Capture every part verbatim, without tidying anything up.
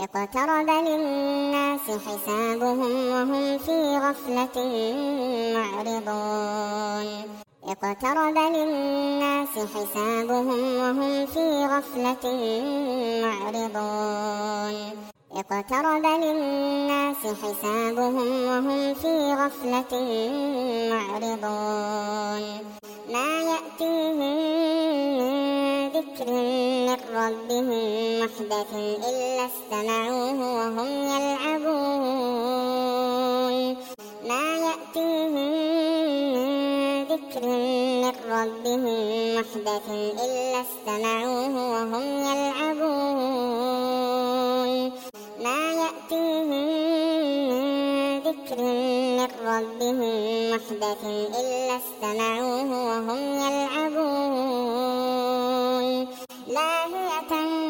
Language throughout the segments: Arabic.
اقترب للناس حسابهم وهم في غفلة معرضون اقترب للناس حسابهم وهم في غفلة معرضون اقترب للناس حسابهم وهم في غفلة معرضون ما يأتيهم من ذكر من ربهم محدث إلا استمعوه وهم يلعبون ما يأتيهم من ذكر من ربهم محدث إلا استمعوه وهم يلعبون ما يأتيهم من ذكر من ربهم محدث إلا استمعوه وهم يلعبون لاهية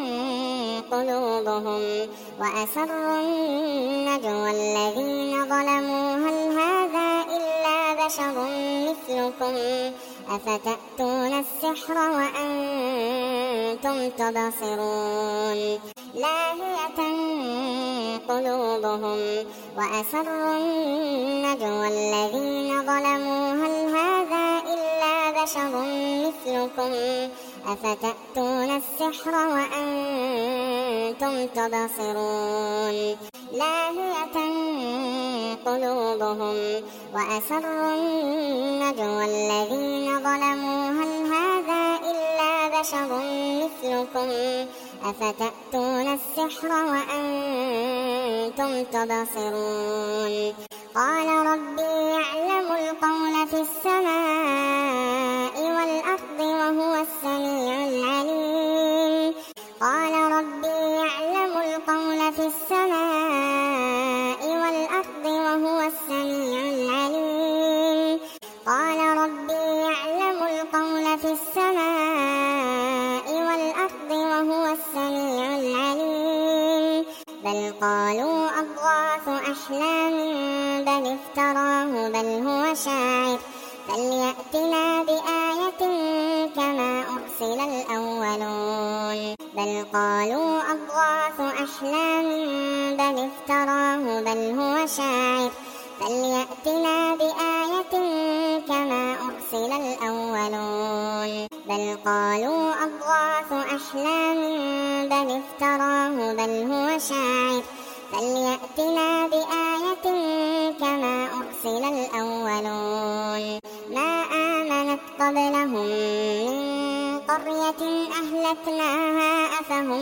قلوبهم وأسروا النجوى الذين ظلموا هل هذا إلا بشر مثلكم أفتأتون السحر وأنتم تبصرون لاهية قلوبهم وأسروا النجوى الذين ظلموا هل هذا إلا بشر مثلكم أفتأتون السحر وأنتم تبصرون لاهية قلوبهم وأسروا النجوى الذين ظلموا هل هذا إلا بشر مثلكم أفتأتون السحر وأنتم تبصرون قال ربي يعلم القول في السماء والأرض وهو السميع العليم قال ربي يعلم القول في السماء والأرض وهو السميع العليم قال ربي يعلم القول في السماء والأرض وهو السميع العليم بل قالوا أضغاث أحلام بل افتراه بل هو شاعر فليأتنا بآية كما أرسل الأولون بل قالوا أضغاث أحلام بل افتراه بل هو شاعر فليأتنا بآية كما أرسل الأولون بل قالوا أضغاث أحلام بل افتراه بل هو شاعر فليأتنا بآية كما أرسل الأولون ما آمنت قبلهم من قرية أهلكناها أفهم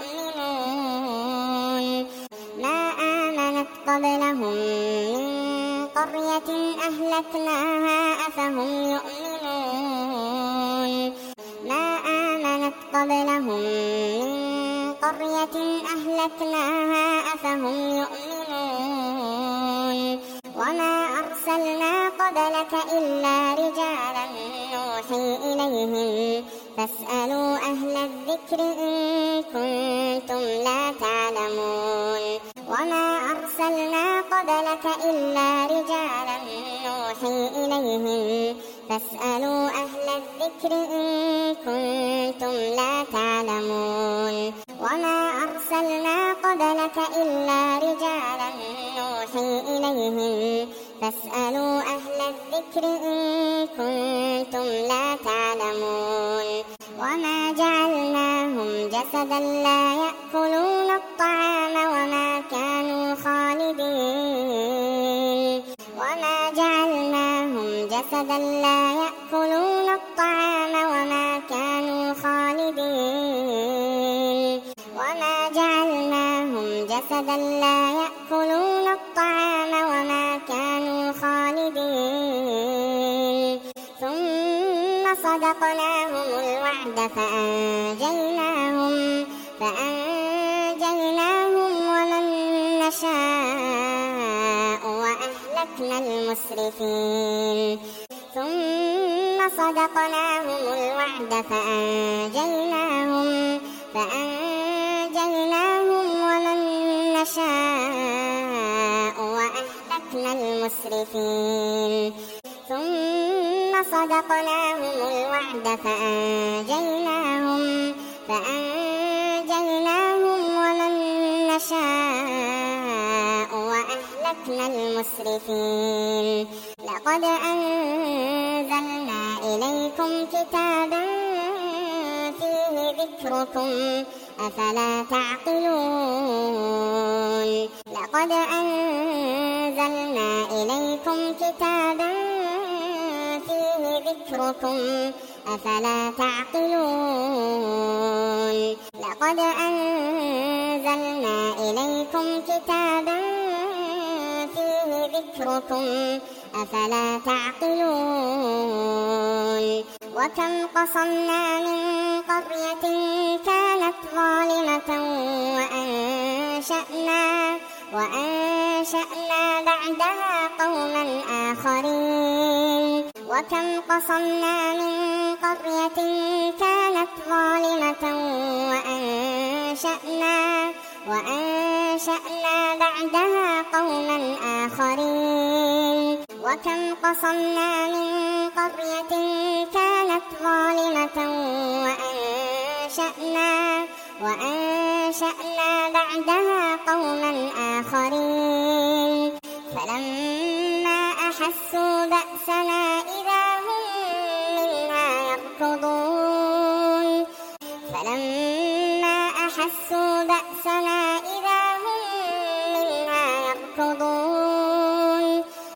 يؤمنون ما آمنت قبلهم من قرية أهلكناها أفهم يؤمنون ما آمنت قبلهم من قرية أهلكناها أفهم يؤمنون وما أرسلنا قبلك إلا رجالا نوحي إليهم فاسألوا أهل الذكر إن كنتم لا تعلمون وما أرسلنا قبلك إلا رجالا نوحي إليهم فاسألوا أهل الذكر إن كنتم لا تعلمون وما أرسلنا قبلك إلا رجالا نوحي إليهم فاسألوا أهل الذكر إن كنتم لا تعلمون وما جعلناهم جسدا لا يأكلون الطعام وما كانوا خالدين وما جعلناهم جسدا لا يأكلون الطعام وما كانوا خالدين وما جعلناهم جسدا لا يأكلون الطعام وما كانوا خالدين ثم صدقناهم الوعد فأنجيناهم فأنجيناهم ومن نشاء وأهلكنا المسرفين ثم صدقناهم الوعد فأنجيناهم فأنجيناهم ومن نشاء وأهلكنا المسرفين ثم صدقناهم الوعد فأنجيناهم فأنجيناهم ومن نشاء وأهلكنا المسرفين لقد أنزلنا إليكم كتابا فيه ذكركم أفلا تعقلون لقد أنزلنا إليكم كتابا فيه ذكركم أفلا تعقلون لقد أنزلنا إليكم كتابا فيه ذكركم أفلا تعقلون وكم قصمنا من قرية كانت ظالمة وأنشأنا وأنشأنا بعدها قوما آخرين وكم قصمنا من قرية كانت ظالمة وأنشأنا وأنشأنا بعدها قوما آخرين وكم قصمنا من قرية كانت ظالمة وأنشأنا وأنشأنا بعدها قوما آخرين فلما أحسوا بأسنا إذا هم منها يركضون فلما أحسوا بأسنا إذا هم منها يركضون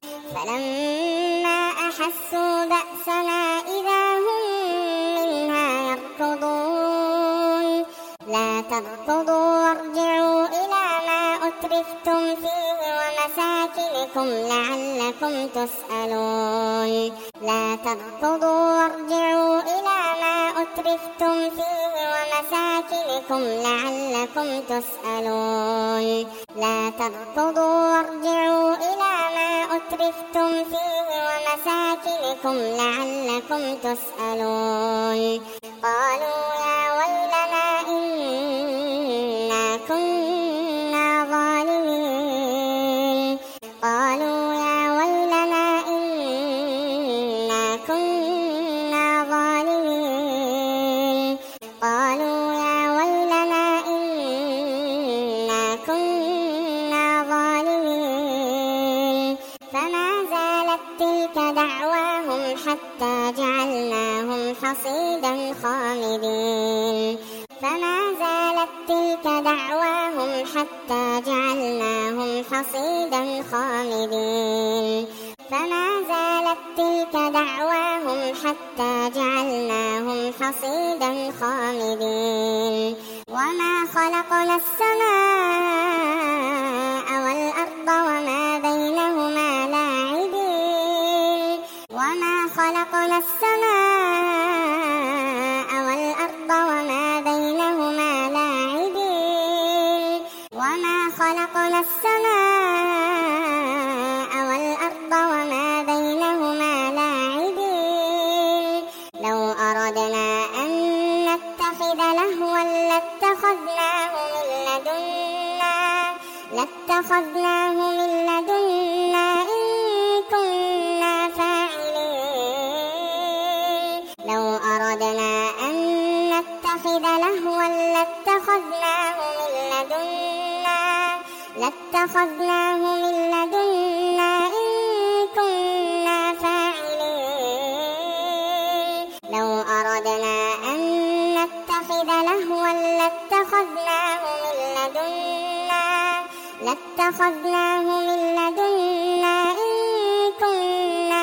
فلما أحسوا بأسنا إذا هم منها يركضون لا تركضوا وارجعوا إلى ما أترفتم فيه ومساكنكم لعلكم تسألون لا تركضوا وارجعوا إلى ما أترفتم فيه ومساكنكم لعلكم تسألون لا تركضوا وارجعوا إلى ما أترفتم فيه ومساكنكم لعلكم تسألون قالوا يا ويلنا إنا كنا ظالمين قالوا يا ويلنا إنا كنا ظالمين قالوا يا ويلنا إنا كنا ظالمين فما زالت تلك دعواهم حتى جعلناهم حصيدا خامدين فما زالت تلك دعواهم حتى جعلناهم حصيدا خامدين فما زالت تلك دعواهم حتى جعلناهم حصيدا خامدين وما خلقنا السماء والأرض وما بينهما لاعبين وما خلقنا السماء والأرض وما بينهما لاعبين وما خلقنا السماء والأرض وما بينهما لاعبين لو أردنا أن نتخذ لهوا لاتخذناه من لدنا لاتخذناه من لدنا إن كنا فاعلين لو أردنا أن نتخذ لهوا لاتخذناه من لدنا لاتخذناه من لدنا إن كنا فاعلين لو أردنا أن نتخذ لهوا لاتخذناه من لدنا لاتخذناه من لدنا إن كنا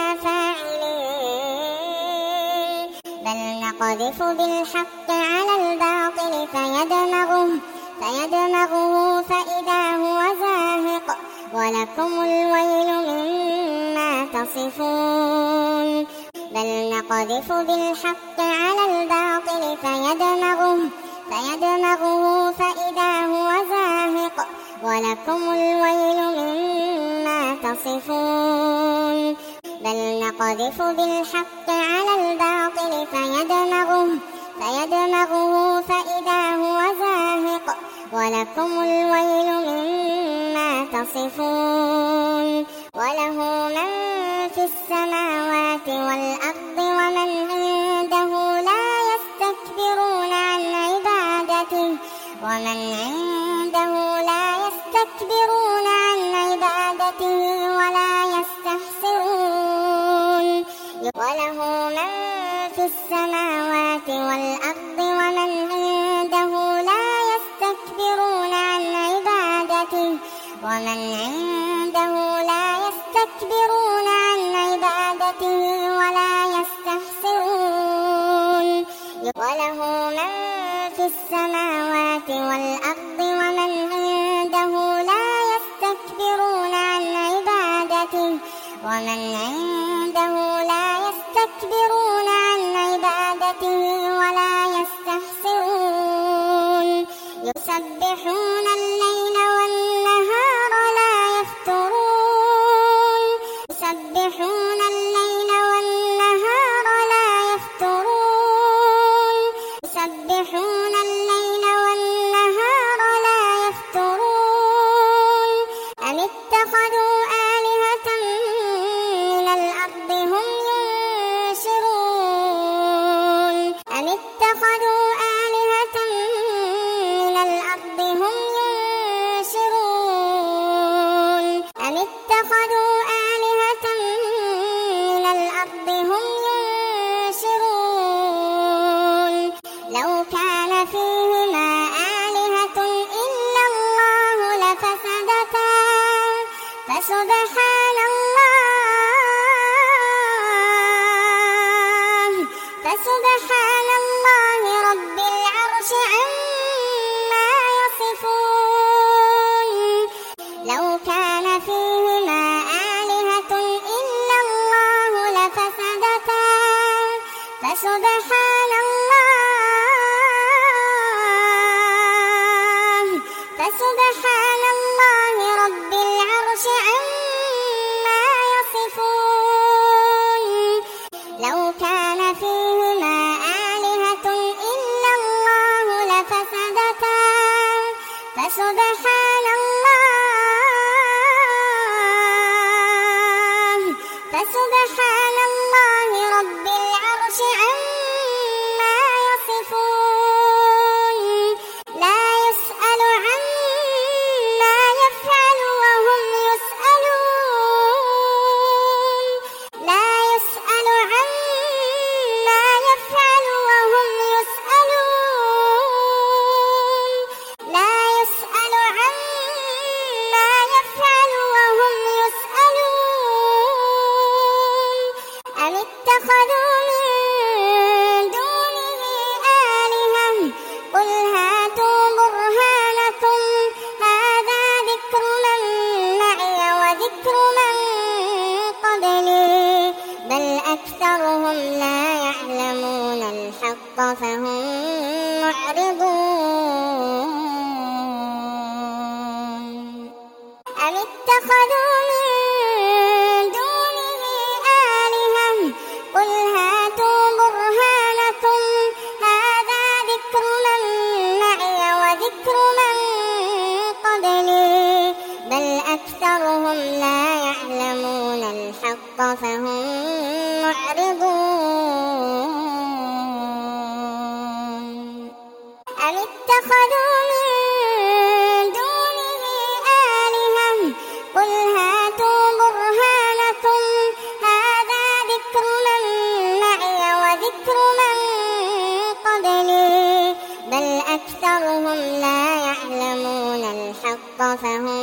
فاعلين بل نقذف بالحق على الباطل فيدمغه فيدمغه فإذا هو زاهق ولكم الويل مما تصفون بل نقذف بالحق على الباطل فيدمغه فيدمغه فإذا هو زاهق ولكم الويل مما تصفون بل نقذف بالحق على الباطل فيدمغه فيدمغه فإذا هو زاهق ولكم الويل مما تصفون وله من في السماوات والأرض ومن عنده لا يستكبرون عن عبادته ومن عنده لا يستكبرون عن عبادته ولا يستحسرون وله من في السماوات والأرض ومن عنده لا يستكبرون عن عبادته ومن عنده لا يستكبرون عن عبادته ولا يستحسرون وله من في السماوات والأرض ومن عنده لا يستكبرون عن عبادته ومن عنده لا يستكبرون عن عبادته ولا يستحسرون يسبحون الليل والنهار لا يفترون يسبحون الليل والنهار لا يفترون يسبحون الليل والنهار لا يفترون أم اتخذوا آلهة من الأرض هم ينشرون أم اتخذوا آلهة من الأرض هم ينشرون أم اتخذوا آلهة من الأرض هم ينشرون لو كان فيهما آلهة إلا الله لفسدتا فسبحان الله فسبحان الله رب العرش عما يصفون لو كان فيهما آلهة إلا الله لفسدتا فسبحان الله فسبحان الله رب العرش عما يصفون لو كان فيهما آلهة إلا الله لفسدتا فسبحان الله فسبحان الله رب العرش عما يصفون لا يسأل عما يفعل وهم يسألون لا يسأل عما يفعل وهم يسألون لا يسأل عما يفعل وهم يسألون أم اتخذوا من دونه آلهة قل هاتوا برهانكم هذا ذكر من معي وذكر من قبلي بل أكثرهم لا يعلمون الحق فهم معرضون أم اتخذوا من دونه آلهة قل هاتوا برهانكم هذا ذكر من معي وذكر من قبلي بل أكثرهم لا يعلمون الحق فهم معرضون أم اتخذوا من دونه آلهة قل هاتوا برهانكم هذا ذكر من معي وذكر من قبلي بل أكثرهم لا يعلمون الحق فهم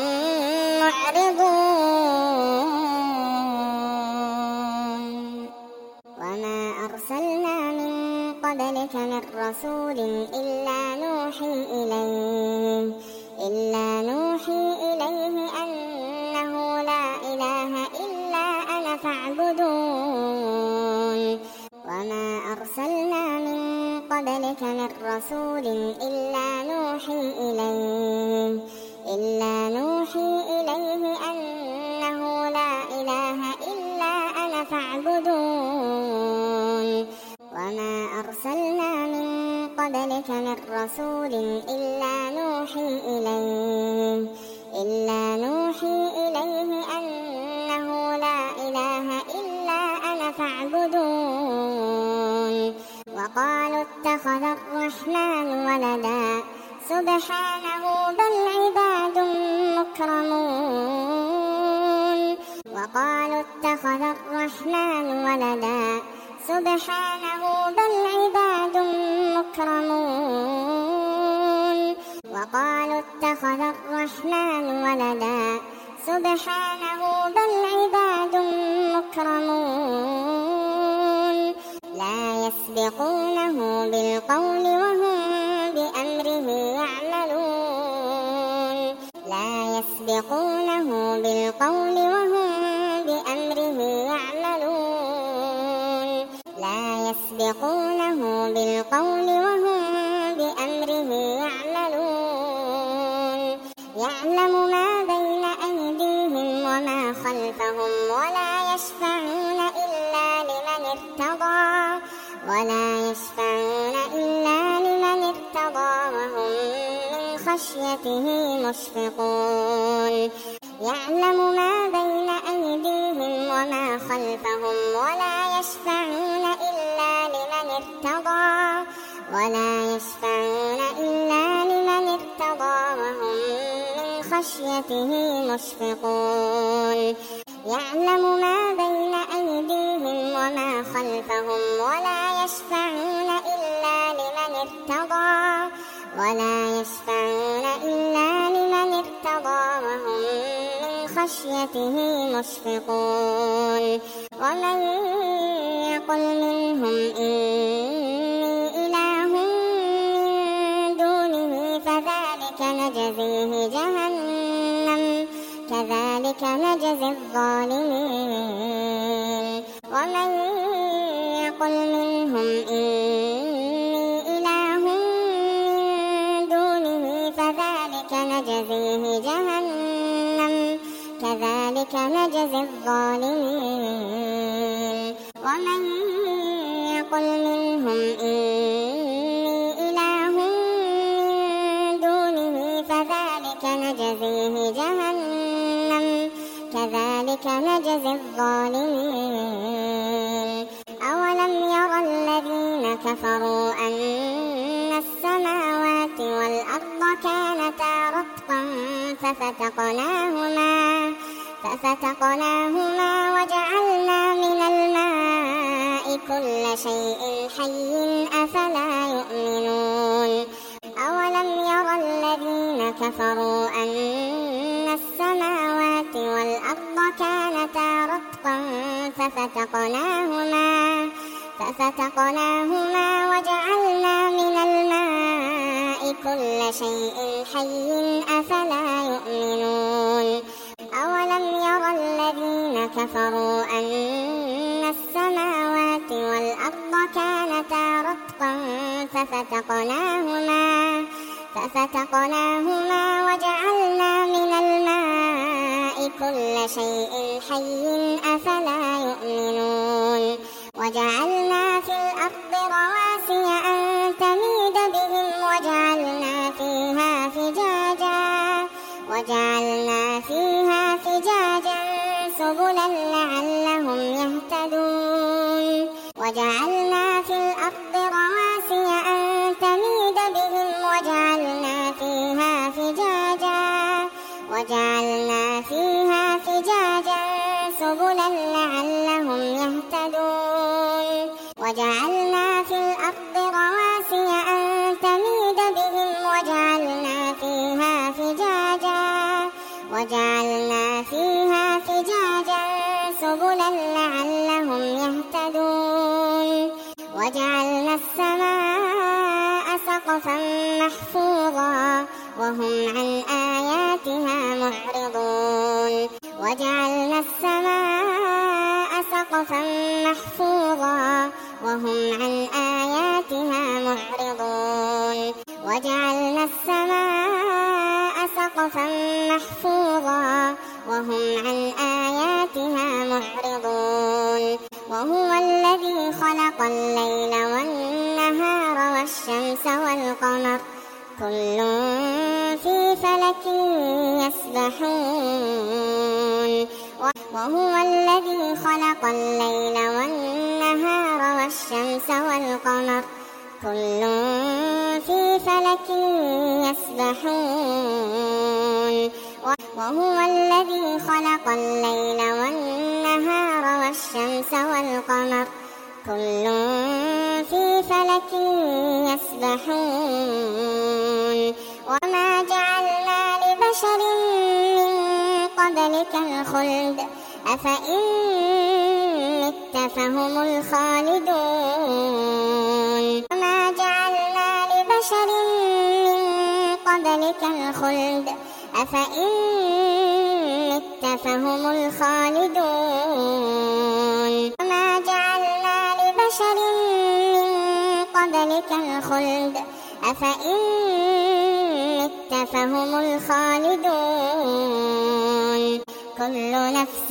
معرضون وما أرسلنا من قبلك من رسول إلا نوحي إليه إلا نوحي إليه أنه لا إله إلا أنا فاعبدون وما أرسلنا من قبلك من رسول إلا نوحي إليه إلا نوحي إليه أنه لا إله إلا أنا فاعبدون وما أرسلنا من قبلك من رسول إلا نوحي إليه إلا نوحي إليه أنه لا إله إلا أنا فاعبدون وقالوا اتخذ الرحمن ولدا سبحانه بل عباد ولدا سبحانه بل عباد مكرمون وقالوا اتخذ الرحمن ولدا سبحانه بل عباد مكرمون لا يسبقونه بالقول وهم بأمره يعملون لا يسبقونه بالقول وهم بأمره يعملون لا يسبقونه بالقول وهم بأمره يعملون يعلم ما بين أيديهم وما خلفهم ولا يشفعون إلا لمن ارتضى ولا يشفعون إلا لمن ارتضى وهم من خشيته مشفقون يعلم ما بين أيديهم وما خلفهم ولا يشفعون إلا لمن ارتضى ولا يشفعون إلا لمن ارتضى وهم من خشيته مشفقون يعلم ما بين أيديهم وما خلفهم ولا يشفعون إلا لمن ارتضى ولا يشفعون إلا لمن ارتضى وهم من خشيته مشفقون ومن يقل منهم إني إله من دونه فذلك نجزيه جهنم كذلك نجزي الظالمين ومن يقل منهم إني إله من دونه فذلك نجزيه جهنم كذلك نجزي الظالمين ومن يقل منهم إني إله من دونه فذلك نجزيه جهنم كذلك نجزي الظالمين أولم يرى الذين كفروا أن السماوات والأرض كانتا رتقا ففتقناهما ففتقناهما وجعلنا من الماء كل شيء حي أفلا يؤمنون أولم يرى الذين كفروا أن السماوات والأرض كانتا رتقا ففتقناهما ففتقناهما وجعلنا من الماء كل شيء حي أفلا يؤمنون أولم يرى الذين كفروا أن السماوات والأرض كانتا رتقا ففتقناهما ففتقناهما وجعلنا من الماء كل شيء حي أفلا يؤمنون وجعلنا في الأرض رواسي أن تميد بهم وجعلنا فيها فجاجا وجعلنا فيها فجاجا سبلا لعلهم يهتدون وجعلنا في الأرض رواسي أن تميد بهم وجعلنا فيها فجاجا وجعلنا فيها فجاجا سبلا لعلهم يهتدون وجعلنا في الأرض رواسي أن تميد بهم وجعلنا فيها فجاجا وجعلنا فيها فجاجا سبلا لعلهم يهتدون وجعلنا السماء سقفا محفوظا وهم عن آياتها معرضون وجعلنا السماء سقفا محفوظا وهم عن آياتها معرضون وجعلنا السماء سقفا محفوظا وهم عن آياتها معرضون وهو الذي خلق الليل والنهار والشمس والقمر كل في فلك يسبحون وهو الذي خلق الليل والنهار والشمس والقمر كل في فلك يسبحون وهو الذي خلق الليل والنهار والشمس والشمس والقمر كل في فلك يسبحون وما جعلنا لبشر من قبلك الخلد أفإن مت فهم الخالدون وما جعلنا لبشر من قبلك الخلد أفإن مت فهم الخالدون وما جعلنا لبشر من قبلك الخلد أفإن مت فهم الخالدون كل نفس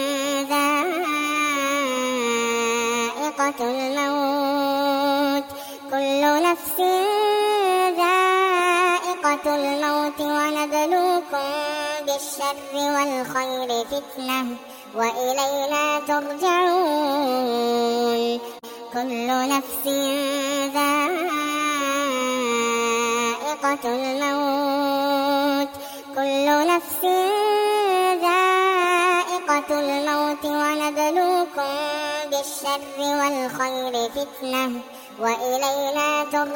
ذائقة الموت كل نفس ذائقة الموت ونبلوكم بالشر والخير فتنة وإلينا ترجعون كل نفس ذائقة الموت كل نفس ذائقة الموت ونبلوكم بالشر والخير فتنة وإلينا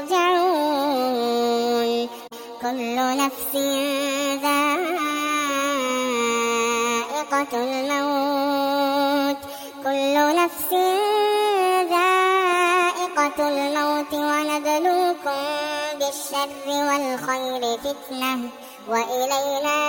ترجعون كل نفس ذائقة الموت كل نفس ذائقة الموت ونبلوكم بالشر والخير فتنة وإلينا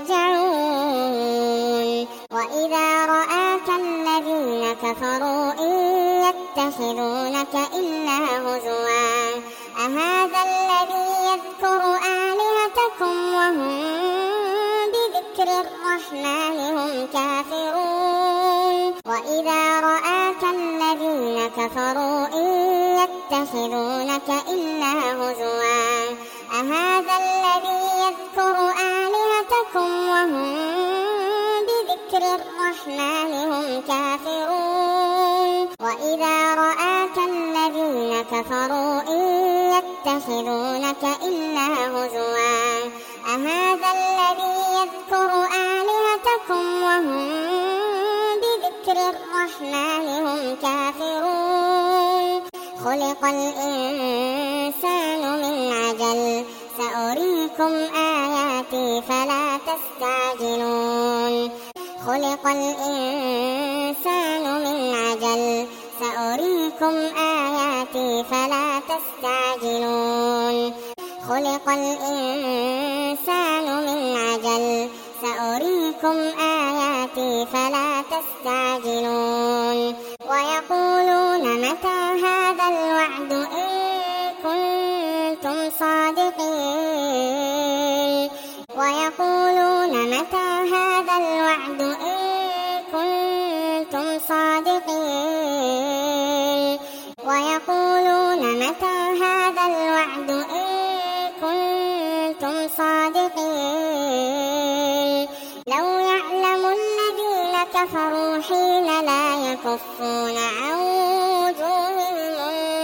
ترجعون وإذا رآك الذين كفروا إن يتخذونك إلا هزوا أهذا الذي يذكر آلهتكم وهم بذكر الرحمن هم كافرون وإذا رآك الذين كفروا إن يتخذونك إلا هزوا أهذا الذي يذكر آلهتكم وهم بذكر الرحمن هم كافرون وإذا رآك الذين كفروا إن يتخذونك إلا هزوا أهذا الذي يذكر آلهتكم وهم بذكر الرحمن هم كافرون خلق الإنسان من عجل سأريكم آياتي فلا تستعجلون خلق الإنسان من عجل سأريكم آياتي فلا تستعجلون خلق الإنسان من عجل سأريكم آياتي فلا تستعجلون ويقولون متى هذا الوعد إن كنتم صادقين ويقولون متى هذا الوعد إن كنتم صادقين ويقولون متى هذا الوعد إن كنتم صادقين لو يعلم الذين كفروا حين لا يكفون عن وجوههم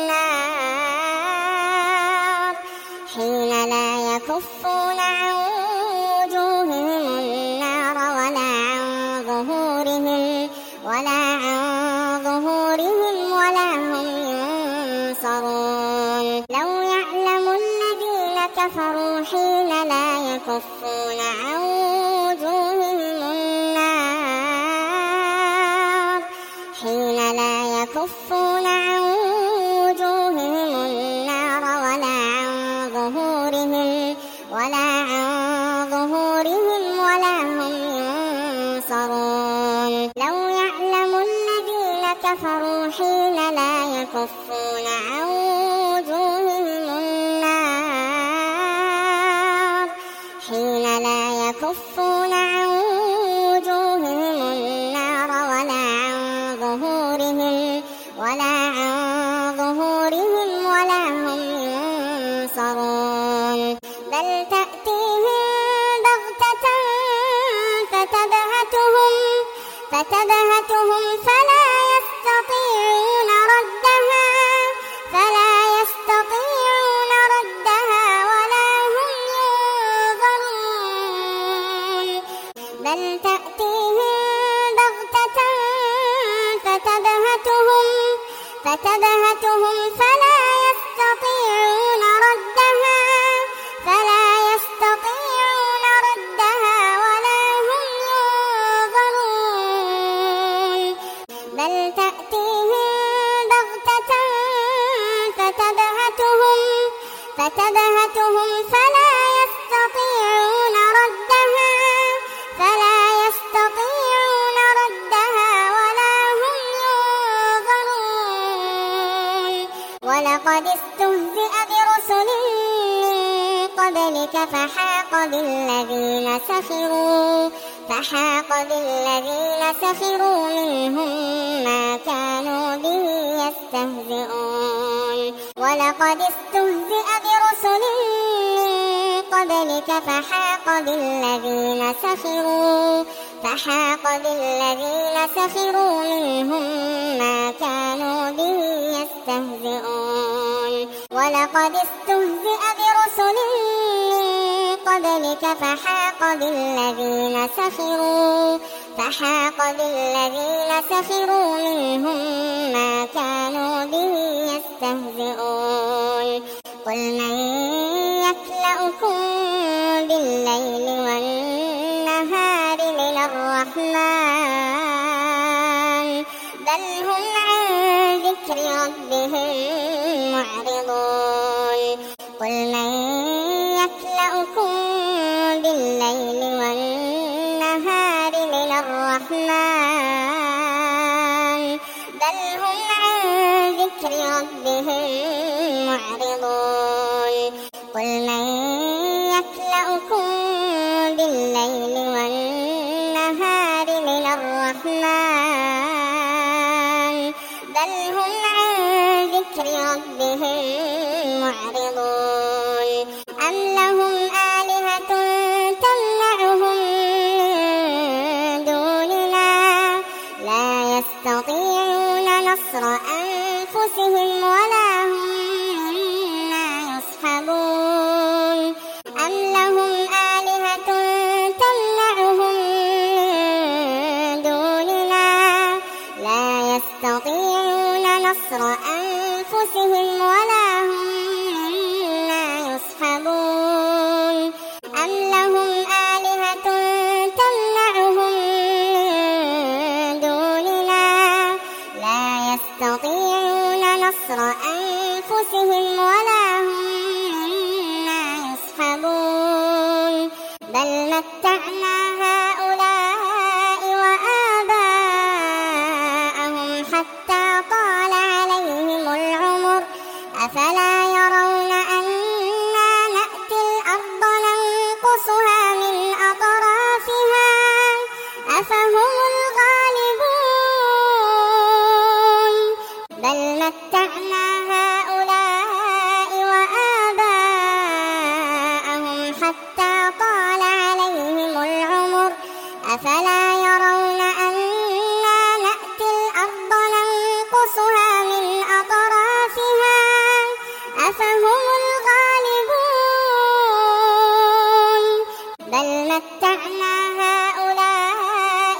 النار حين لا يكفون عن وجوههم النار ولا عن ظهورهم ولا عن ظهورهم ولا هم ينصرون لو يعلم الذين كفروا حين لا يكفون عن وجوههم النار حين لا يكفون عن وجوههم النار ولا عن ظهورهم ولا عن ظهورهم ولا هم ينصرون لو يعلم الذين كفروا حين لا يكفون عن وجوههم النار حين لا يكفون عن وجوههم النار ولا عن ظهورهم ولا عن ظهورهم ولا هم ينصرون بل تأتيهم بغتة فتبهتهم فتبهتهم فلا يستطيعون ردها فلا يستطيعون ردها ولا هم ينظرون بل تأتيهم بغتة سخروا فحاق بالذين سخروا منهم ما كانوا به يستهزئون ولقد استهزئ برسل من قبلك فحاق بالذين سخروا فحاق بالذين سخروا منهم ما كانوا به يستهزئون ولقد استهزئ برسل من قبلك فحاق بالذين سخروا فحاق بالذين سخروا منهم ما كانوا به يستهزئون قل من يكلؤكم بالليل والنهار من الرحمن بل هم عن ذكر ربهم معرضون قل من يكلؤكم بالليل والنهار من الرحمن بل هم عن ذكر ربهم معرضون قل من يكلؤكم بالليل والنهار من الرحمن بل هم عن ذكر ربهم معرضون أم لهم آلهة تمنعهم من دوننا لا يستطيعون نصر أنفسهم ولا هم منا يصحبون أم لهم آلهة تمنعهم من دوننا لا يستطيعون نصر أنفسهم ولا هم منا يصحبون أم لهم آلهة تمنعهم من دوننا لا يستطيعون نصر أنفسهم ولا هم منا يصحبون بل متعنا هؤلاء وآباءهم حتى طال عليهم العمر أفلا يرون أنا نأتي الأرض ننقصها من أطرافها أفهم الغالبون بل متعنا هؤلاء وآباءهم حتى طال عليهم العمر أفلا يرون أنا نأتي الأرض ننقصها من أطرافها أفهم الغالبون بل متعنا هؤلاء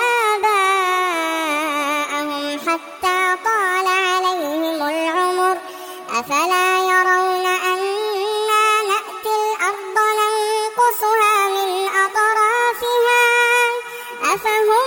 وآباءهم حتى طال عليهم العمر أفلا يرون أنا نأتي الأرض ننقصها من أطرافها أفهم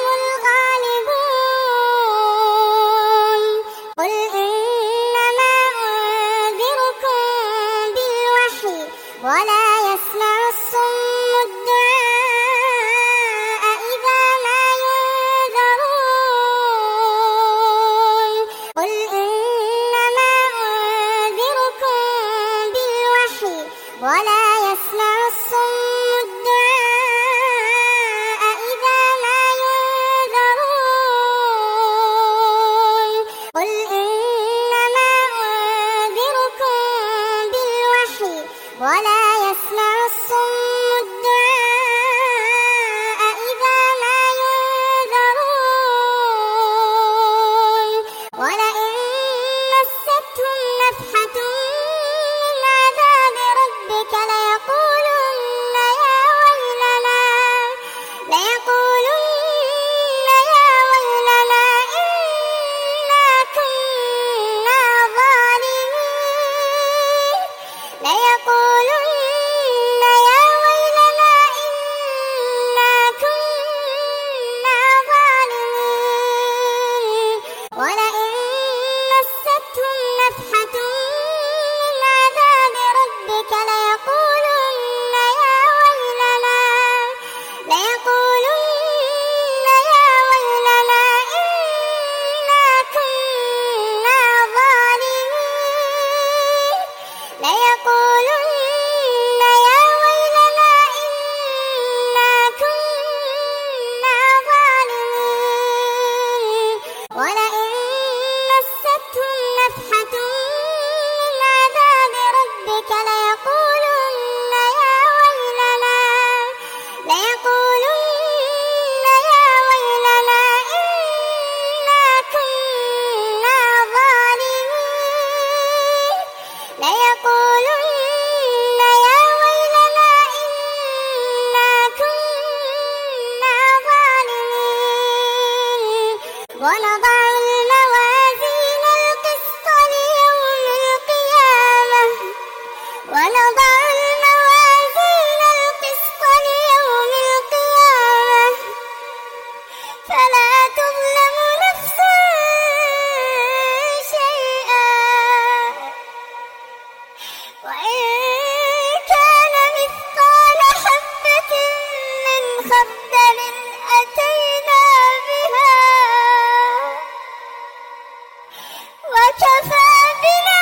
ونضع الموازين القسط ليوم القيامة ونضع الموازين القسط ليوم القيامة فلا تظلم نفس شيئا وإن كان مثقال حبة من خردل أتينا بها وكفى بنا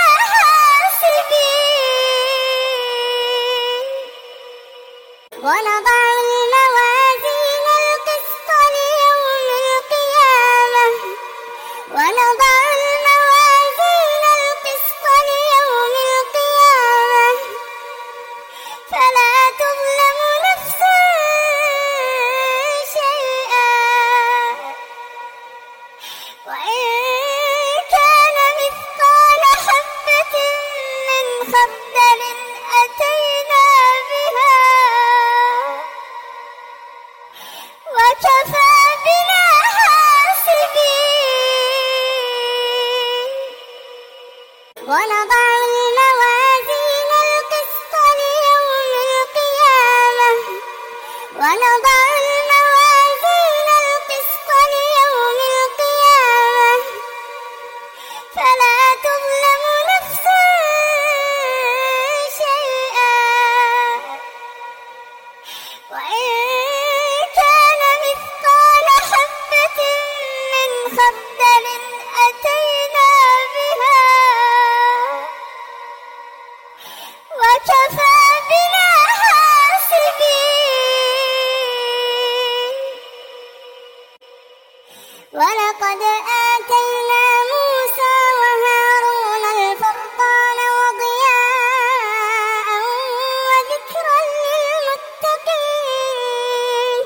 حاسبين ونضع الموازين القسط ليوم القيامة ونضع الموازين القسط ليوم القيامة فلا تظلم نفس شيئا وإن كان مثقال حبة من خردل أتينا بها وكفى بنا حاسبين ونضع الموازين القسط ليوم القيامة ونضع الموازين القسط ليوم القيامة فلا تظلم نفس شيئا وإن كان مثقال حبة من خردل أتينا بها وكفى بنا حاسبين ولقد آتينا موسى وهارون الفرقان وضياء وذكرا للمتقين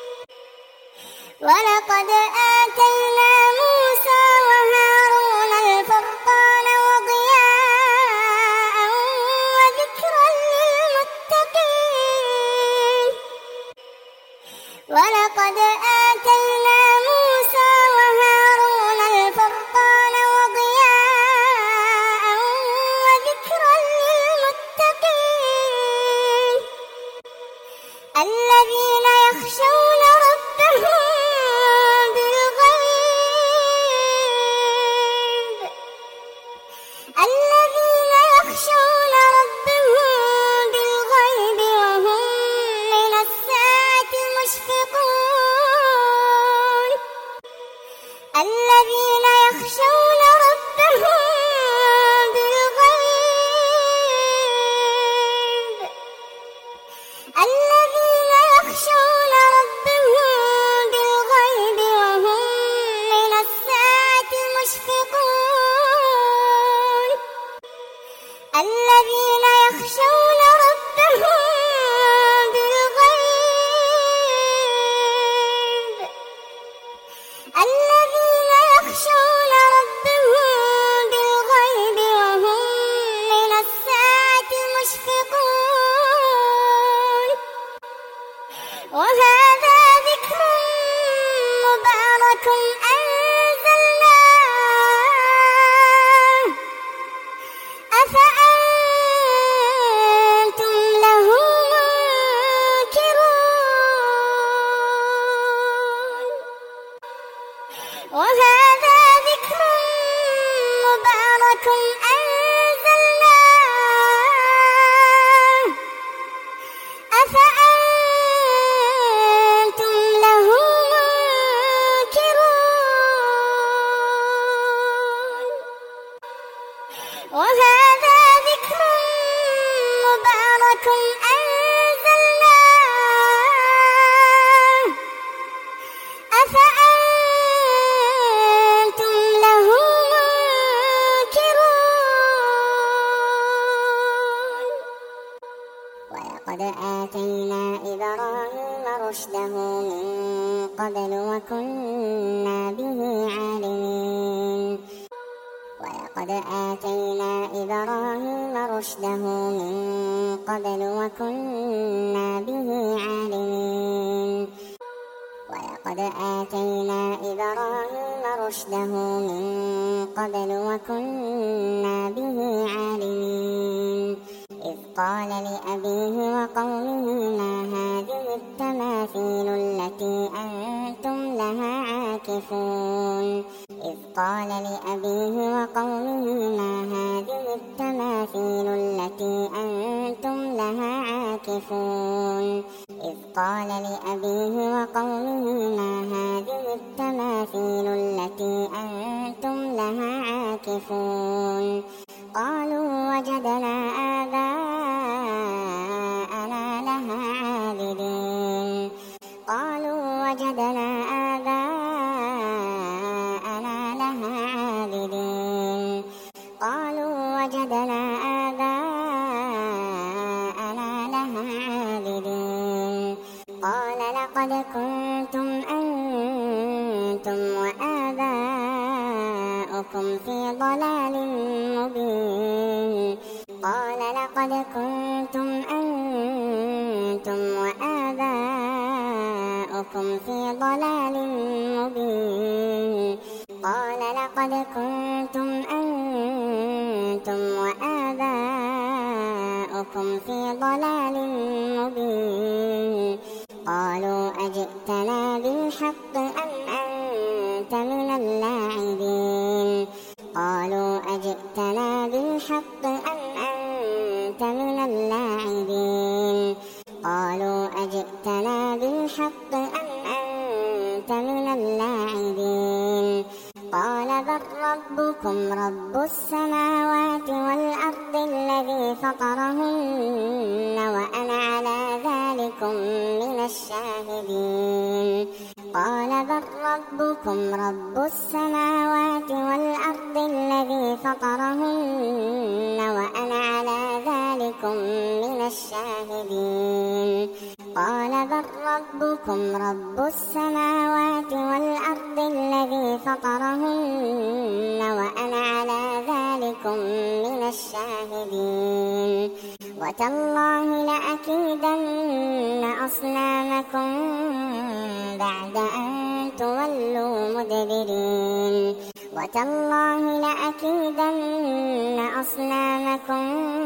ولقد آتينا موسى وهارون الفرقان وضياء وذكرا للمتقين ولقد آتينا موسى وهارون الفرقان وضياء وذكرا للمتقين الذين يخشون ربهم بالغيب الذين يخشون ربهم بالغيب وهم من الساعة مشفقون الذين يخشون ربهم بالغيب الذين يخشون ربهم بالغيب وهم من الساعة مشفقون الذين يخشون ربهم بالغيب الذين يخشون ربهم بالغيب وهم من الساعة مشفقون وهذا ذكر مبارك أنزلناه أفأنتم له منكرون وهذا ذكر مبارك أنزلناه أفأنتم له منكرون وهذا ذكر مبارك أنزلناه أفأنتم له منكرون ولقد آتينا إبراهيم رشده من قبل وكنا به عالمين ولقد آتينا إبراهيم رشده من قبل وكنا به عالمين ولقد لقد آتينا إبراهيم رشده من قبل وكنا به عالمين إذ قال لأبيه وقومه ما هذه التماثيل التي أنتم لها عاكفون إذ قال لأبيه وقومه ما هذه التماثيل التي أنتم لها عاكفون إذ قال لأبيه وقومه ما هذه التماثيل التي أنتم لها عاكفون قالوا وجدنا آباءنا لها عابدين قالوا وجدنا آباءنا لها عابدين قالوا وجدنا آباءنا لها عابدين قال لقد كنتم أنتم وآباؤكم في ضلال مبين قال لقد كنتم أنتم وآباؤكم في ضلال مبين قال لقد كنتم أنتم وآباؤكم في ضلال مبين قالوا أجئتنا بالحق أم أنت من اللاعبين قالوا أجئتنا بالحق أم أنت من اللاعبين قالوا أجئتنا بالحق أم أنت من اللاعبين قال بل ربكم رب السماوات والأرض الذي فطرهن وأنا على ذلكم من الشاهدين قال بل ربكم رب السماوات والأرض الذي فطرهن وأنا على ذلكم من الشاهدين قال بل ربكم رب السماوات والأرض الذي فطرهن وأنا على ذلكم من الشاهدين وتالله لأكيدن أصنامكم بعد أن تولوا مدبرين وتالله لأكيدن أصنامكم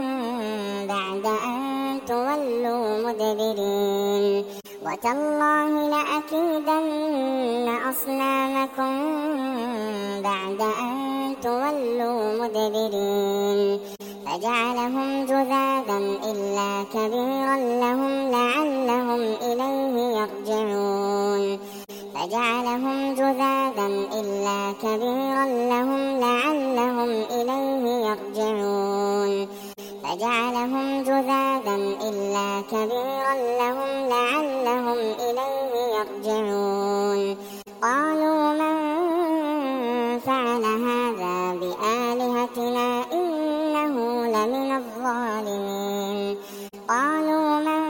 بعد أن تولوا مدبرين وتالله لأكيدن أصنامكم بعد أن تولوا مدبرين فجعلهم جذاذا إلا كبيرا لهم لعلهم إليه يرجعون فجعلهم جذاذا إلا كبيرا لهم لعلهم إليه يرجعون فجعلهم جذاذا إلا كبيرا لهم لعلهم إليه يرجعون قالوا من فعل هذا بآلهتنا إنه لمن الظالمين قالوا من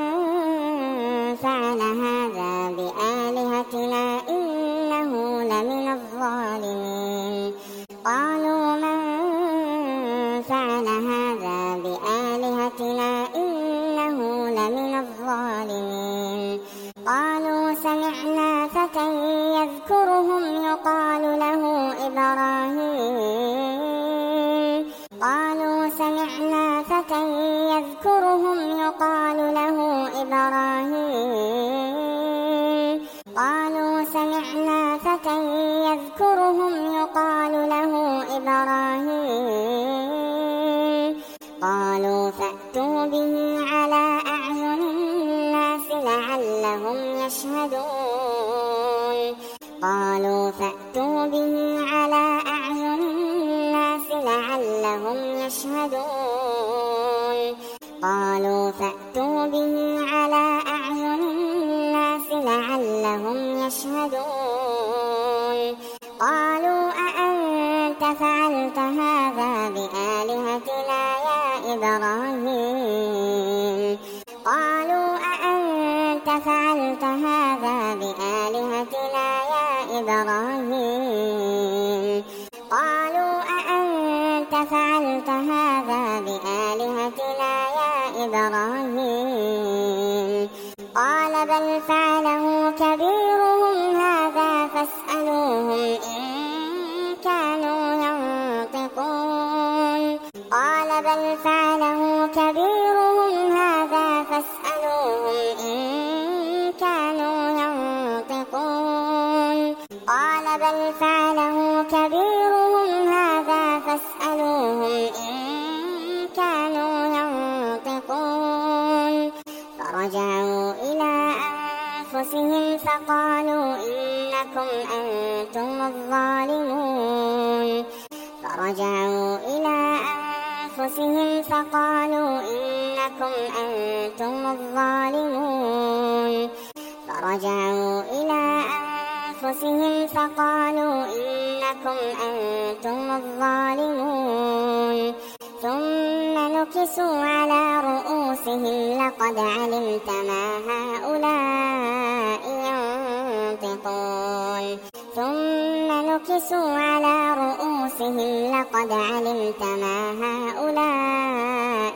فعل هذا بآلهتنا إنه لمن الظالمين قالوا من فعل هذا بآلهتنا إنه لمن الظالمين قالوا سمعنا فتى يذكرهم يقال له إبراهيم قالوا سمعنا فتى يذكرهم يقال له إبراهيم قالوا سمعنا فتى يذكرهم يقال له إبراهيم قالوا فأتوا به على أعين الناس لعلهم يشهدون قالوا فأتوا به على أعين الناس لعلهم يشهدون قالوا فأتوا به على أعين الناس لعلهم يشهدون قالوا أأنت فعلت هذا بآلهتنا يا إبراهيم قالوا أأنت فعلت هذا بآلهتنا يا إبراهيم قالوا أأنت فعلت هذا بآلهتنا يا إبراهيم قال بل فعله كبيرهم هذا بل فعله كبيرهم هذا فاسألوهم إن كانوا ينطقون فرجعوا إلى أنفسهم فقالوا إنكم أنتم الظالمون فرجعوا إلى أنفسهم فقالوا إنكم أنتم الظالمون فرجعوا إلى أنفسهم فقالوا إنكم أنتم الظالمون ثم نكسوا على رؤوسهم لقد علمت ما هؤلاء ينطقون ثم نكسوا على رؤوسهم لقد علمت ما هؤلاء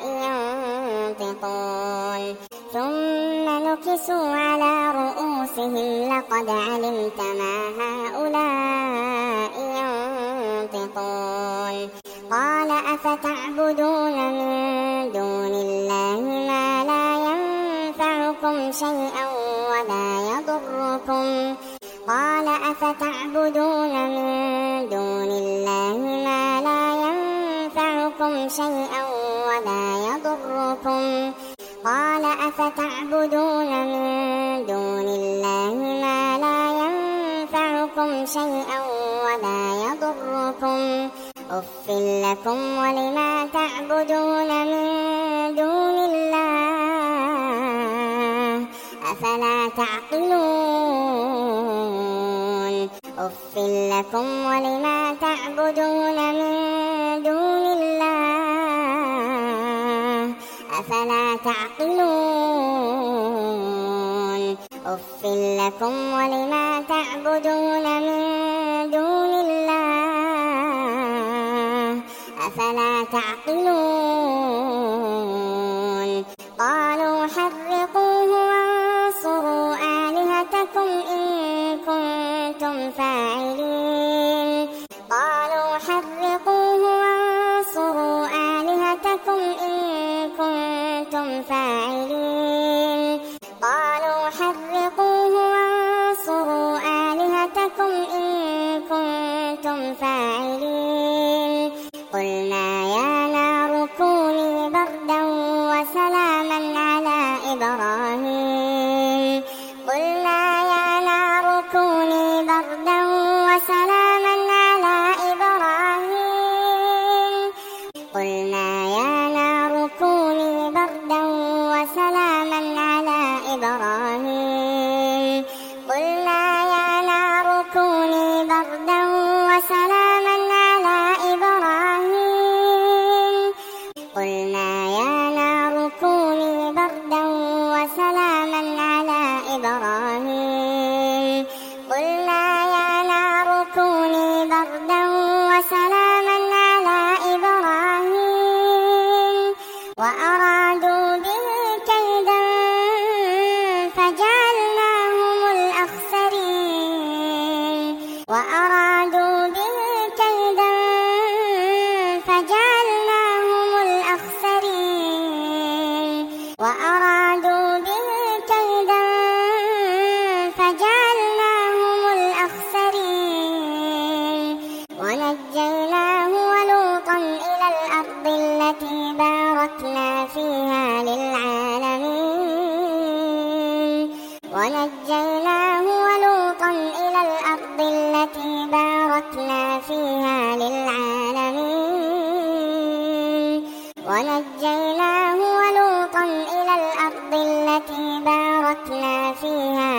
ينطقون ثم نكسوا على رؤوسهم لقد علمت ما هؤلاء ينطقون قال أفتعبدون من دون الله ما لا ينفعكم شيئا ولا يضركم قال أفتعبدون من دون الله ما لا ينفعكم شيئا ولا يضركم قال أفتعبدون من دون الله ما لا ينفعكم شيئا ولا يضركم أف لكم ولما تعبدون من دون الله أفلا تعقلون أف لكم ولما تعبدون من دون الله أفلا تعقلون أف لكم ولما تعبدون من دون الله أفلا تعقلون قالوا حرقوه وانصروا آلهتكم إن كنتم فاعلين قالوا حرقوه وانصروا آلهتكم إن كنتم فاعلين قالوا حرقوه وانصروا آلهتكم إن كنتم فاعلين قلنا يا نار كوني بردا وسلاما على إبراهيم قلنا يا نار كوني بردا وسلاما على إبراهيم قلنا يا نار كوني بردا وسلاما على إبراهيم قلنا يا نار كوني بردا وسلاما على إبراهيم قلنا يا نار كوني بردا وسلاما على إبراهيم قلنا يا نار كوني بردا وسلاما على إبراهيم وأرادوا به كيدا فجعلناهم الأخسرين وأرادوا به كيدا فجعلناهم الأخسرين وأرادوا به كيدا فجعلناهم الأخسرين ونجيناه ولوطا إلى الأرض التي باركنا فيها للعالمين ونجيناه ولوطا إلى الأرض التي باركنا فيها للعالمين ونجيناه ولوطا إلى الأرض التي باركنا فيها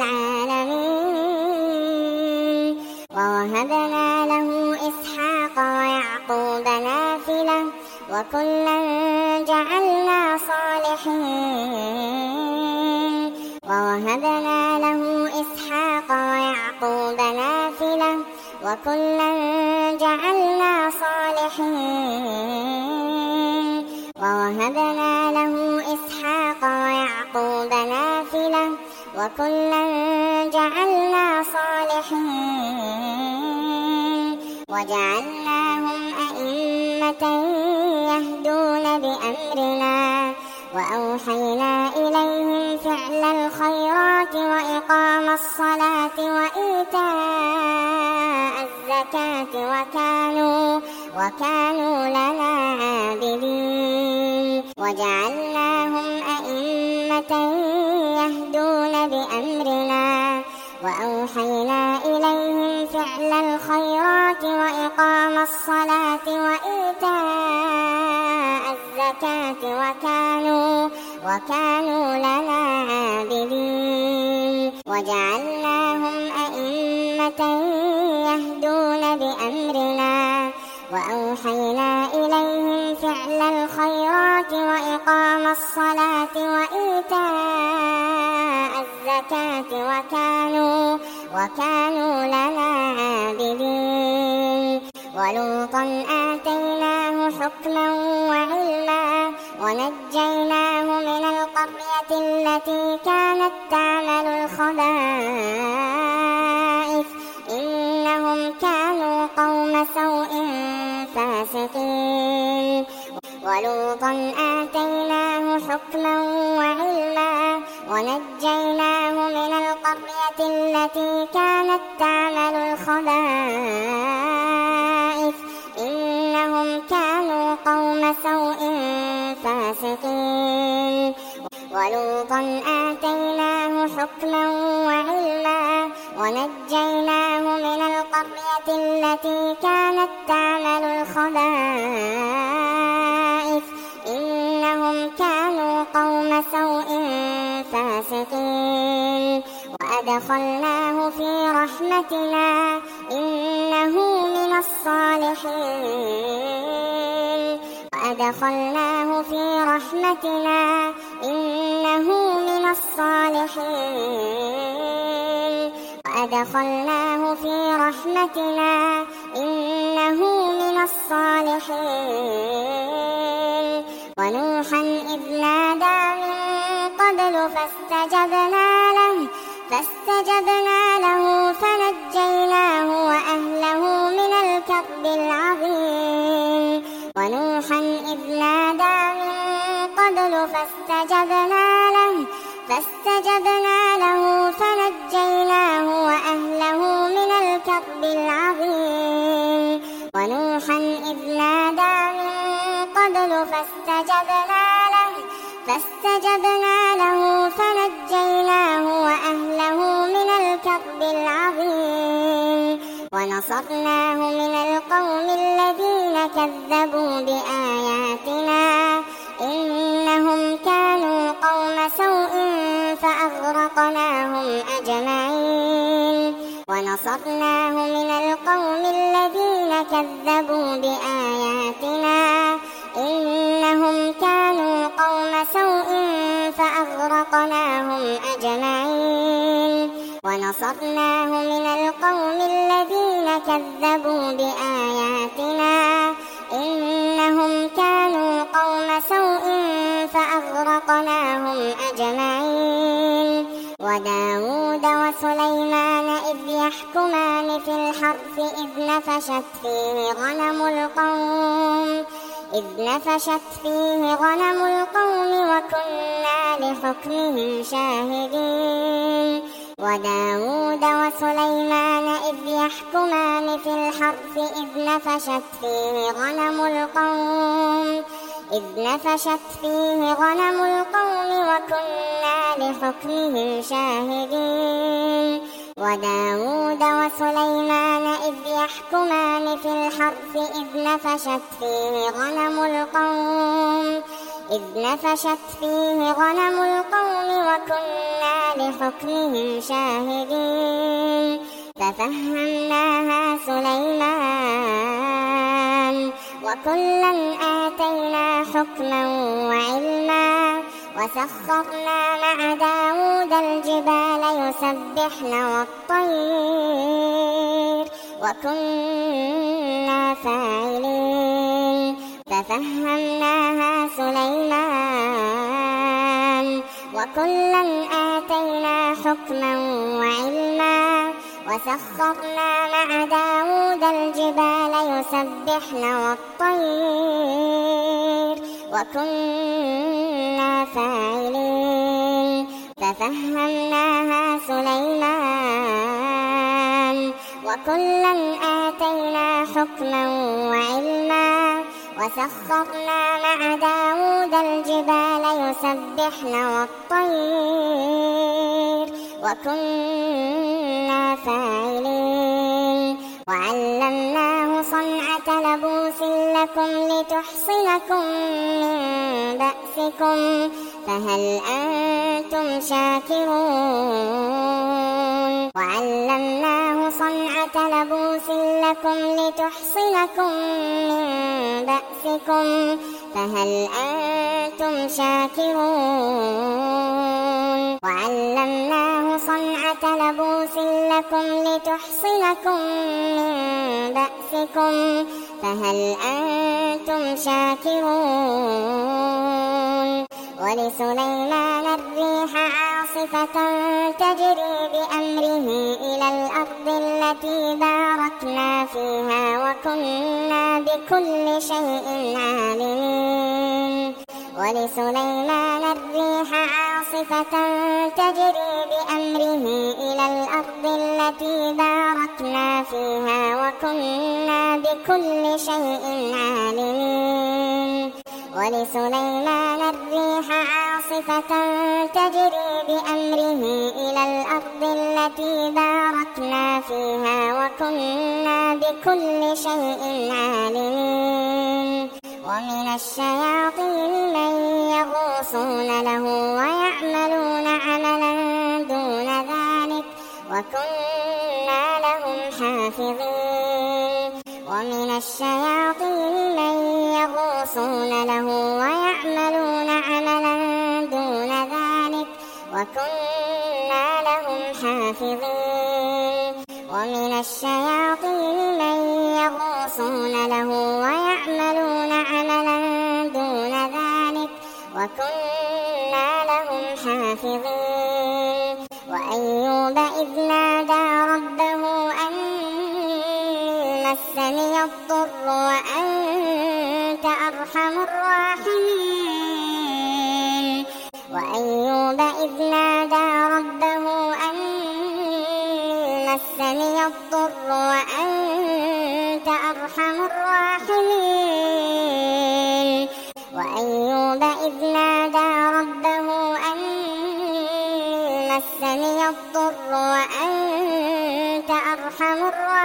للعالمين ووهبنا له إسحاق ويعقوب نافلة وكلا جعلنا صالحين ووهبنا له إسحاق ويعقوب نافلة وكلا جعلنا صالحين ووهبنا له إسحاق ويعقوب نافلة وكلا جعلنا صالحين وجعلناهم أئمة يهدون بأمرنا وأوحينا إليهم فعل الخيرات وإقام الصلاة وإيتاء الزكاة وكانوا, وكانوا لنا عابدين وجعلناهم أئمة يهدون بأمرنا وأوحينا إليهم فعل الخيرات وإقام الصلاة وإيتاء الزكاة وكانوا, وكانوا لنا عابدين وجعلناهم أئمة يهدون بأمرنا وأوحينا إليهم فعل الخيرات وإقام الصلاة وإيتاء الزكاة وكانوا, وكانوا لنا عابدين ولوطا آتيناه حكما وعلما ونجيناه من القرية التي كانت تعمل الخبائث إنهم كانوا قوم سوء فاسقين ولوطا آتيناه حكما وعلما ونجيناه من القرية التي كانت تعمل الخبائث إنهم كانوا قوم سوء فاسقين ولوطا آتيناه حكما وعلما ونجيناه من القرية التي كانت تعمل الخبائث إنهم كانوا قوم سوء فاسقين وأدخلناه في رحمتنا إنه من الصالحين وأدخلناه في رحمتنا إنه من الصالحين وأدخلناه في رحمتنا إنه من الصالحين ونوحا إذ نادى من قبل فاستجبنا له فاستجبنا له فنجيناه وأهله من الكرب العظيم ونوحا إذ نادى من قبل فاستجبنا له فاستجبنا له فنجيناه وأهله من الكرب العظيم ونوحا إذ نادى من قبل فاستجبنا له فاستجبنا له فنجيناه وأهله من الكرب العظيم ونصرناه من القوم الذين كذبوا بآياتنا إنهم كانوا قوم سوء فأغرقناهم أجمعين ونصرناه من القوم الذين كذبوا بآياتنا إنهم كانوا قوم سوء فأغرقناهم أجمعين ونصرناه من القوم الذين كذبوا بآياتنا إنهم كانوا قوم سوء فأغرقناهم أجمعين وداود وسليمان إذ يحكمان في الحرث إذ نفشت فيه غنم القوم إذ نفشت فيه غنم القوم وكنا لحكمهم شاهدين وداود وسليمان إذ يحكمان في الحرث إذ نفشت فيه غنم القوم إذ نفشت فيه غنم القوم وكنا لحكمهم شاهدين وداود وسليمان إذ يحكمان في الحرث إذ نفشت فيه غنم القوم إذ نفشت فيه غنم القوم وكنا لحكمهم شاهدين ففهمناها سليمان وكلا آتينا حكما وعلما وسخرنا مع داود الجبال يسبحن والطير وكنا فاعلين ففهمناها سليمان وكلا آتينا حكما وعلما وسخرنا مع داود الجبال يسبحن والطير وكنا فاعلين ففهمناها سليمان وكلا آتينا حكما وعلما وسخرنا مع داود الجبال يسبحن والطير وكنا فاعلين وعلمناه صنعة لبوس لكم لتحصنكم من بأسكم فهل أنتم شاكرون وعلمناه صنعة لبوس لكم لتحصنكم من بأسكم فهل أنتم شاكرون وعلمناه صنعة لبوس لكم لتحصنكم من بأسكم فهل أنتم شاكرون ولسليمان الريح عاصفة تجري بأمره إلى الأرض التي باركنا فيها وكنا بكل شيء عالمين ولسليمان الريح عاصفة تجري بأمره إلى الأرض التي باركنا فيها وكنا بكل شيء عالمين ولسليمان الريح عاصفة تجري بأمره إلى الأرض التي باركنا فيها وكنا بكل شيء عالمين ومن الشياطين من يغوصون له ويعملون عملا دون ذلك وكنا لهم حافظين ومن الشياطين من يغوصون له ويعملون عملا دون ذلك وكنا لهم حافظين ومن الشياطين من يغوصون له ويعملون عملا دون ذلك وكنا لهم حافظين وأيوب إذ نادى ربه أني مسني الضر وأنت أرحم الراحمين وأيوب إذ نادى ربه أني مسني الضر وأنت أرحم الراحمين وأيوب إذ نادى ربه أني مسني الضر وأنت أرحم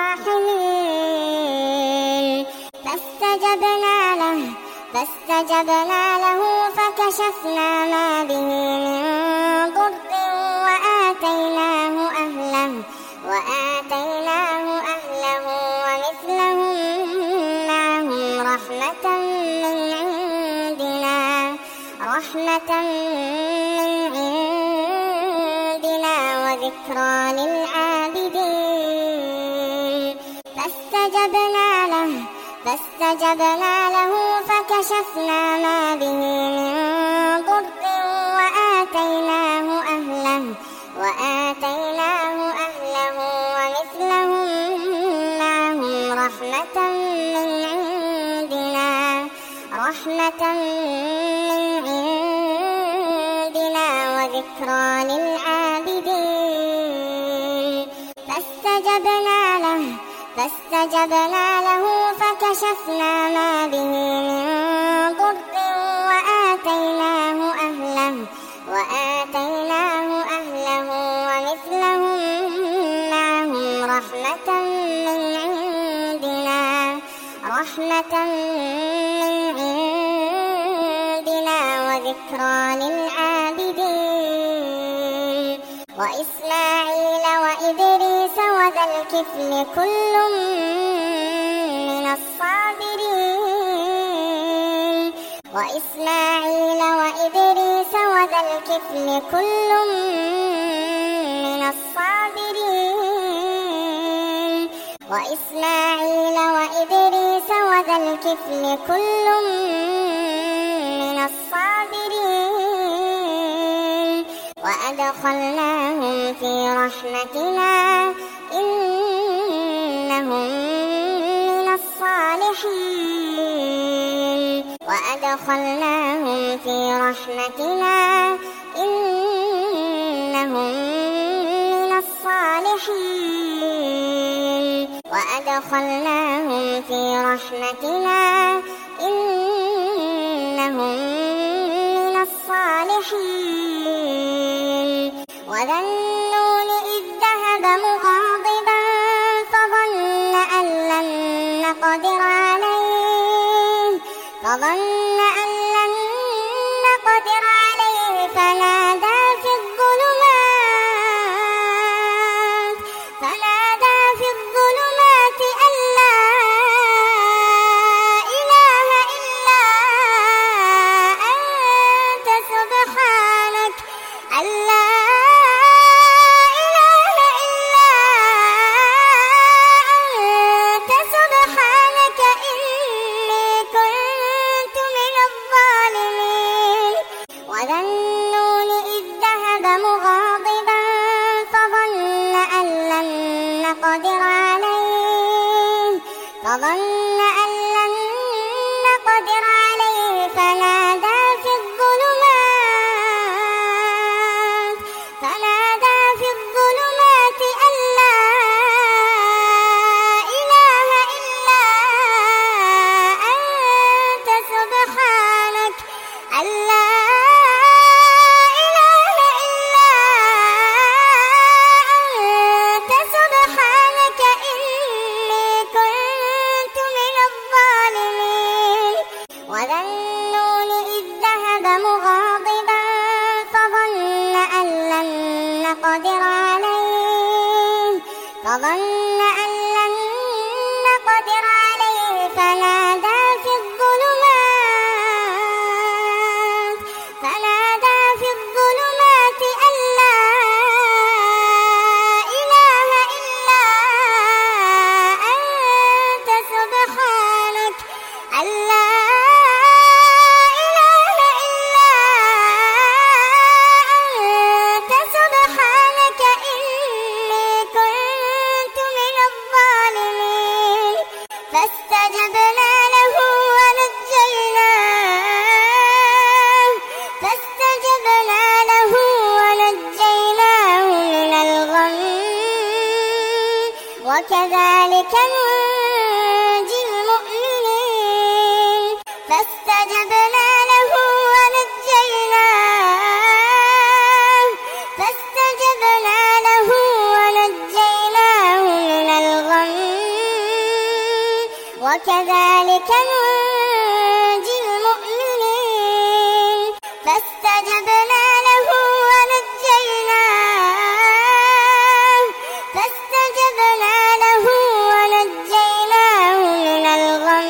الراحمين فاستجبنا له فاستجبنا له فكشفنا ما به من ضر وآتيناه أهله وآتيناه أهله ومثلهم معهم رحمة من عندنا رحمة من عندنا وذكرى للعابدين فاستجبنا له فاستجبنا له فكشفنا ما به من ضر وآتيناه أهله وآتيناه أهله ومثلهم معهم رحمة من عندنا رحمة من عندنا وذكرى للعابدين فاستجبنا له فاستجبنا له فكشفنا ما به من ضر وآتيناه أهله وآتيناه أهله ومثلهم معهم رحمة من عندنا رحمة من عندنا وذكرى للعابدين وإسماعيل وإدريس وذا الكفل كل من الصابرين وإسماعيل وإدريس وذا الكفل كل من الصابرين وإسماعيل وإدريس وذا الكفل كل من الصابرين وأدخلناهم في رحمتنا إنهم من الصالحين وأدخلناهم في رحمتنا إنهم من الصالحين وأدخلناهم في رحمتنا إنهم من الصالحين وذا النون إذ ذهب مغاضبا فظن أن لن نقدر عليه فظن أن لن نقدر عليه فنادى في الظلمات فنادى في الظلمات أن لا إله إلا أنت سبحانك أن لا فظن أن لن نقدر عليه فنادى في الظلمات فنادى في الظلمات أن لا إله إلا أنت سبحانك أن لا إله إلا أنت سبحانك إني كنت من الظالمين وذا النون إذ ذهب مغاضبا فظن أن لن نقدر عليه فظن أن لن نقدر عليه فنادى في الظلمات فنادى في الظلمات أن لا إله إلا أنت سبحانك أن لا إله إلا أنت سبحانك إني كنت من الظالمين فاستجبنا له ونجيناه فاستجبنا له ونجيناه من الغم وكذلك ننجي المؤمنين فاستجبنا له ونجيناه فاستجبنا له ونجيناه من الغم وكذلك ننجي المؤمنين فاستجبنا له ونجيناه فاستجبنا له ونجيناه من الغم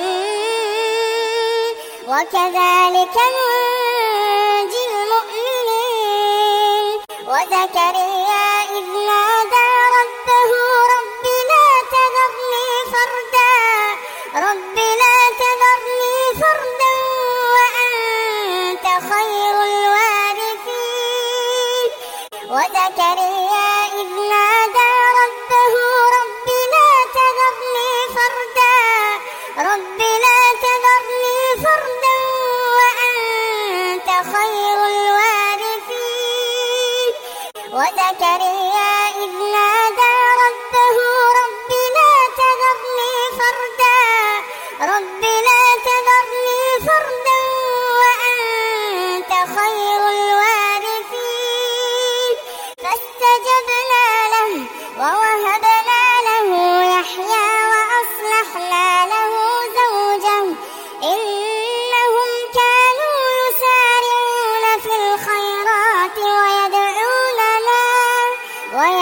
وكذلك ننجي المؤمنين وزكريا إذ نادى ربه رب لا تذرني فردا رب لا تذرني فردا وأنت خير الوارثين وزكريا إذ نادى ربه رب لا تذرني فردا رب لا تذرني فردا وأنت خير الوارثين وزكريا إذ نادى ربه رب لا تذرني فردا رب لا تذرني فردا وأنت خير الوارثين فاستجبنا له ووهبنا له يحيى وأصلحنا له زوجه إنهم كانوا يسارعون في الخيرات ويدعوننا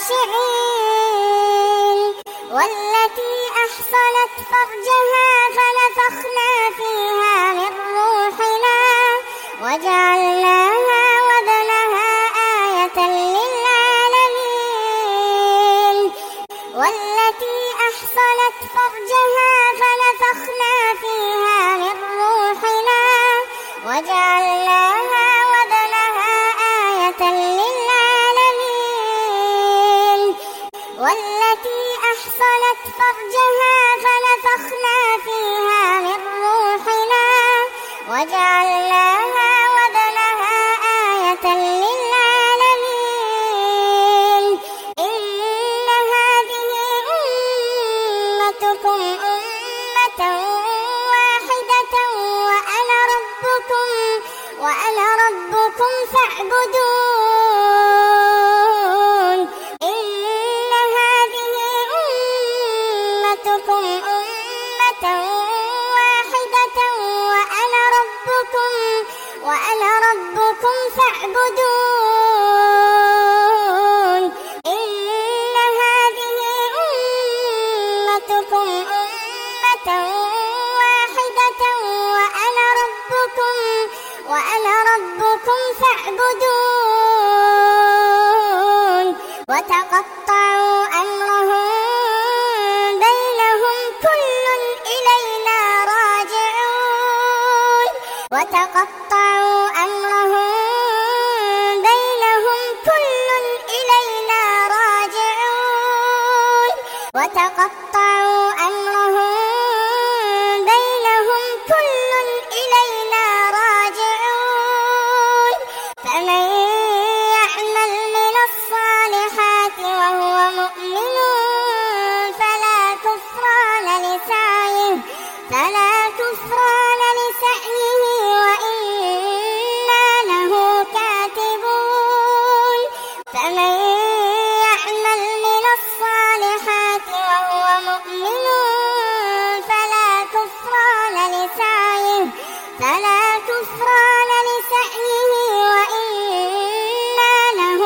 خاشعين والتي أحصنت فرجها فنفخنا فيها من روحنا وجعلناها وابنها آية للعالمين والتي أحصنت فرجها فنفخنا فيها من روحنا وجعلناها وابنها آية للعالمين والتي أحصنت فرجها فنفخنا فيها من روحنا وجعلناها وابنها آية للعالمين إن هذه أمتكم أمة واحدة وأنا ربكم وأنا ربكم فاعبدون إن هذه أمتكم أمة واحدة وأنا ربكم وأنا ربكم فاعبدون إن هذه أمتكم أمة واحدة وأنا ربكم وأنا ربكم فاعبدون وتقطعوا أمرهم بينهم كل إلينا راجعون وتقطعوا أمرهم بينهم كل إلينا راجعون وتقطعوا أمرهم بينهم كل إلينا راجعون فمن يعمل من الصالحات وهو مؤمن فلا كفران لسعيه فلا كفران لسعيه وإنا له كاتبون فمن يعمل من الصالحات وهو مؤمن فلا كفران لسعيه فلا كفران لسعيه وإنا له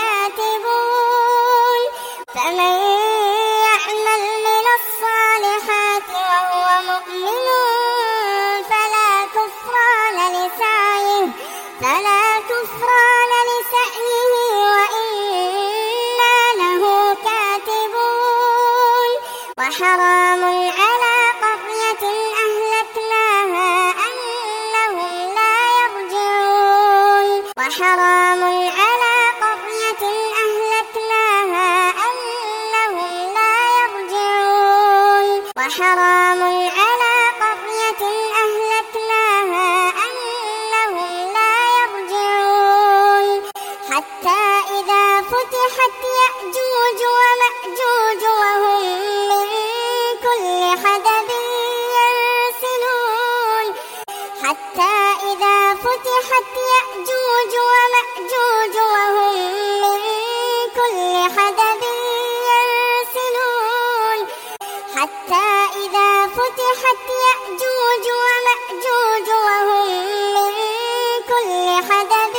كاتبون فمن يعمل من الصالحات وهو مؤمن فلا كفران لسعيه فلا كفران لسعيه وإنا له كاتبون وحرام على قرية أهلكناها أنهم لا يرجعون وحرام على قرية أهلكناها أنهم لا يرجعون وحرام على قرية أهلكناها أنهم لا يرجعون حتى إذا فتحت يأجوج ومأجوج وهم من كل حدب ينسلون حتى إذا فتحت يأجوج ومأجوج وهم من كل حدب ينسلون حتى إذا فتحت يأجوج ومأجوج وهم من كل حدب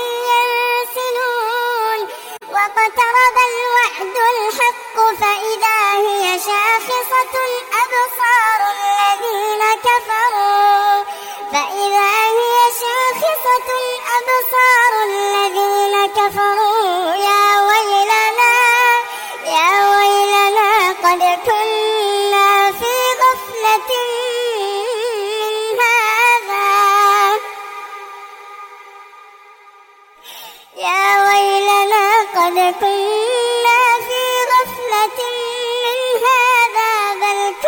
ينسلون واقترب الوعد الحق فإذا هي شاخصة أبصار الذين كفروا فإذا هي شاخصة أبصار الذين كفروا يا ويلنا يا ويلنا قد كنا في غفلة من هذا يا ويلنا قد كنا في غفلة من هذا بل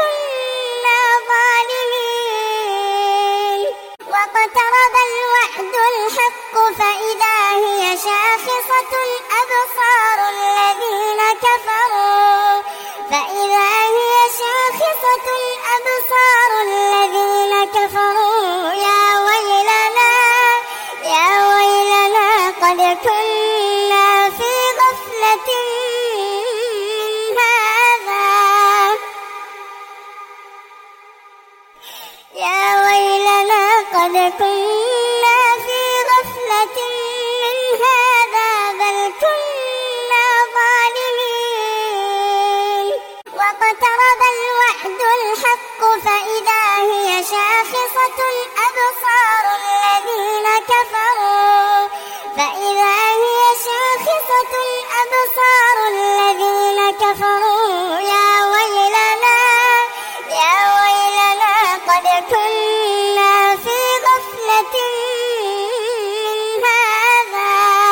كفروا يا ويلنا يا ويلنا قد كنا في غفلة من هذا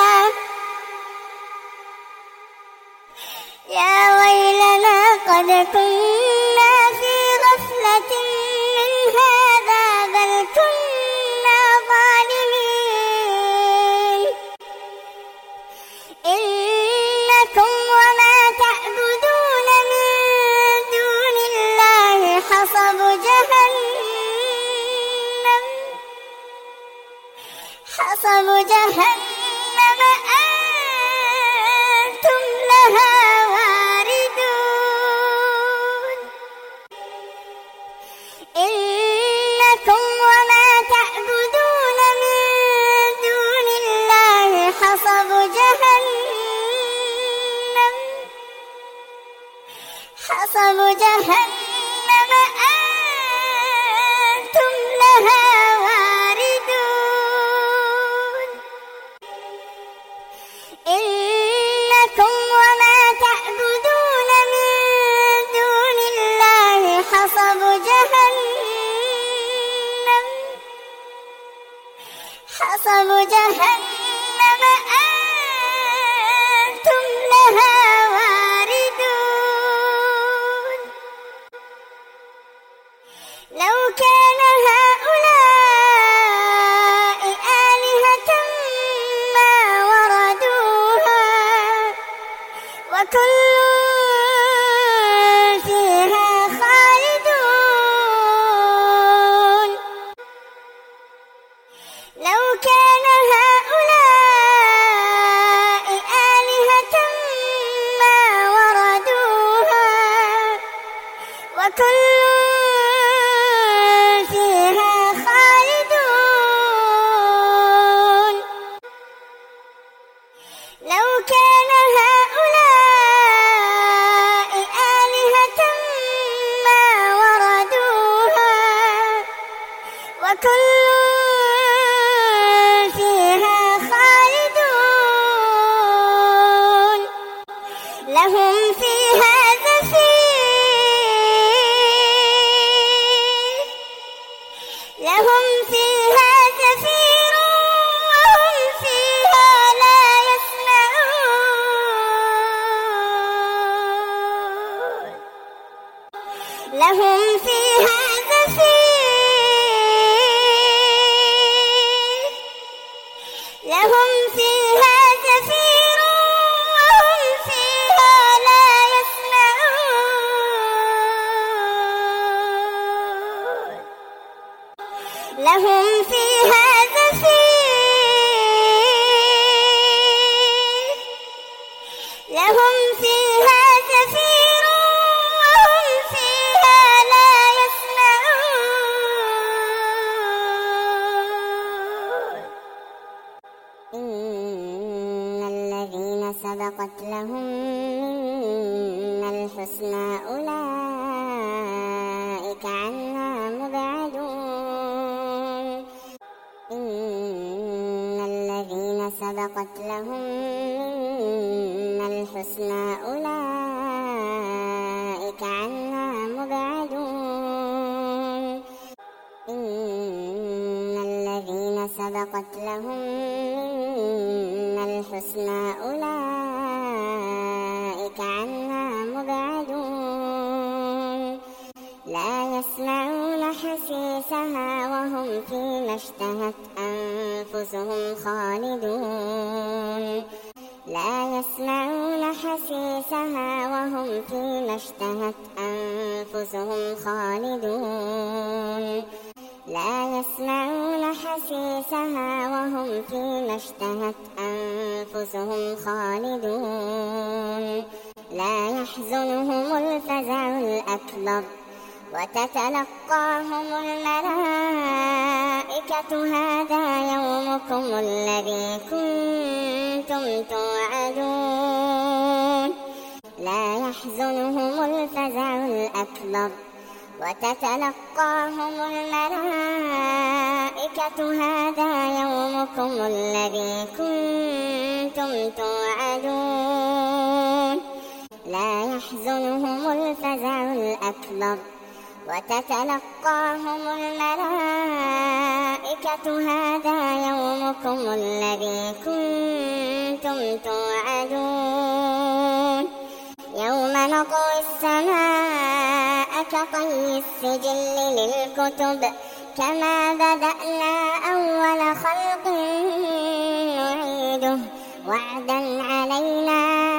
يا ويلنا قد كنا في غفلة من هذا بل كنا ظالمين إنكم وما تعبدون من دون الله حصب جهنم حصب جهنم أنتم لها واردون إنكم وما تعبدون من دون الله حصب جهنم حصب جهنم أنتم لها واردون إنكم وما تعبدون من دون الله حصب جهنم حصب جهنم أنتم لها واردون لو كان هؤلاء آلهة ما وردوها وكل فيها خالدون لو كان هؤلاء آلهة ما وردوها وكل فيها خالدون لو كان هؤلاء آلهة ما وردوها وكل فيها خالدون لهم فيها زفير لهم فيها زفير وهم فيها لا يسمعون لهم فيها زفير لهم فيها زفير وهم فيها لا يسمعون لهم فيها زفير لهم فيها زفير وهم فيها لا يسمعون إن الذين سبقت لهم منا الحسنى أولئك عنها مبعدون إن الذين سبقت لهم منا الحسنى أولئك عنها مبعدون إن الذين سبقت لهم منا الحسنى أولئك عنها مبعدون لا يسمعون حسيسها وهم فيما اشتهت أنفسهم خالدون لا يسمعون حسيسها وهم فيما اشتهت أنفسهم خالدون لا يسمعون حسيسها وهم فيما اشتهت أنفسهم خالدون لا يحزنهم الفزع الأكبر وتتلقاهم الملائكة هذا يومكم الذي كنتم توعدون لا يحزنهم الفزع الأكبر وتتلقاهم الملائكة هذا يومكم الذي كنتم توعدون لا يحزنهم الفزع الأكبر وتتلقاهم الملائكة هذا يومكم الذي كنتم توعدون يوم نطوي السماء كطي السجل للكتب كما بدأنا أول خلق نعيده وعدا علينا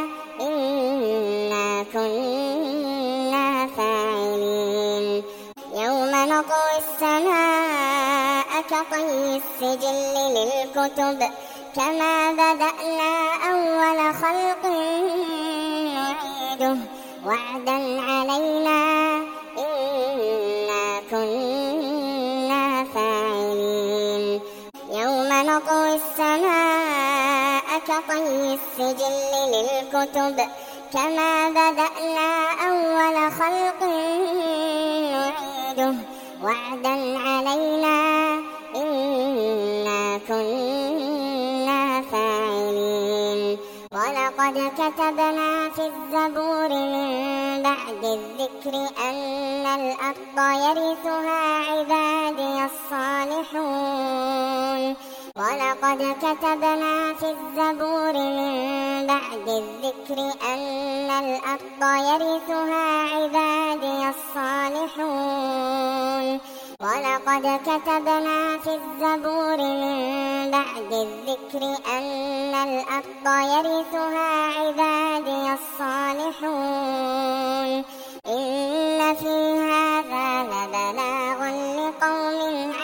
إنا كنا فاعلين يوم نطوي السماء كطي السجل للكتب كما بدأنا أول خلق نعيده وعدا علينا إنا كنا فاعلين يوم نطوي السماء كطي السجل للكتب كما بدأنا أول خلق نعيده وعدا علينا إنا كنا فاعلين ولقد كتبنا في الزبور من بعد الذكر أن الأرض يرثها عبادي الصالحون ولقد كتبنا في الزبور من بعد الذكر أن الأرض يرثها عبادي الصالحون ولقد كتبنا في الزبور من بعد الذكر أن الأرض يرثها عبادي الصالحون إن في هذا لبلاغ لقوم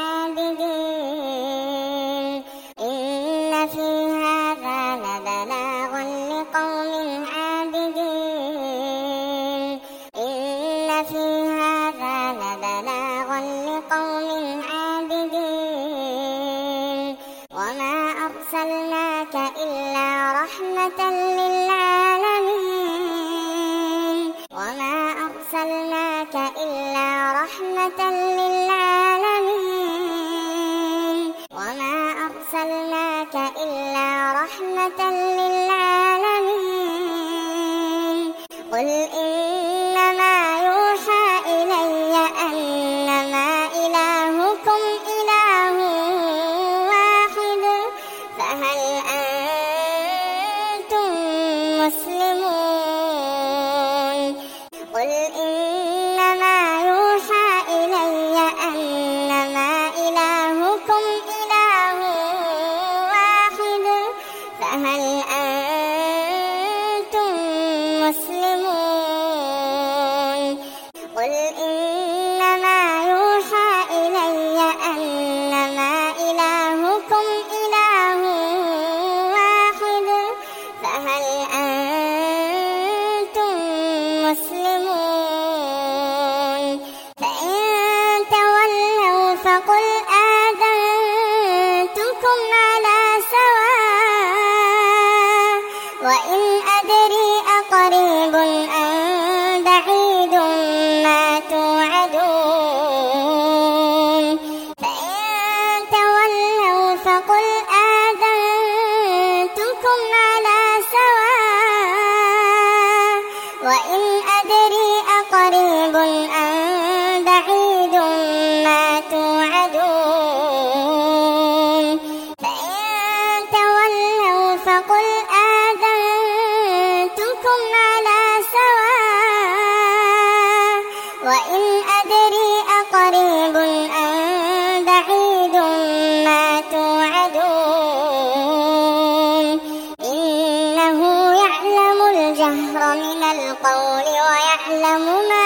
عابدين إن في هذا لبلاغ لقوم عابدين إن في هذا لبلاغ لقوم عابدين وما أرسلناك إلا رحمة للعالمين وما أرسلناك إلا رحمة للعالمين وما أرسلناك إلا رحمة للعالمين قل إنما يوحى إلي أنما إلهكم إله واحد فهل أنتم مسلمون قل إنما يوحى إلي أنما إلهكم إله واحد فهل أنتم مسلمون قل إنما يوحى إلي أنما إلهكم إله واحد فهل أنتم مسلمون فإن تولوا فقل آذنتكم على سواء وإن أدري أقريب أم بعيد ما توعدون فإن تولوا فقل آذنتكم على سواء وإن أدري أقريب أم بعيد ما توعدون فإن تولوا فقل آذنتكم على سواء وإن أدري أقريب أم بعيد ما توعدون إنه يعلم الجهر من القول ويعلم ما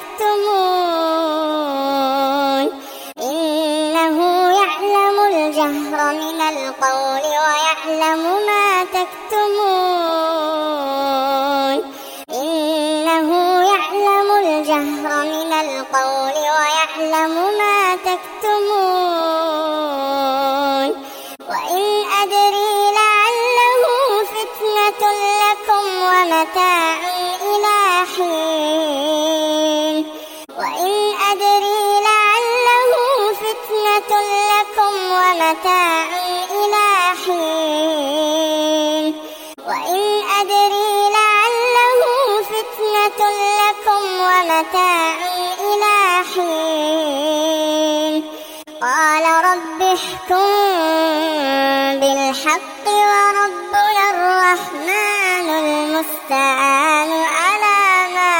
تكتمون إنه يعلم الجهر من القول ويعلم ما تكتمون إنه يعلم الجهر من القول ويعلم ما تكتمون وإن أدري لعله فتنة لكم ومتاع إلى حين وإن أدري لعله فتنة لكم ومتاع إلى حين وإن أدري لعله فتنة ومتاع إلى حين قال رب احكم بالحق وربنا الرحمن المستعان على ما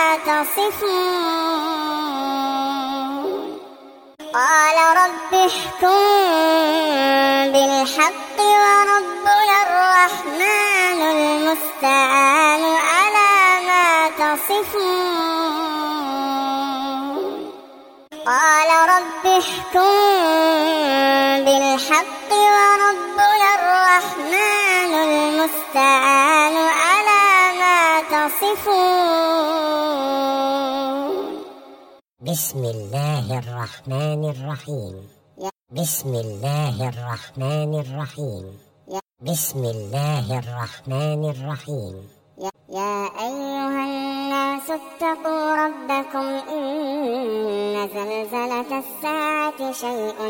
تصفون قال رب احكم بالحق وربنا الرحمن المستعان على ما تصفون قال رب احكم بالحق وربنا الرحمن المستعان على ما تصفون بسم الله الرحمن الرحيم بسم الله الرحمن الرحيم بسم الله الرحمن الرحيم يا أيها الناس اتقوا ربكم إن زلزلة الساعة شيء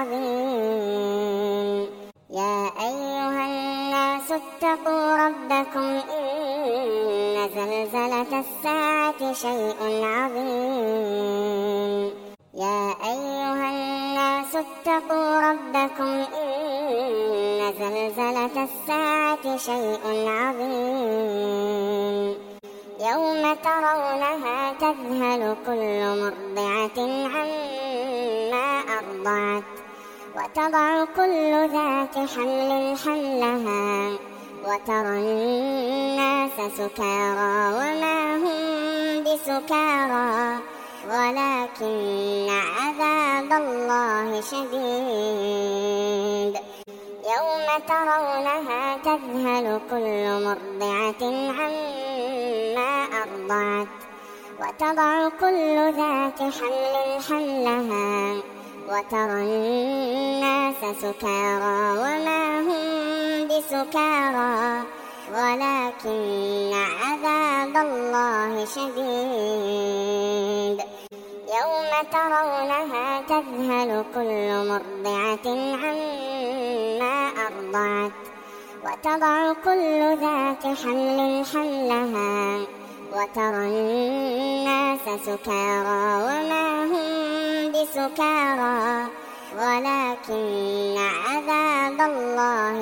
عظيم يا أيها الناس اتقوا ربكم إن زلزلة الساعة شيء عظيم يا أيها الناس اتقوا ربكم إن زلزلة الساعة شيء عظيم يوم ترونها تذهل كل مرضعة عما أرضعت وتضع كل ذات حمل حملها وترى الناس سكارى وما هم بسكارى ولكن عذاب الله شديد يوم ترونها تذهل كل مرضعة عما أرضعت وتضع كل ذات حمل حملها وترى الناس سكارى وما هم بسكارى ولكن عذاب الله شديد يوم ترونها تذهل كل مرضعة عما أرضعت وتضع كل ذات حمل حملها وترى الناس سكارى وما هم بسكارى ولكن عذاب الله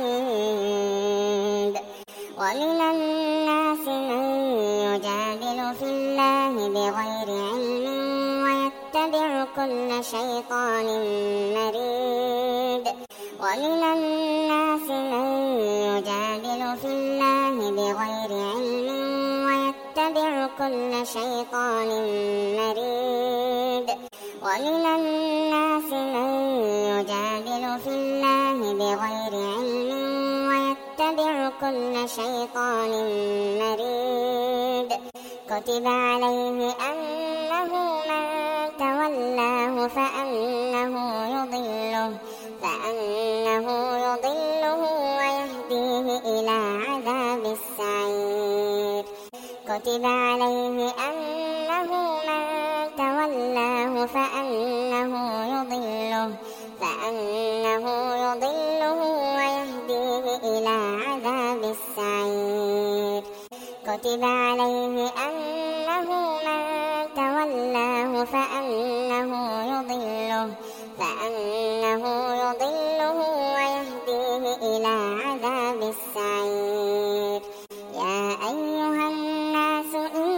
شديد ومن الناس من يجادل في الله بغير علم ويتبع كل شيطان مريد ومن الناس من يجادل في الله بغير علم ويتبع كل شيطان مريد ومن الناس من يجادل في الله بغير علم ويتبع كل شيطان مريد كتب عليه أنه من تولاه فأنه يضله فأنه يضله ويهديه إلى عذاب السعير كتب عليه أنه من تولاه فأنه يضله فأنه يضله ويهديه إلى عذاب السعير كتب عليه أنه من تولاه فأنه يضله فأنه يضله ويهديه إلى عذاب السعير يا أيها الناس إن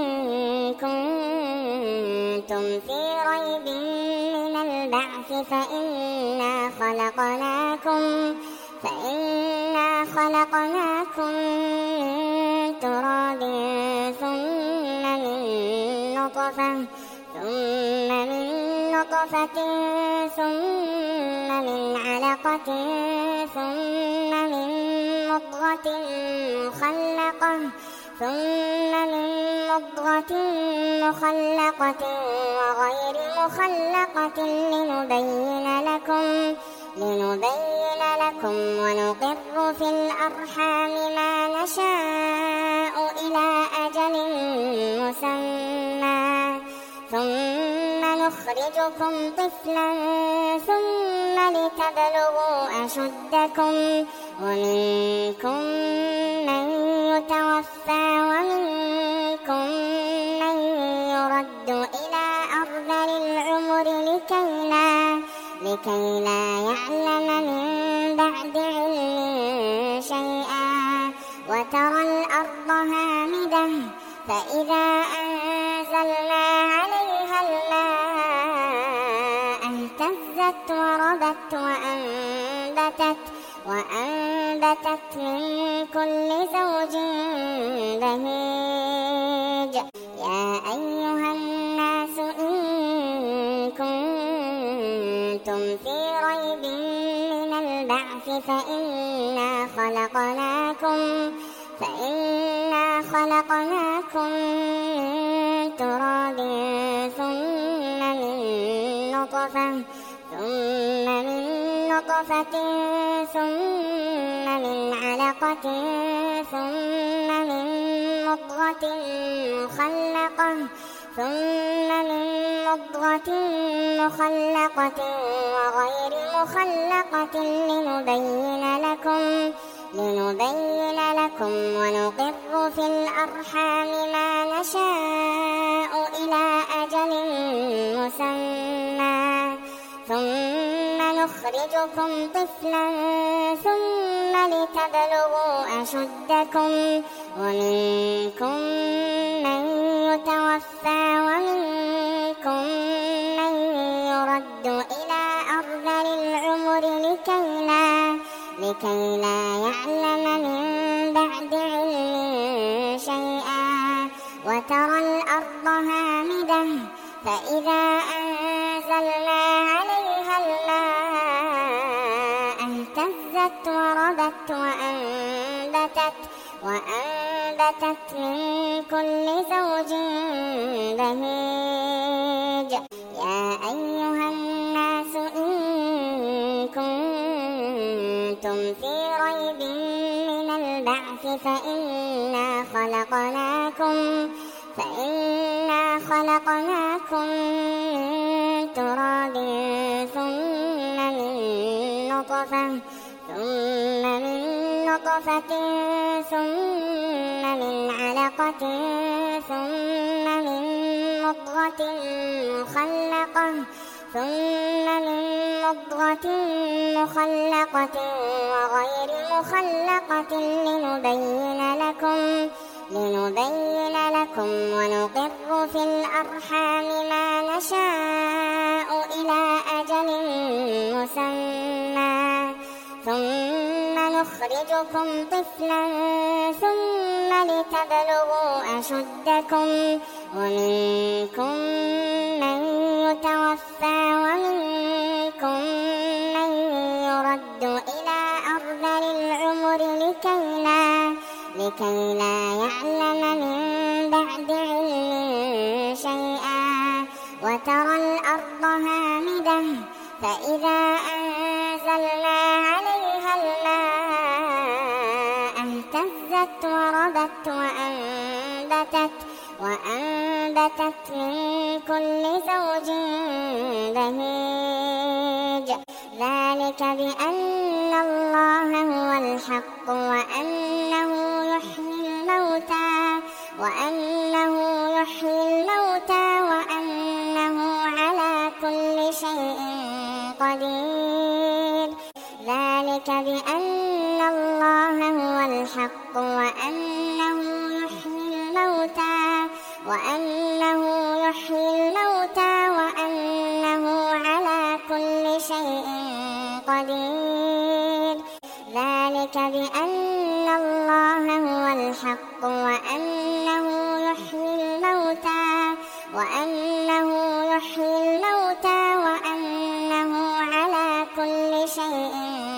كنتم في ريب من البعث فإنا خلقناكم فإنا خلقناكم من تراب ثم من نطفة ثم من نطفة ثم من علقة ثم من مضغة مخلقة ثم من مضغة مخلقة وغير مخلقة لنبين لكم لنبين لكم ونقر في الأرحام ما نشاء إلى أجل مسمى ثم نخرجكم طفلا ثم لتبلغوا أشدكم ومنكم من يتوفى ومنكم من مِدَةٍ فإذا أنزلنا عليها الماء اهتزت وربت وأنبتت وأنبتت من كل زوج بهيج يا أيها الناس إن كنتم في ريب من البعث فإنا خلقناكم فإنا خلقناكم من تراب ثم من نطفة ثم من نطفة ثم من علقة ثم من مضغة مخلقة ثم من مضغة مخلقة وغير مخلقة لنبين لكم لنبين لكم ونقر في الأرحام ما نشاء إلى أجل مسمى ثم نخرجكم طفلا ثم لتبلغوا أشدكم ومنكم من يتوفى ومنكم من يرد إلى أرذل العمر لكي لا لكي لا يعلم من بعد علم شيئا وترى الأرض هامدة فإذا أنزلنا عليها الماء اهتزت وربت وأنبتت وأنبتت من كل زوج بهيج يا أيها الناس إن كنتم في ريب من البعث فإنا خلقناكم فإنا خلقناكم من تراب ثم من نطفة ثم من نطفة ثم من علقة ثم من مضغة مخلقة ثم من مضغة مخلقة وغير مخلقة لنبين لكم لنبين لكم ونقر في الأرحام ما نشاء إلى أجل مسمى ثم نخرجكم طفلا ثم لتبلغوا أشدكم ومنكم من يتوفى ومنكم من يرد إلى أرذل العمر لكي لا لكي لا يعلم من بعد علم شيئا وترى الأرض هامدة فإذا أنزلنا عليها الماء اهتزت وربت وأنبتت وأنبتت من كل زوج بهيج ذلك بأن الله هو الحق وأنه يحيي الموتى وأنه يحيي الموتى وأنه على كل شيء قدير ذلك بأن الله هو الحق وأنه يحيي الموتى وأنه يحيي الموتى وأنه على كل شيء قدير ذلك بأن الله هو الحق وأنه يحيي الموتى وأنه يحيي الموتى وأنه على كل شيء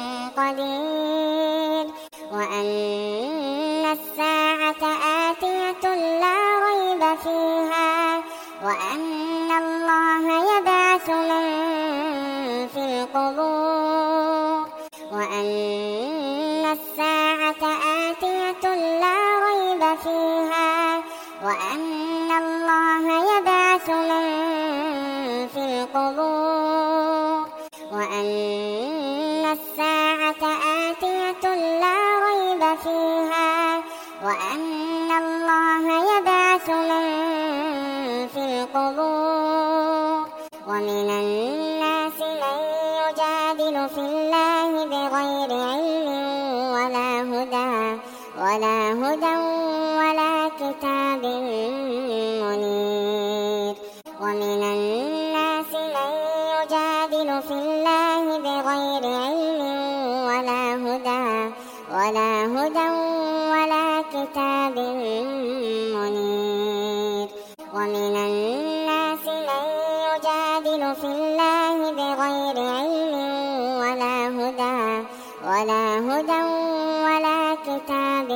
قدير وأن الساعة آتية لا ريب فيها وأن الله يبعث من في القبور وأن الساعة آتية لا ريب فيها وأن الله يبعث من في القبور وأن الساعة آتية لا ريب فيها وأن الله يبعث من في القبور ومن الناس من يجادل في الله بغير علم ولا هدى ولا هدى ولا كتاب كتاب منير ومن الناس من يجادل في الله بغير علم ولا هدى ولا هدى ولا كتاب منير ومن الناس من يجادل في الله بغير علم ولا هدى ولا هدى ولا كتاب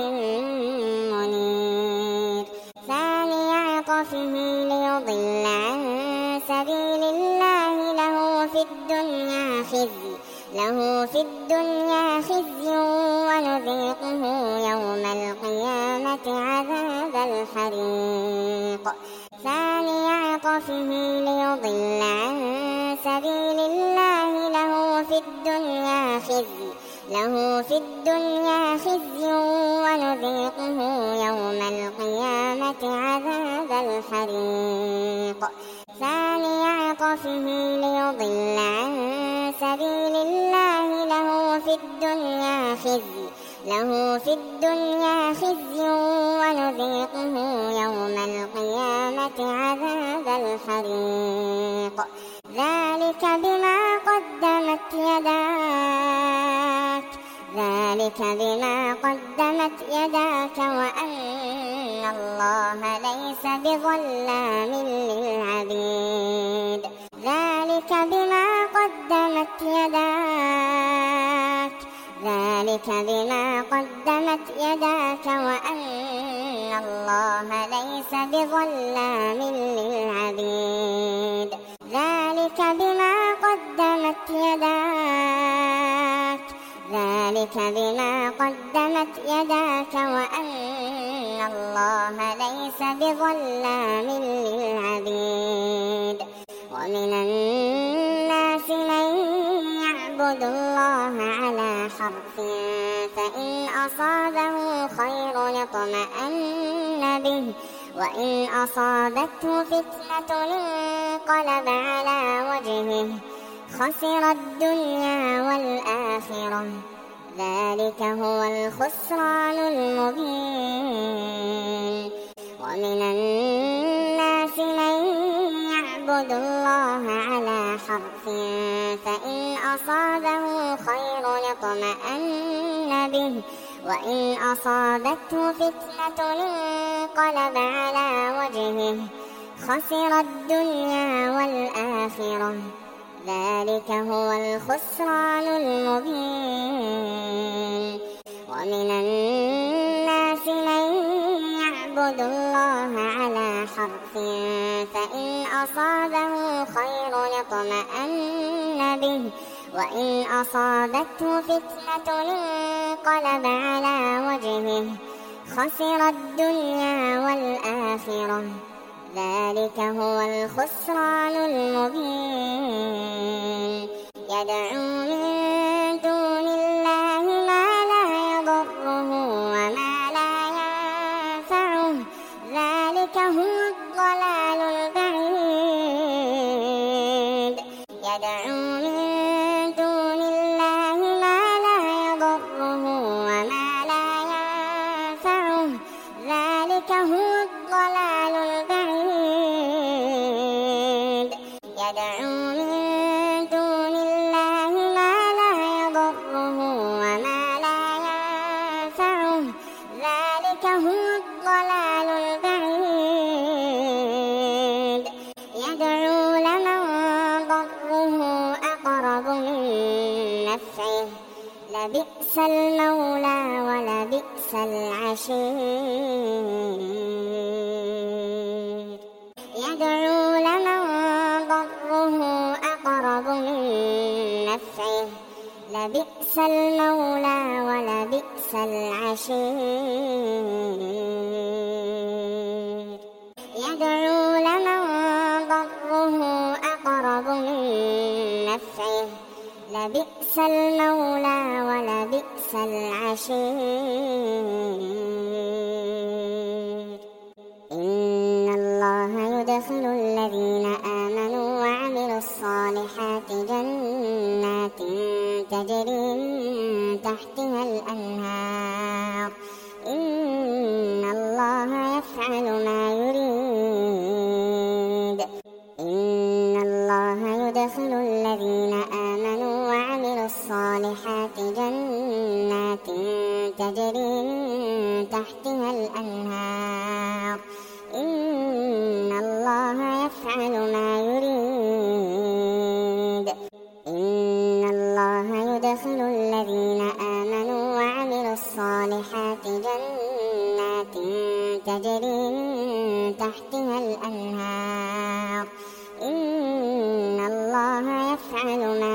منير ثاني عطفه ليضل عن سبيل الله له في الدنيا خزي له في الدنيا خزي ونذيقه يوم القيامة عذاب الحريق ثاني عطفه ليضل عن سبيل الله له في الدنيا خزي له في الدنيا خزي ونذيقه يوم القيامة عذاب الحريق ثاني عطفه ليضل عن سبيل الله له في الدنيا خزي له في الدنيا خزي ونذيقه يوم القيامة عذاب الحريق ذلك بما قدمت يداك ذلك بما قدمت يداك وأن الله ليس بظلام للعبيد ذلك بما قدمت يداك ذلك بما قدمت يداك وأن الله ليس بظلام للعبيد ذلك بما قدمت يداك ذلك بما قدمت يداك وأن الله ليس بظلام للعبيد ومن الناس من يعبد الله على حرف فإن أصابه خير اطمأن به وإن أصابته فتنة انقلب على وجهه خسر الدنيا والآخرة ذلك هو الخسران المبين ومن الناس من يعبد الله على حرف فإن أصابه خير اطمأن به وإن أصابته فتنة انقلب على وجهه خسر الدنيا والآخرة ذلك هو الخسران المبين ومن الناس من يعبد الله على حرف فإن أصابه خير اطمأن به وإن أصابته فتنة انقلب على وجهه خسر الدنيا والآخرة ذلك هو الخسران المبين يدعو من دون الله ما لا يضره وما لا ينفعه ذلك هو الضلال البعيد يدعو من دون الله ما لا يضره وما لا ينفعه ذلك هو الضلال البعيد يدعو من دون الله ما لا يضره وما لا ينفعه ذلك هو الضلال البعيد يدعو لمن ضره أقرب من نفعه لبئس المولى ولبئس العشير يدعو لمن ضره أقرب من نفعه لبئس المولى ولبئس العشير يدعو لمن ضره أقرب من نفعه لبئس المولى ولبئس العشير إن الله يدخل الذين آمنوا وعملوا الصالحات جنات تجري من تحتها الأنهار إن الله يفعل ما يريد. إن الله يدخل الذين آمنوا وعملوا الصالحات جنات تجري من تحتها الأنهار. إن الله يفعل ما يريد. إن الله يدخل الذين آمنوا وعملوا الصالحات جنات تجري من تحتها الأنهار. إن الله يفعل ما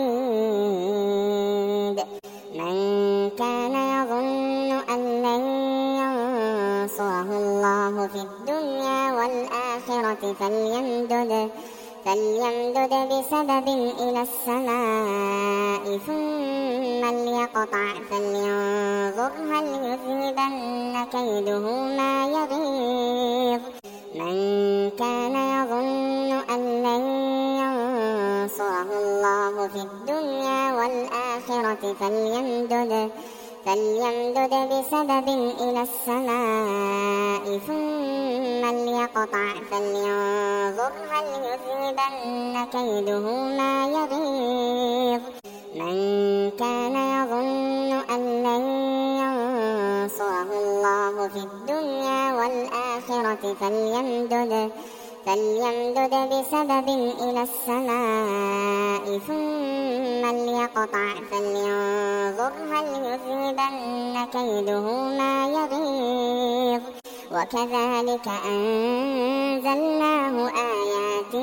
يريد. من كان يظن أن لن ينصره الله في الدنيا والآخرة فليمدد فليمدد بسبب إلى السماء ثم ليقطع فلينظر هل يذهبن كيده ما يغيظ. من كان يظن أن لن ينصره الله في الدنيا والآخرة فليمدد فليمدد بسبب إلى السماء ثم ليقطع فلينظر هل يذهبن كيده ما يغيظ. من كان يظن أن لن ينصره الله في الدنيا والآخرة فليمدد فليمدد بسبب إلى السماء ثم ليقطع فلينظر هل يذهبن كيده ما يغيظ. وكذلك أنزلناه آيات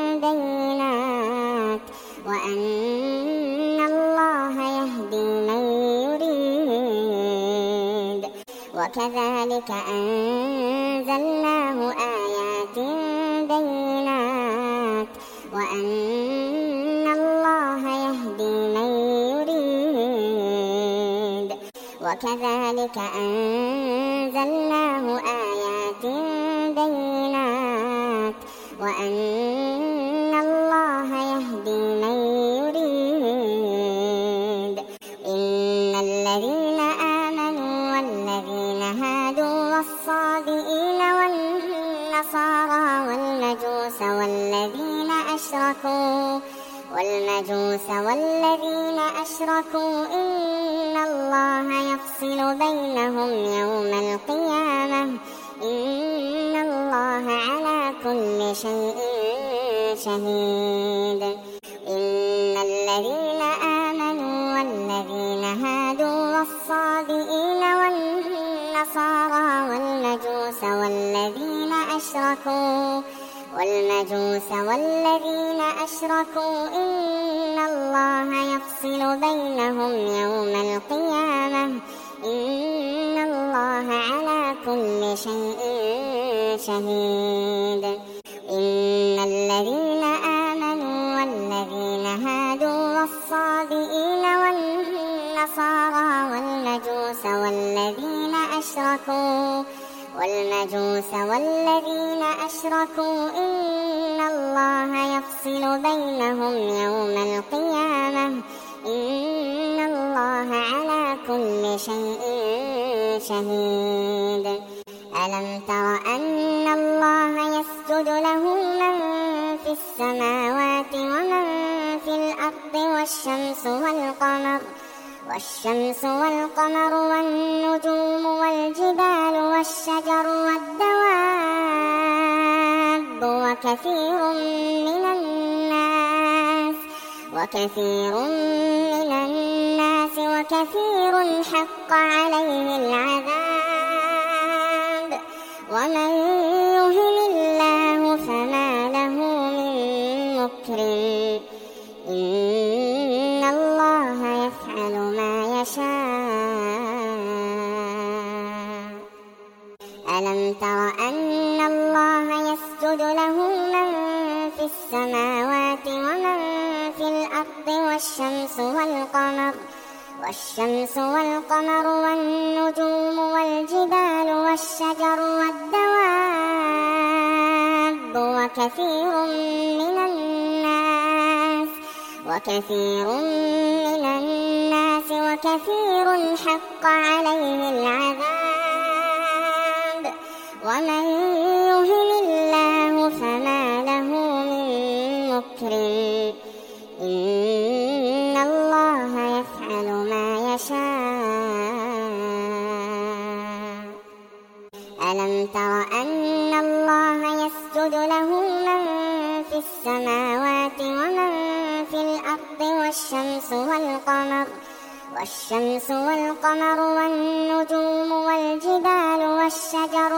بينات وأن الله يهدي من يريد. وكذلك أنزلناه آيات بينات وأن الله يهدي من يريد. وكذلك أنزلناه آيات بينات وأن الله يهدي من يريد. إن الذين آمنوا والذين هادوا والصابئين والنصارى والمجوس والذين أشركوا والمجوس والذين أشركوا إن الله يفصل بينهم يوم القيامة. إن الله على كل شيء شهيد. إن الذين آمنوا والذين هادوا والصابئين والنصارى والمجوس والذين أشركوا والمجوس والذين أشركوا إن الله يفصل بينهم يوم القيامة. إن الله على كل شيء شهيد. إن الذين آمنوا والذين هادوا والصابئين والنصارى والمجوس والذين أشركوا والمجوس والذين أشركوا إن الله يفصل بينهم يوم القيامة. إن الله على كل شيء شهيد. ألم تر أن الله يسجد له من في السماوات ومن في الأرض والشمس والقمر والشمس والقمر والنجوم والجبال والشجر والدواب وكثير من الناس وكثير من الناس وكثير حق عليه العذاب. ومن يهن الله فما له من مكرم. إن الله يفعل ما يشاء. ألم تر أن الله يسجد له من في السماوات ومن في الأرض والشمس والقمر والشمس والقمر والنجوم والجبال والشجر والدواب وكثير من الناس وكثير من الناس وكثير حق عليه العذاب. ومن ومن يهن الله فما له من مكرم إن الله يفعل ما يشاء ألم تر أن الله يسجد له من في السماوات ومن في الأرض والشمس والقمر والشمس والقمر والنجوم والجبال والشجر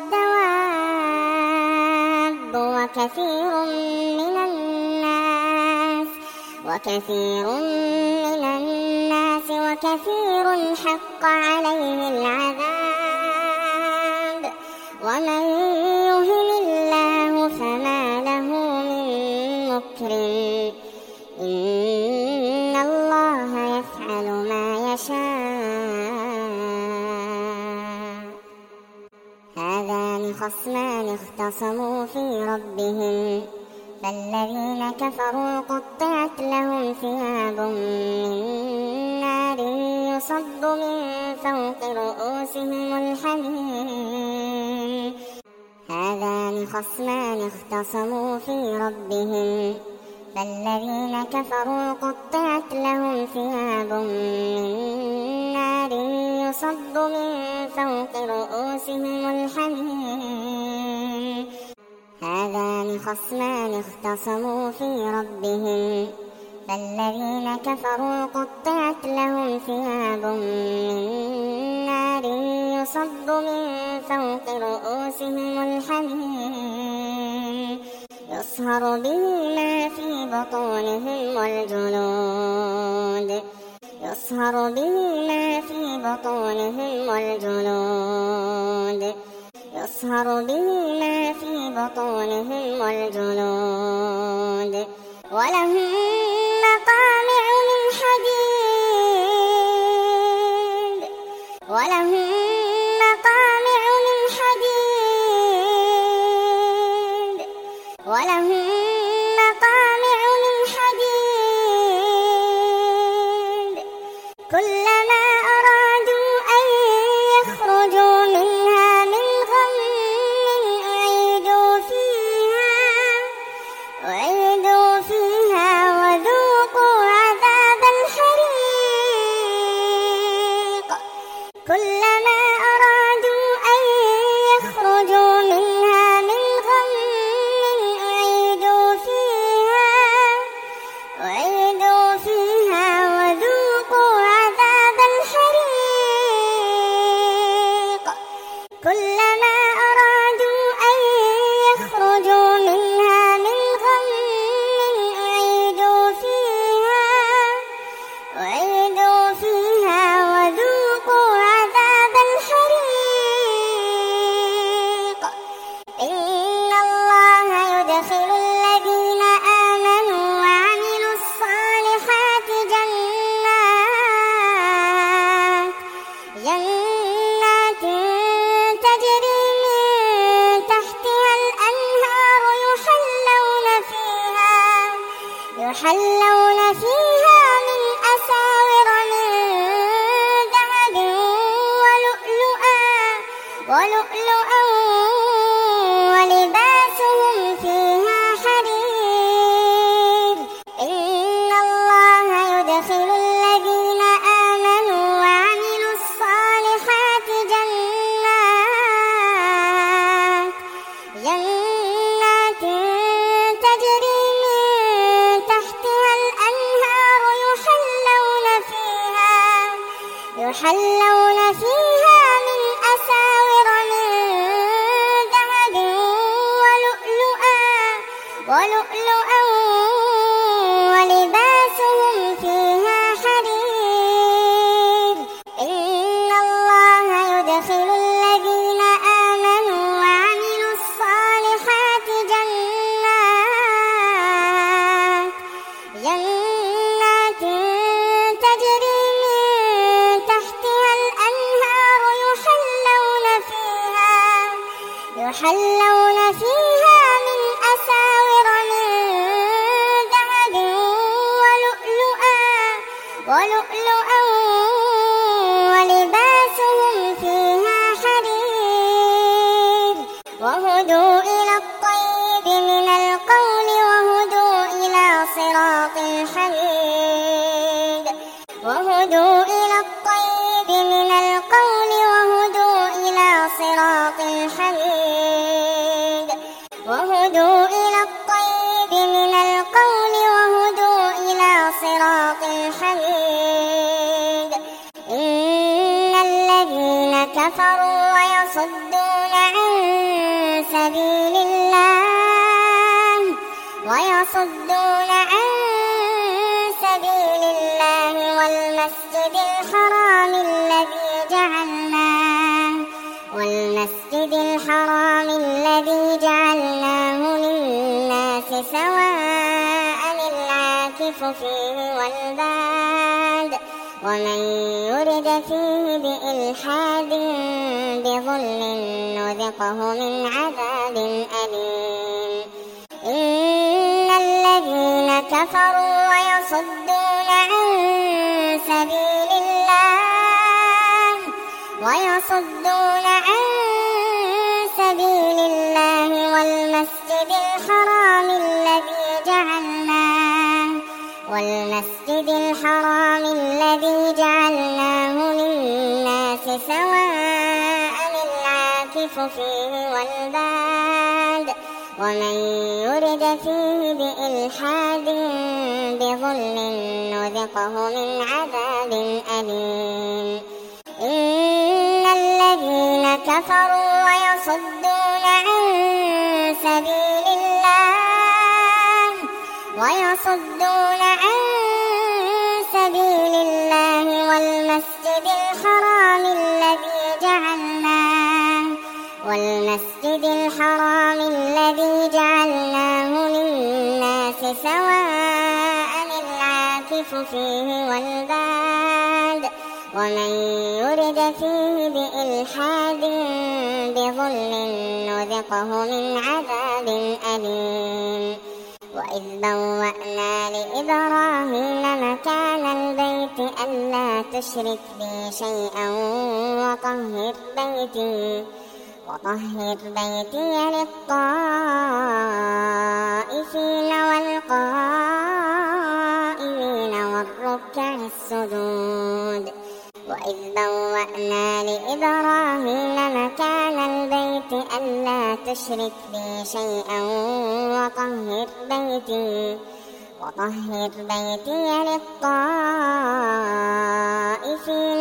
والدواب وكثير من الناس وكثير من الناس وكثير حق عليه العذاب ومن يهن الله فما له من مكرم إن الله يفعل ما يشاء هذان خصمان اختصموا في ربهم فالذين كفروا قطعت لهم ثياب من نار يصب من فوق رؤوسهم الحميم هذان خصمان اختصموا في ربهم فالذين كفروا قطعت لهم ثياب من نار يصب من فوق رؤوسهم الحميم هذان خصمان اختصموا في ربهم فالذين كفروا قطعت لهم ثياب من نار يصب من فوق رؤوسهم الحميم يصهر به ما في بطونهم والجلود يصهر به ما في بطونهم والجلود يصهر به ما في بطونهم والجلود ولهم مقامع من حديد ولهم مقامع من حديد ولهم مقامع من حديد كلما أرادوا أن يخرجوا منها من غم أعيدوا فيها أعيدوا فيها وذوقوا عذاب الحريق كلما أرادوا أن يخرجوا منها من غم أعيدوا فيها أعيدوا فيها وذوقوا عذاب الحريق كلما أرادوا أن يخرجوا منها من غم أعيدوا فيها أعيدوا فيها وذوقوا عذاب الحريق إن الله يدخل الذين آمنوا وعملوا الصالحات جنات جنات تجري من تحتها الأنهار يحلون فيها يحلون فيها من أساور من ذهب ولؤلؤا ولؤلؤا ولباسهم فيها حرير إن الله يدخل الذين آمنوا وعملوا الصالحات جنات جنات تجري من تحتها الأنهار يحلون فيها يحلون فيها من أساور من ذهب ولؤلؤا ولؤلؤا ولباسهم فيها حرير إن الله يدخل الذين آمنوا وعملوا الصالحات جنات جنات تجري من تحتها الأنهار يحلون فيها يحلون فيها من أساور من ذهب ولؤلؤا ولؤلؤا ولباسهم فيها حرير وهدوا إلى الطيب من القول وهدوا إلى صراط الحميد وهدوا إلى الطيب من القول وهدوا إلى صراط الحميد وهدوا إلى الطيب من القول وهدوا إلى صراط الحميد إن الذين كفروا ويصدون عن سبيل الله ويصدون عن سبيل الله والمسجد الحرام الذي جعلناه والمسجد الحرام الذي جعلناه للناس سواء العاكف فيه والباد ومن يرد فيه بإلحاد بظلم نذقه من عذاب أليم إن الذين كفروا ويصدون عن سبيل الله ويصدون عن سبيل الله والمسجد الحرام الذي جعلناه والمسجد الحرام الذي جعلناه للناس سواء العاكف فيه والباد ومن يرد فيه بإلحاد بظلم نذقه من عذاب أليم إن الذين كفروا ويصدون عن سبيل الله ويصدون عن سبيل الله والمسجد الحرام الذي جعلناه والمسجد الحرام الذي جعلناه للناس سواء العاكف فيه والباد ومن يرد فيه بإلحاد بظلم نذقه من عذاب أليم وإذ بوأنا لإبراهيم مكان البيت ألا تشرك بي شيئا وطهر بيتي وطهر بيتي للطائفين والقائمين والركع السجود وإذ بوأنا لإبراهيم مكان البيت ألا تشرك بي شيئا وطهر بيتي وطهر بيتي للطائفين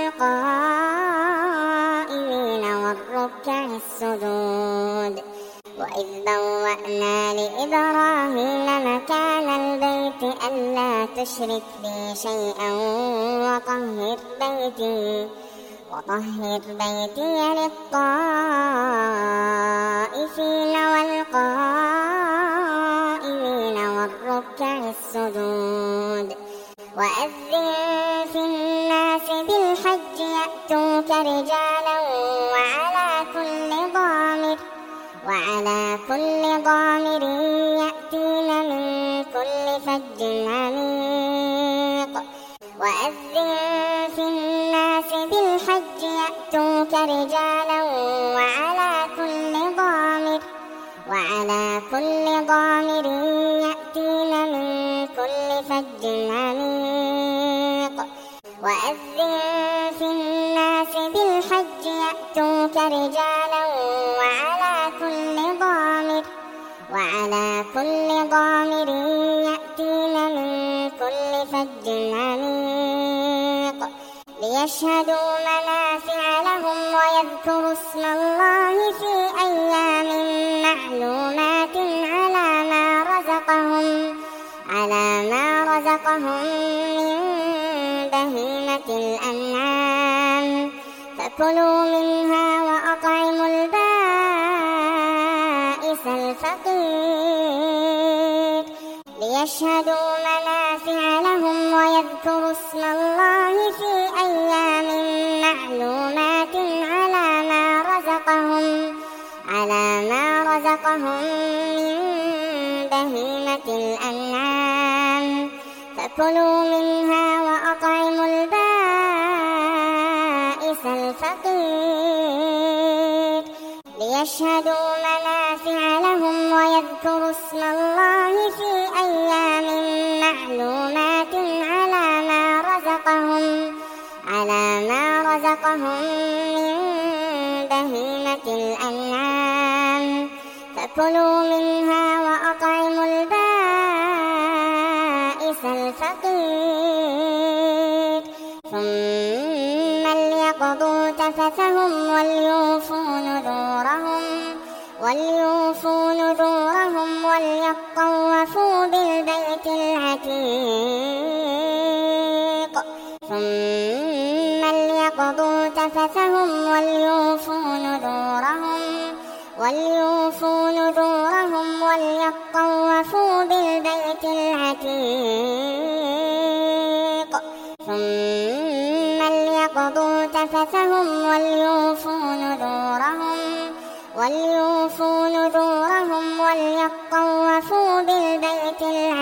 والقائمين والركع السجود وإذ بوأنا لإبراهيم مكان البيت ألا تشرك بي شيئا وطهر بيتي وطهر بيتي للطائفين والقائمين والركع السجود وأذن في الناس بالحج يأتوك رجالا وعلى كل ضامر وعلى كل ضامر يأتين من كل فج عميق وأذن في الناس بالحج يأتوك رجالا وعلى كل ضامر وعلى كل ضامر يأتين من كل فج عميق وأذن في الناس بالحج يأتوك رجالا وعلى كل ضامر وعلى كل ضامر يأتين من كل فج عميق ليشهدوا منافع لهم ويذكروا اسم الله في أيام معلومات على ما رزقهم على ما رزقهم من بهيمة الأنعام فكلوا منها وأطعموا البائس الفقير ليشهدوا منافع لهم ويذكروا اسم الله في أيام معلومات على ما رزقهم على ما رزقهم من بهيمة الأنعام فكلوا منها وأطعموا البائس الفقير ليشهدوا منافع لهم ويذكروا اسم الله في أيام معلومات على ما رزقهم على ما رزقهم من بهيمة الأنعام فكلوا منها وأطعموا البائس الفقير ثم ليقضوا تفثهم وليوفوا نذورهم وليوفوا نذورهم وليطوفوا بالبيت العتيق ثم ليقضوا تفثهم وليوفوا نذورهم وليوفوا نذورهم وليطوفوا بالبيت العتيق ثم ليقضوا تفثهم وليوفوا نذورهم وليوفوا نذورهم وليطوفوا بالبيت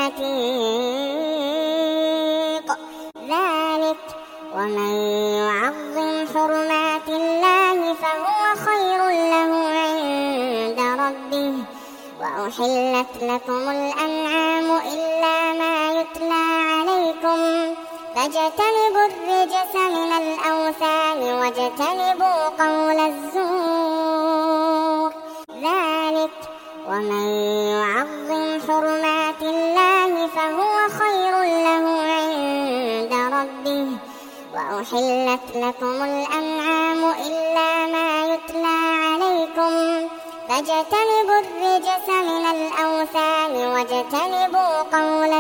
العتيق ذلك ومن يعظم حرمات الله فهو خير له عند ربه وأحلت لكم الأنعام إلا ما يتلى عليكم فاجتنبوا الرجس من الأوثان واجتنبوا قول الزور ذلك ومن يعظم حرمات الله فهو خير له عند ربه وأحلت لكم الأنعام إلا ما يتلى عليكم فاجتنبوا الرجس من الأوثان واجتنبوا قول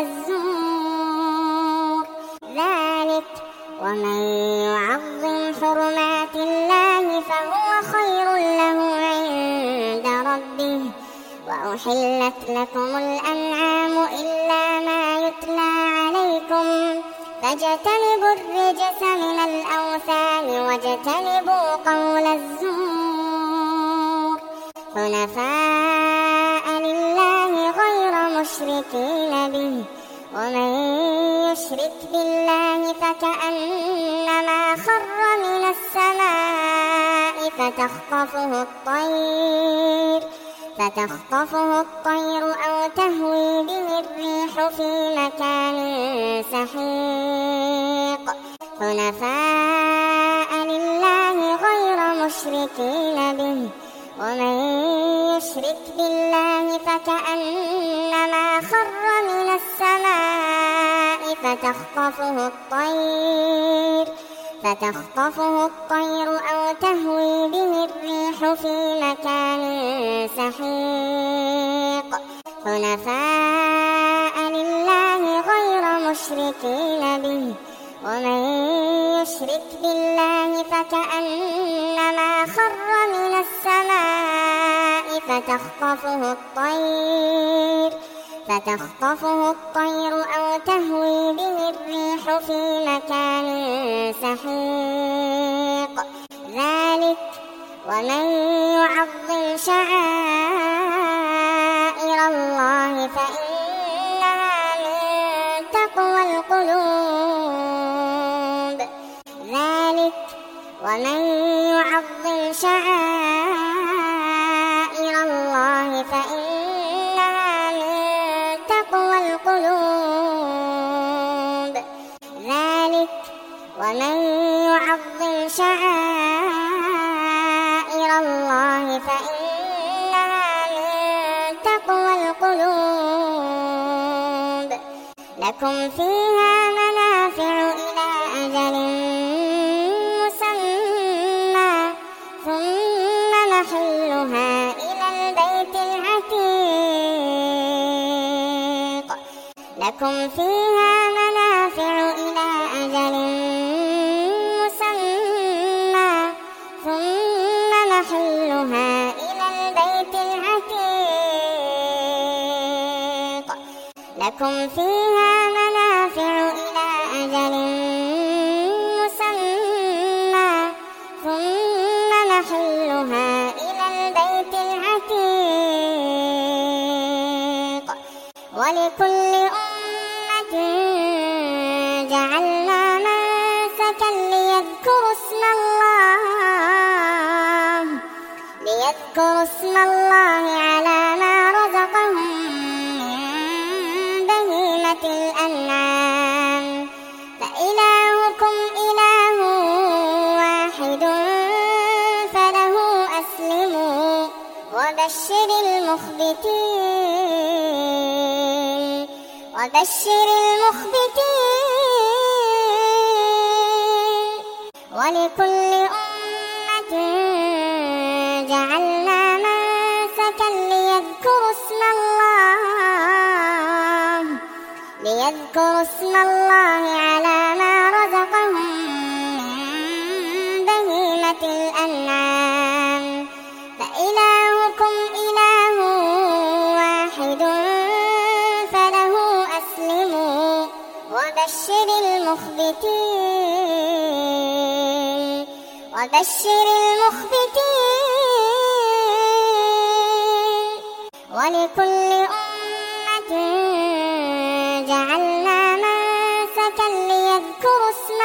الزور ذلك ومن يعظم حرمات الله فهو خير له عند ربه وأحلت لكم الأنعام إلا ما يتلى عليكم فاجتنبوا الرجس من الأوثان واجتنبوا قول الزور حنفاء لله غير مشركين به ومن يشرك بالله فكأنما خر من السماء فتخطفه الطير فتخطفه الطير أو تهوي به الريح في مكان سحيق حنفاء لله غير مشركين به ومن يشرك بالله فكأنما خر من السماء فتخطفه الطير فتخطفه الطير أو تهوي به الريح في مكان سحيق حنفاء لله غير مشركين به ومن يشرك بالله فكأنما خر من السماء فتخطفه الطير فتخطفه الطير أو تهوي به الريح في مكان سحيق ذلك ومن يعظم شعائر الله فإنها من تقوى القلوب ذلك ومن يعظم شعائر الله فإنها من تقوى القلوب ذلك ومن يعظم شعائر الله فإنها من تقوى القلوب لكم فيها منافع إلى أجل مسمى ثم محلها إلى البيت العتيق لكم فيها منافع إلى أجل مسمى ثم محلها إلى البيت العتيق لكم فيها منافع إلى أجل مسمى ثم محلها إلى البيت العتيق ولكل أمة جعلنا منسكا ليذكروا اسم الله ليذكروا ليذكروا اسم الله على ما رزقهم من بهيمة الأنعام فإلهكم إله واحد فله أسلموا وبشر المخبتين وبشر المخبتين ولكل أمة جعلنا منسكا ليذكروا اسم الله ليذكروا اسم الله على ما رزقهم من بهيمة الأنعام فإلهكم إله واحد فله أسلموا وبشر المخبتين وبشر المخبتين ولكل أمة جعلنا منسكا ليذكروا اسم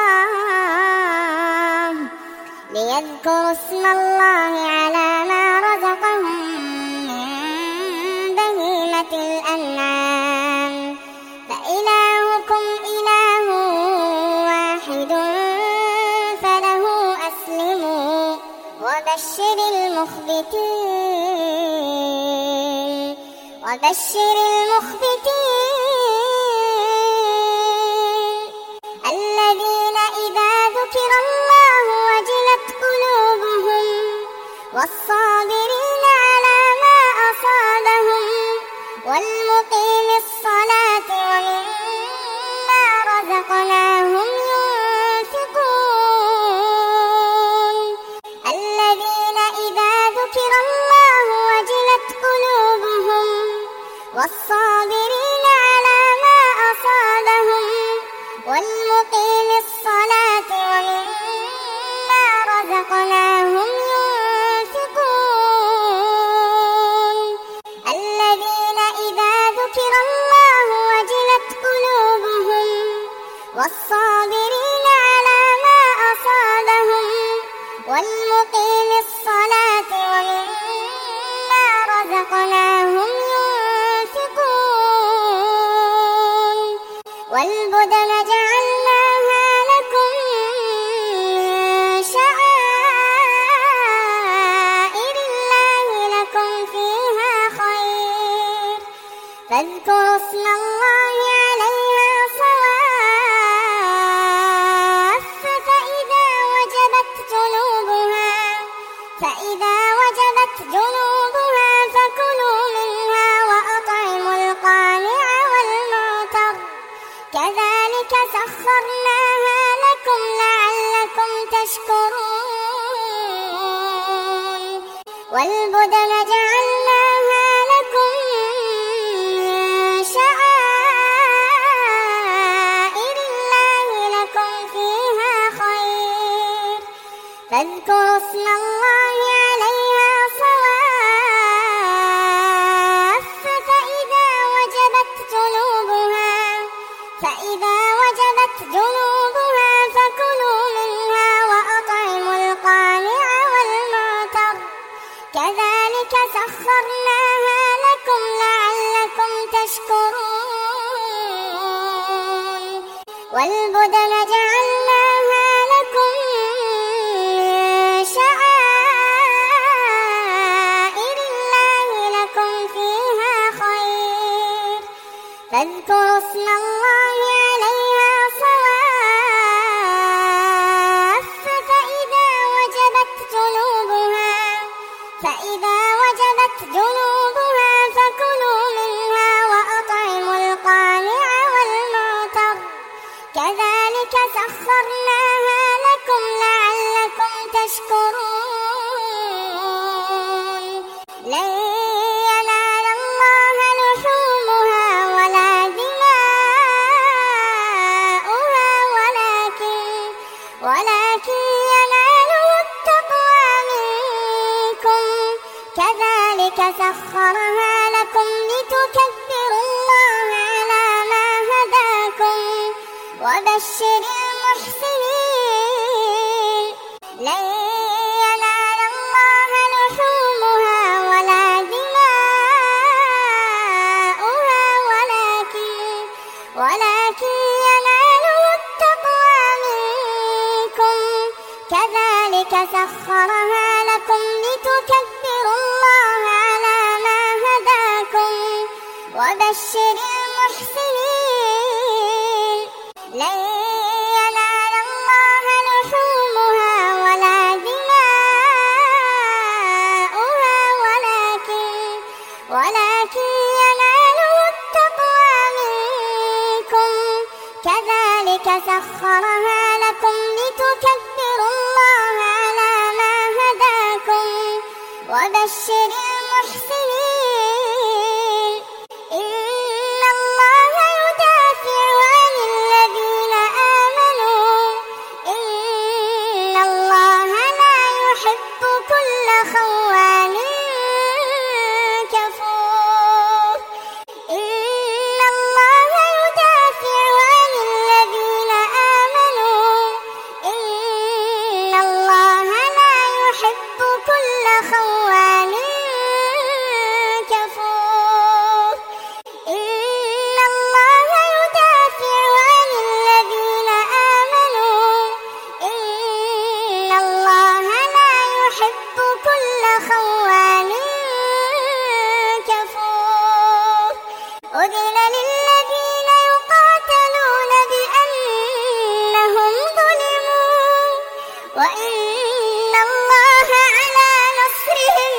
الله ليذكروا اسم الله على ما رزقهم من بهيمة الأنعام فإلهكم إله واحد فله أسلموا وبشر المخبتين وبشر المخبتين الذين إذا ذكر الله وجلت قلوبهم والصابرين على ما أصابهم والمقيم الصلاة ومما رزقناهم ينفقون الذين إذا ذكر الله وجلت قلوبهم والصابرين على ما أصابهم والمقيم الصلاة ومما رزقناهم ينفقون الذين إذا ذكر الله وجلت قلوبهم والصابرين على ما أصابهم والمقيم الصلاة ومما رزقناهم ينفقون والبدن جعلناها لكم من شعائر الله لكم فيها خير فاذكروا اسم الله عليها صواف فإذا وجبت جنوبها فإذا وجبت جنوبها فكلوا منها وأطعموا القانع والمعتر كذلك سخرناها لكم لعلكم تشكرون والبدن جعلناها لكم من شعائر الله لكم فيها خير فاذكروا اسم الله عليها صواف فإذا وجبت جنوبها فإذا وجبت جنوبها فكلوا منها وأطعموا القانع والمعتر كذلك سخرناها لكم لعلكم تشكرون والبدن جعلناها لكم من شعائر الله لكم فيها خير فاذكروا اسم الله عليها صواف فإذا وجبت جنوبها فإذا وجبت جنوبها فكلوا منها وأطعموا القانع والمعتر كذلك سخرناها لكم لعلكم تشكرون لن ينال الله لحومها ولا دماؤها ولكن ولكن يناله التقوى منكم كذلك سخرها لكم لتكبروا الله على ما هداكم وبشر المحسنين لن ينال الله لحومها وبشر المحسنين لن ينال الله لحومها ولا دماؤها ولكن ولكن يناله التقوى منكم كذلك سخرها لكم لتكبروا الله على ما هداكم وبشر المحسنين إن الله يدافع عن الذين آمنوا إن الله لا يحب كل خوان كفور إن الله يدافع عن الذين آمنوا إن الله لا يحب كل خوان كفور إن الله يدافع عن الذين آمنوا إن الله لا يحب كل خوان كفور أذن للذين يقاتلون بأنهم ظلموا وإن الله على نصرهم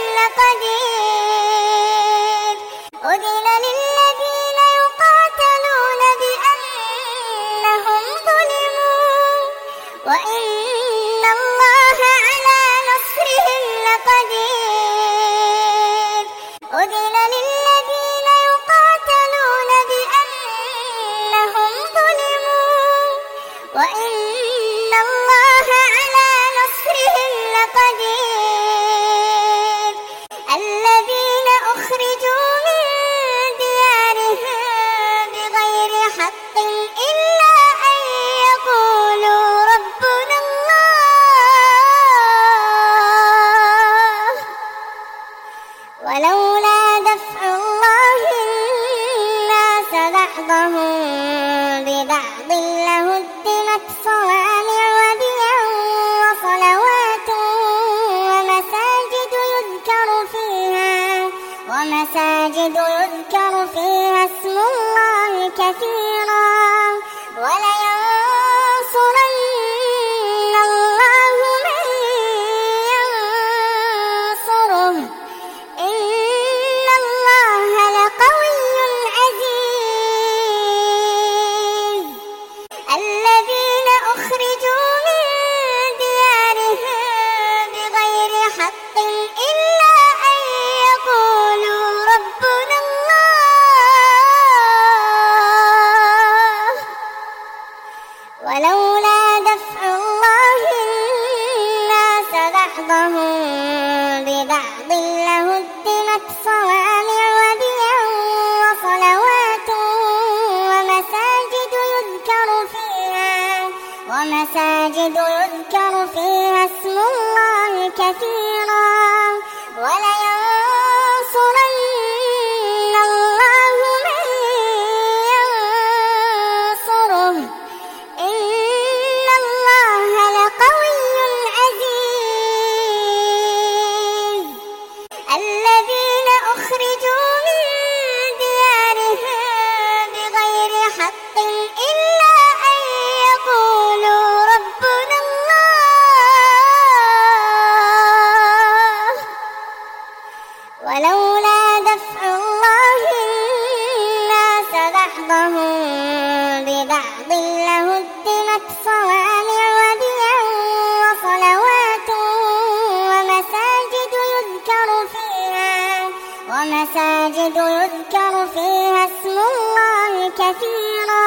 لقدير أذن للذين يقاتلون بأنهم ظلموا وإن الله على نصرهم لقدير أذن للذين يقاتلون بأنهم ظلموا وإن الله على نصرهم لقدير الذين أخرجوا من ديارهم بغير حق إلا أن يقولوا ربنا الله ولولا دفع الله الناس بعضهم ببعض لهدمت صوامع وبيع وصلوات ومساجد يذكر فيها ومساجد يذكر فيها اسم الله كثيرا ولينصرن الله من ينصره إن الله لقوي عزيز الذين أخرجوا من ديارهم بغير حق إلا أن يقولوا ربنا الله ولولا دفع الله الناس بعضهم ببعض لهدمت صوامع وبيع وصلوات ومساجد يذكر فيها ومساجد يذكر فيها اسم الله كثيرا ولينصرن الله من ينصره إن الله لقوي عزيز الذين أخرجوا من ديارهم بغير حق إلا أن يقولوا ربنا الله ولولا دفع الله الناس بعضهم ببعض لهدمت صوامع وبيع وصلوات ومساجد يذكر فيها ومساجد يذكر فيها اسم الله كثيرا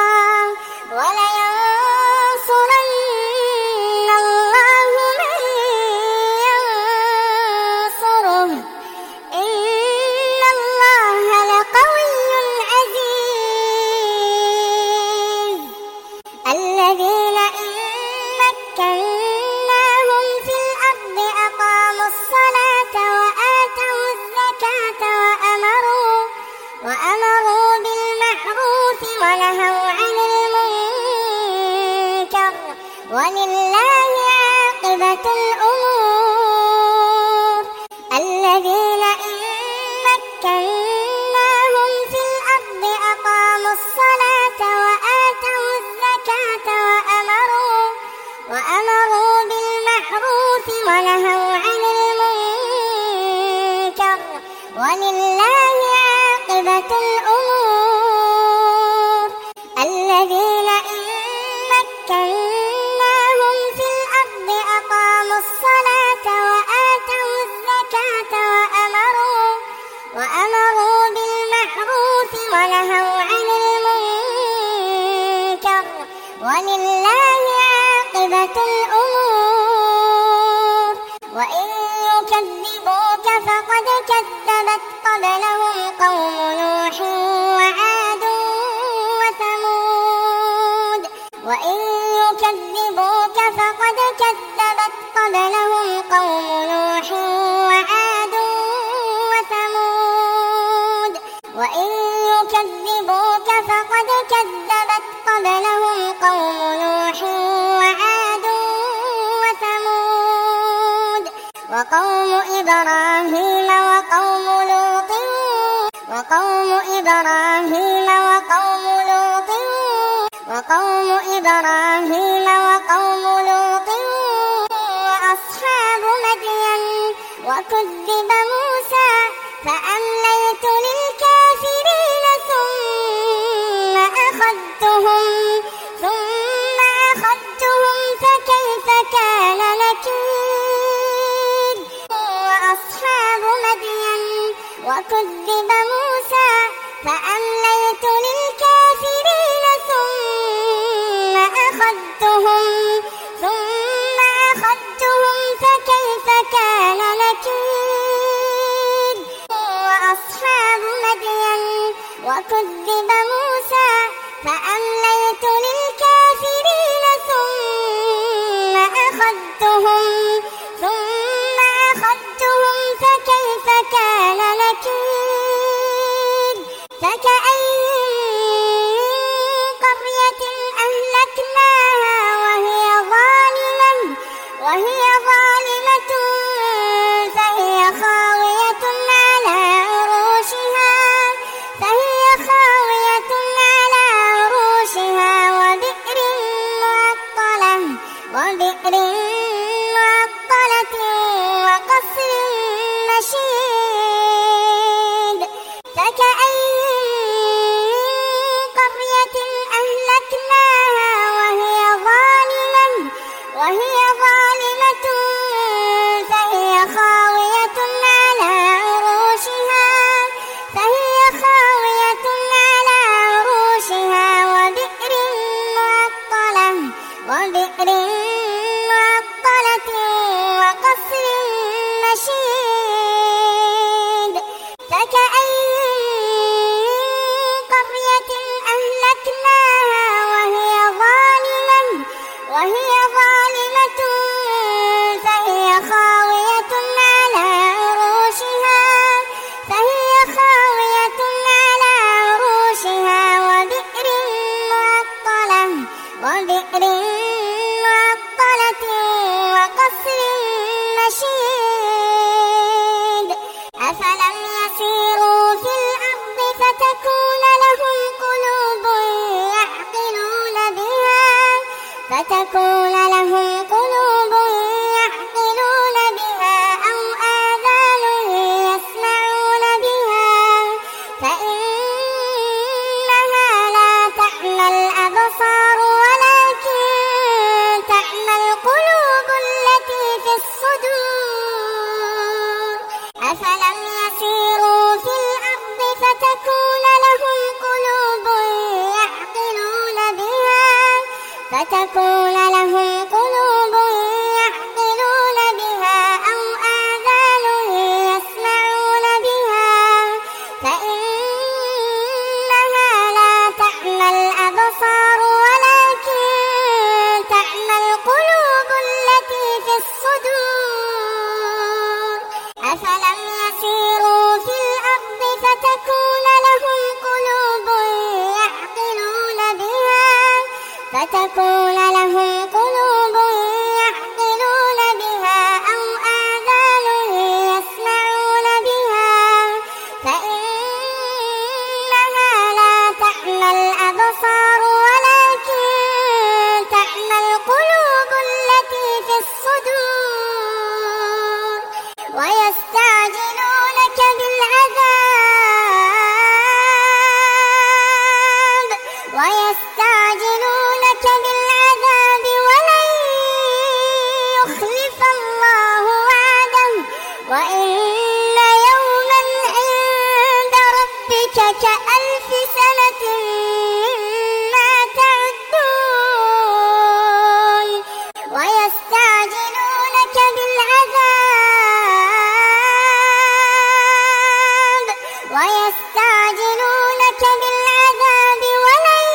ولينصرن الله من ينصره إن الله لقوي عزيز الذين إن مكناهم في الأرض أقاموا الصلاة وآتوا الزكاة وأمروا وأمروا بالمعروف ونهوا عن المنكر ولله عاقبة الأمور الذين إن مكناهم في الأرض الصلاة وآتوا الزكاة وأمروا وأمروا بالمعروف ونهوا عن المنكر ولله عاقبة الأمور. الذين إن مكناهم في الأرض أقاموا الصلاة وآتوا الزكاة وأمروا وأمروا بالمعروف ونهوا عن المنكر ولله عاقبة الأمور. وإن يكذبوك فقد كذبت قبلهم قوم نوح وعاد وثمود. وإن يكذبوك فقد كذبت قبلهم قوم نوح وعاد وثمود. وإن يكذبوك فقد كذبت قبلهم قوم نوح وعاد وثمود وقوم إبراهيم وقوم لوط وقوم إبراهيم وقوم لوط وقوم إبراهيم وقوم لوط وأصحاب مدين وكذب موسى فأمليت للكافرين ثم أخذتهم ثم أخذتهم فكيف كان نكير. وأصحاب مدين وكذب موسى فأمليت للكافرين ثم أخذتهم ثم أخذتهم فكيف كان نكير. وأصحاب مدين وكذب موسى فأمليت للكافرين ثم أخذتهم ثم أخذتهم فكيف كان نكير. فكأين قرية أهلكناها وهي ظالمة وهي ظالمة فهي خاوية على عروشها فهي خاوية على عروشها وبئر معطلة وبئر معطلة وقصر مشيد. فكأين ربك كألف سنة مما تعدون ويستعجلونك بالعذاب ويستعجلونك بالعذاب ولن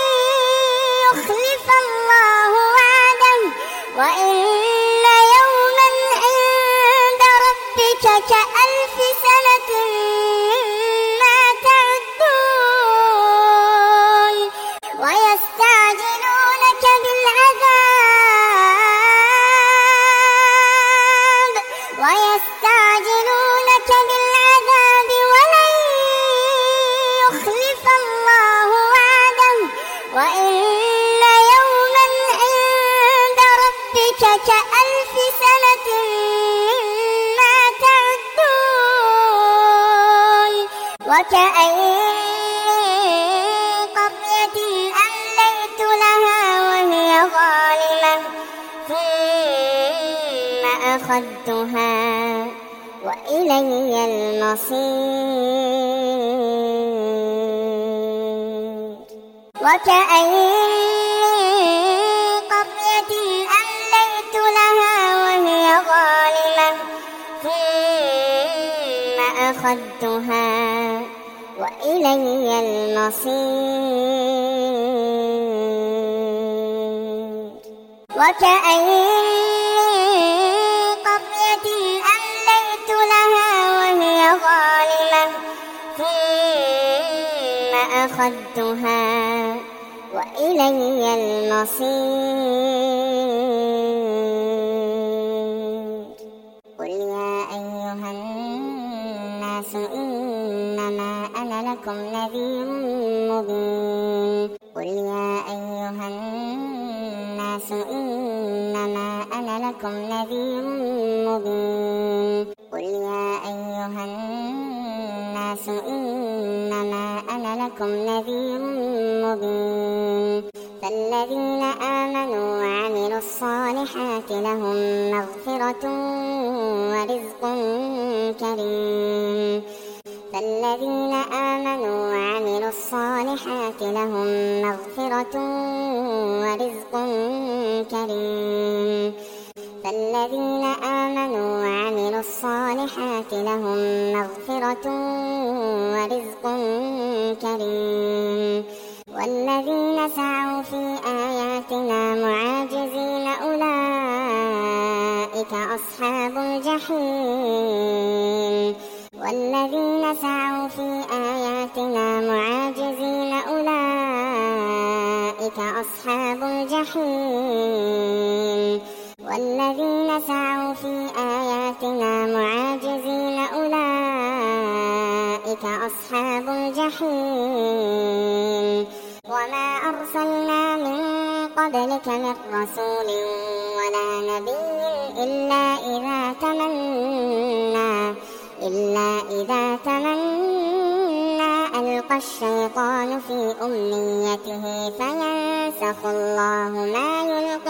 يخلف الله وعده وإن يوما عند ربك كألف سنة مما تعدون ويستعجلونك بالعذاب ويستعجلونك بالعذاب ولن يخلف الله وعده وإن يوما عند ربك كألف سنة مما تعدون وكأين من قرية أمليت لها وهي ظالمة ثم أخذتها وإلي المصير وكأين من قرية أمليت لها وهي ظالمة ثم أخذتها وإلي المصير وكأين من قرية أمليت لها وهي ظالمة ثم أخذتها وإلي المصير قل يا أيها الناس إنما أنا لكم نذير مبين قل يا أيها الناس إنما أنا لكم نذير مبين قل يا أيها الناس إنما أنا لكم نذير مبين فالذين آمنوا وعملوا الصالحات لهم مغفرة ورزق كريم فالذين آمنوا وعملوا الصالحات لهم مغفرة ورزق كريم فالذين آمنوا وعملوا الصالحات لهم مغفرة ورزق كريم والذين سعوا في آياتنا معاجزين أولئك أصحاب الجحيم والذين سعوا في آياتنا معاجزين أولئك أصحاب الجحيم والذين سعوا في آياتنا معاجزين أولئك أصحاب الجحيم وما أرسلنا من قبلك من رسول ولا نبي إلا إذا تمنى إلا إذا تمنى ألقى الشيطان في أمنيته فينسخ الله ما يلقي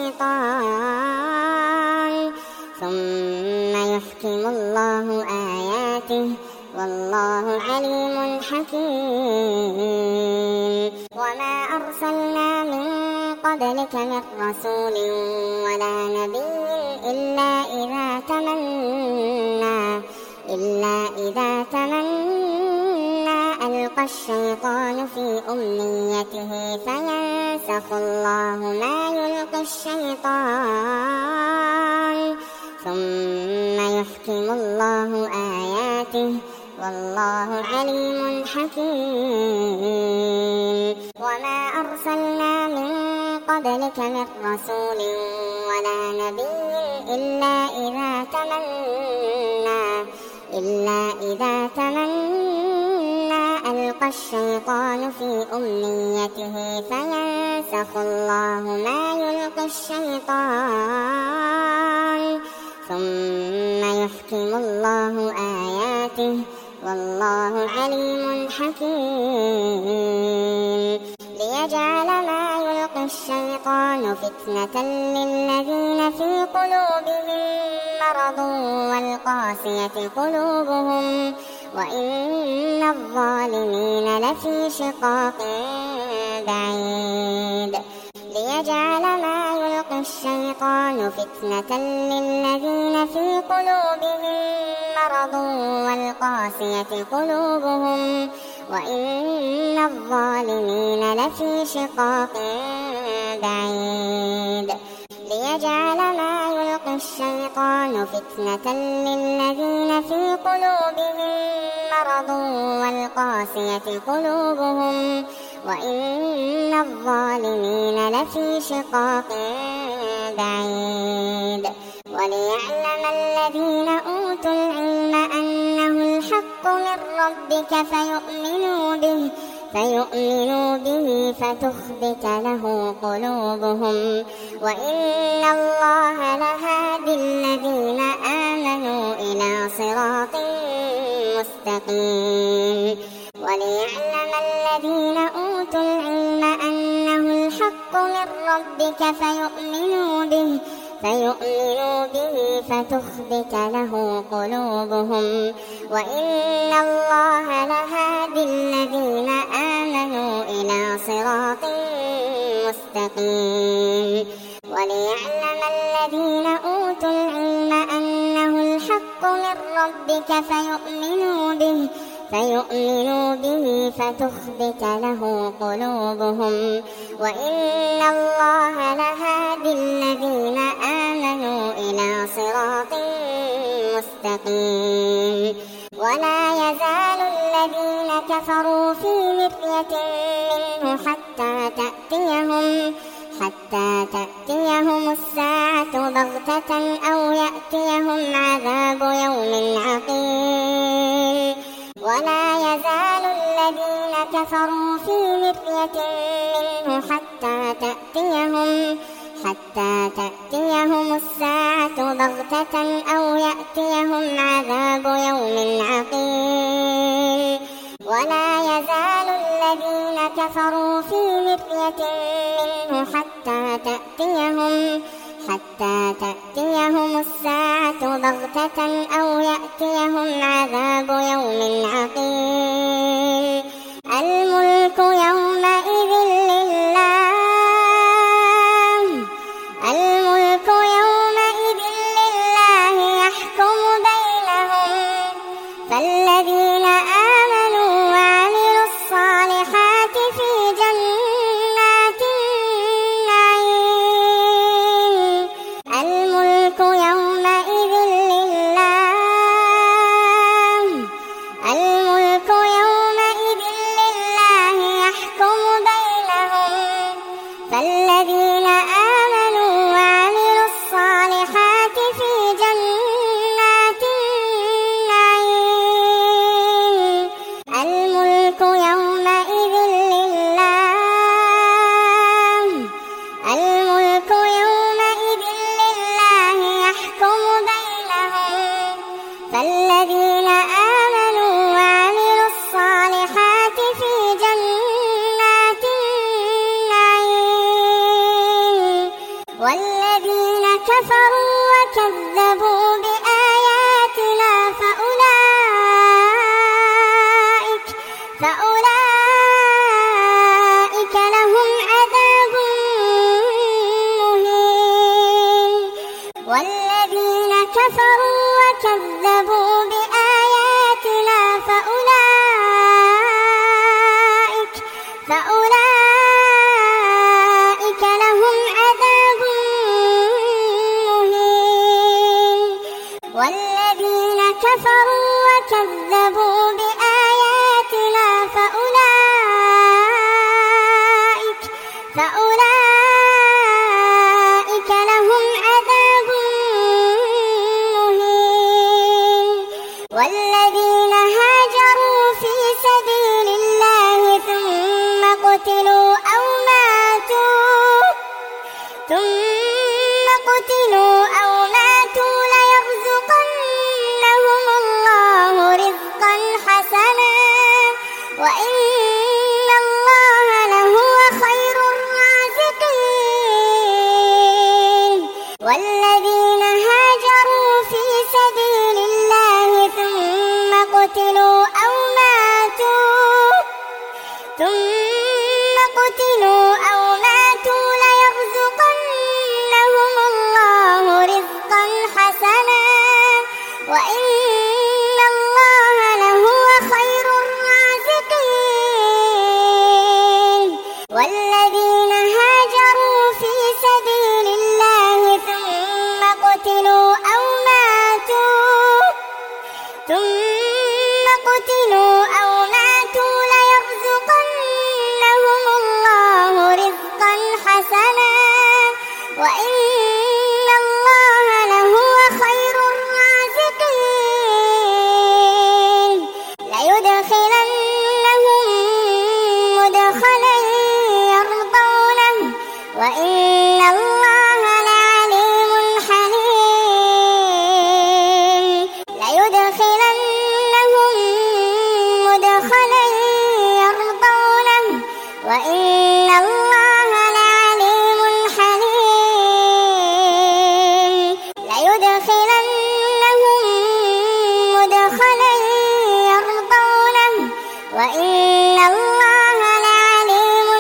الشيطان ثم يحكم الله آياته والله عليم حكيم وما أرسلنا من قبلك من رسول ولا نبي إلا إذا تمنى إلا إذا تمنى ألقى الشيطان في أمنيته فينسخ الله ما يلقي الشيطان ثم يحكم الله آياته والله عليم حكيم وما أرسلنا من قبلك من رسول ولا نبي إلا إذا تمنى إلا إذا تمنى ألقى الشيطان في أمنيته فينسخ الله ما يلقي الشيطان ثم يحكم الله آياته والله عليم حكيم ليجعل ما يلقي الشيطان فتنة للذين في قلوبهم مرض والقاسية قلوبهم وإن الظالمين لفي شقاق بعيد ليجعل ما يلقي الشيطان فتنة للذين في قلوبهم مرض والقاسية قلوبهم وإن الظالمين لفي شقاق بعيد ليجعل ما يلقي الشيطان فتنة للذين في قلوبهم مرض والقاسية قلوبهم وإن الظالمين لفي شقاق بعيد وليعلم الذين أوتوا العلم أنه الحق من ربك فيؤمنوا به فيؤمنوا به فتخبت له قلوبهم وإن الله لهادي الذين آمنوا إلى صراط مستقيم وليعلم الذين أوتوا العلم أنه الحق من ربك فيؤمنوا به فيؤمنوا به فتخبت له قلوبهم وإن الله لهادي الذين آمنوا إلى صراط مستقيم وليعلم الذين أوتوا العلم أنه الحق من ربك فيؤمنوا به فيؤمنوا به فتخبت له قلوبهم وإن الله لهادي الذين آمنوا إلى صراط مستقيم ولا يزال الذين كفروا في مرية منه حتى تأتيهم حتى تأتيهم الساعة بغتة أو يأتيهم عذاب يوم عقيم ولا يزال الذين كفروا في مرية منه حتى تأتيهم حتى تأتيهم الساعة بغتة أو يأتيهم عذاب يوم عقيم ولا يزال الذين كفروا في مرية منه حتى تأتيهم حتى تأتيهم الساعة بغتة أو يأتيهم عذاب يوم عقيم الملك يومئذ لله الملك يومئذ لله يحكم بينهم فالذين آمنوا وعملوا الصالحات في جنات النعيم الملك يومئذ لله الملك يومئذ ثم قتلوا أو ماتوا ليرزقنهم الله رزقا حسنا وإن الله لهو خير الرازقين. والذين هاجروا في سبيل الله ثم قتلوا أو ماتوا ثم قتلوا أو ماتوا ليرزقنهم الله رزقا حسنا وإن الله لهو خير الرازقين. ليدخلنهم مدخلا يرضونه وإن الله لعليم حليم. ليدخلنهم مدخلا يرضونه وإن الله لعليم حليم. ليدخلنهم مدخلا يرضونه وإن الله لعليم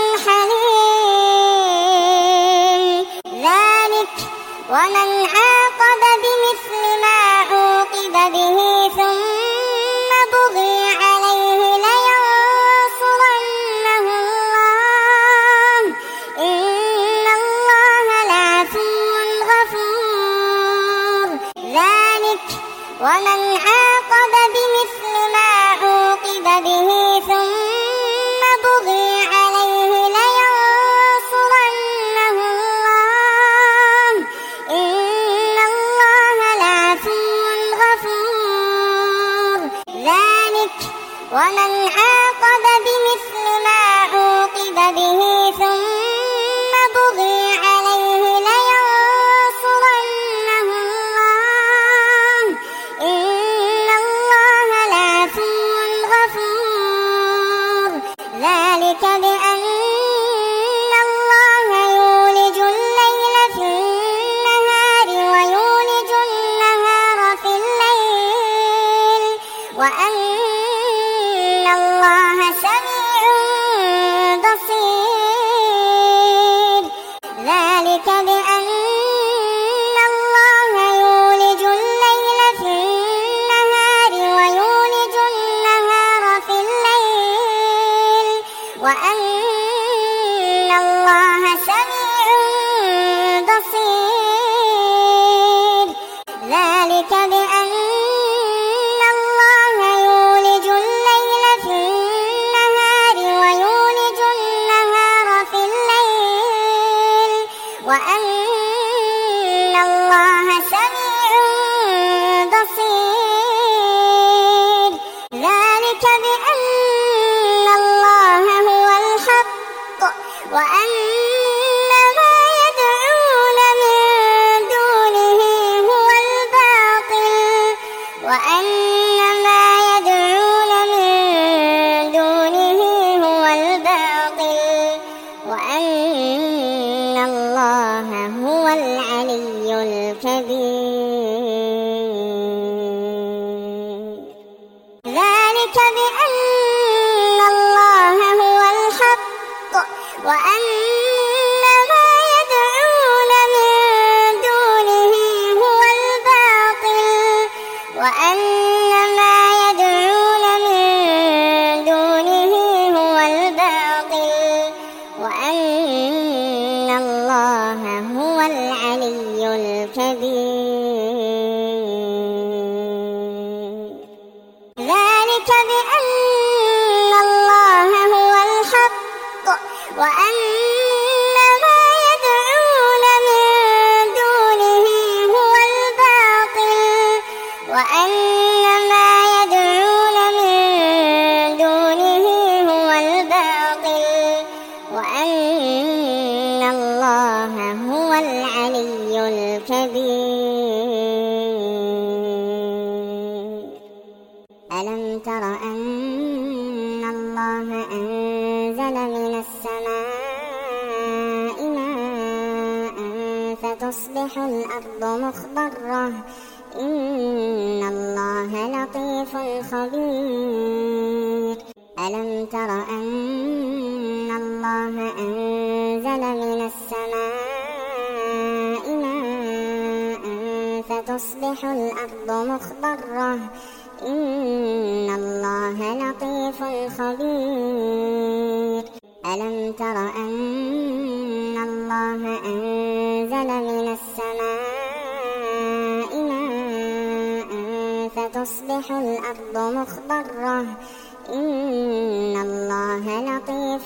حليم. ذلك ومن عاقب بمثل ما عوقب به ثم بغي عليه لينصرنه الله إن الله لعفو غفور. ذلك ومن عاقب بمثل ما عوقب به ثم بغي عليه لينصرنه الله إن الله لعفو غفور. ذلك ومن عاقب بمثل ما عوقب به ثم بغي عليه لينصرنه الله إن الله لعفو غفور. ذلك بأن الله يولج الليل في النهار ويولج النهار في الليل وأن الله سميع بصير. ذلك بأن الله يولج الليل في النهار ويولج النهار في الليل وأن الله سميع بصير. ذلك بأن الله يولج الليل في النهار ويولج النهار في الليل وأن الله سميع بصير. ذلك بأن الله هو الحق وأن ما يدعون من دونه هو الباطل وأن ما يدعون من دونه هو الباطل وأن الله هو العلي الكبير. ذلك بأن الله هو الحق وأن ما يدعون من دونه هو الباطل وأن ما يدعون من دونه هو الباطل وأن الله هو العلي الكبير. ذلك بأن الله هو الحق وأن ما يدعون من دونه هو الباطل وأن ما يدعون من دونه هو الباطل وأن الله هو العلي الكبير. ألم تر أن الله أنزل من السماء ماء فتصبح الأرض مخضرة إن الله لطيف خبير. ألم تر أن الله أنزل من السماء ماء فتصبح الأرض مخضرة إن الله لطيف خبير ألم تر أن الله أنزل من السماء ماء فتصبح الأرض مخضرة إن الله لطيف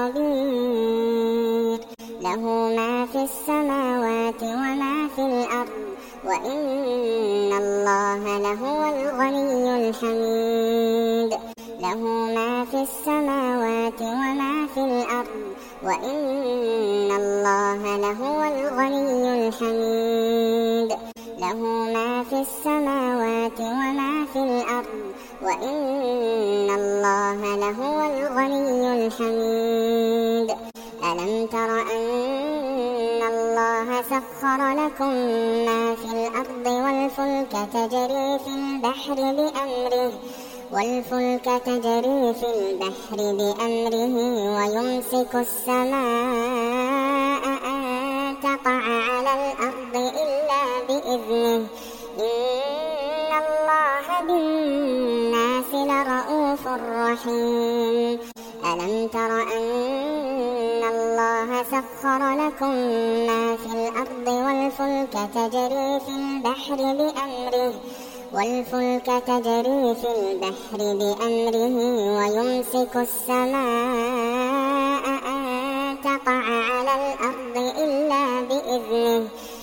خبير له ما في السماوات وما في الأرض وإن الله لهو الغني الحميد له ما في السماوات وما في الأرض وإن الله لهو الغني الحميد له ما في السماوات وما في الأرض وإن الله لهو الغني الحميد ألم تر أن الله سخر لكم ما في الأرض والفلك تجري في البحر بأمره والفلك تجري في البحر بأمره ويمسك السماء أن تقع على الأرض إلا بإذنه إن الله بالناس لرءوف رحيم ألم تر أن الله سخر لكم ما في الأرض والفلك تجري في البحر بأمره والفلك تجري في البحر بأمره ويمسك السماء أن تقع على الأرض إلا بإذنه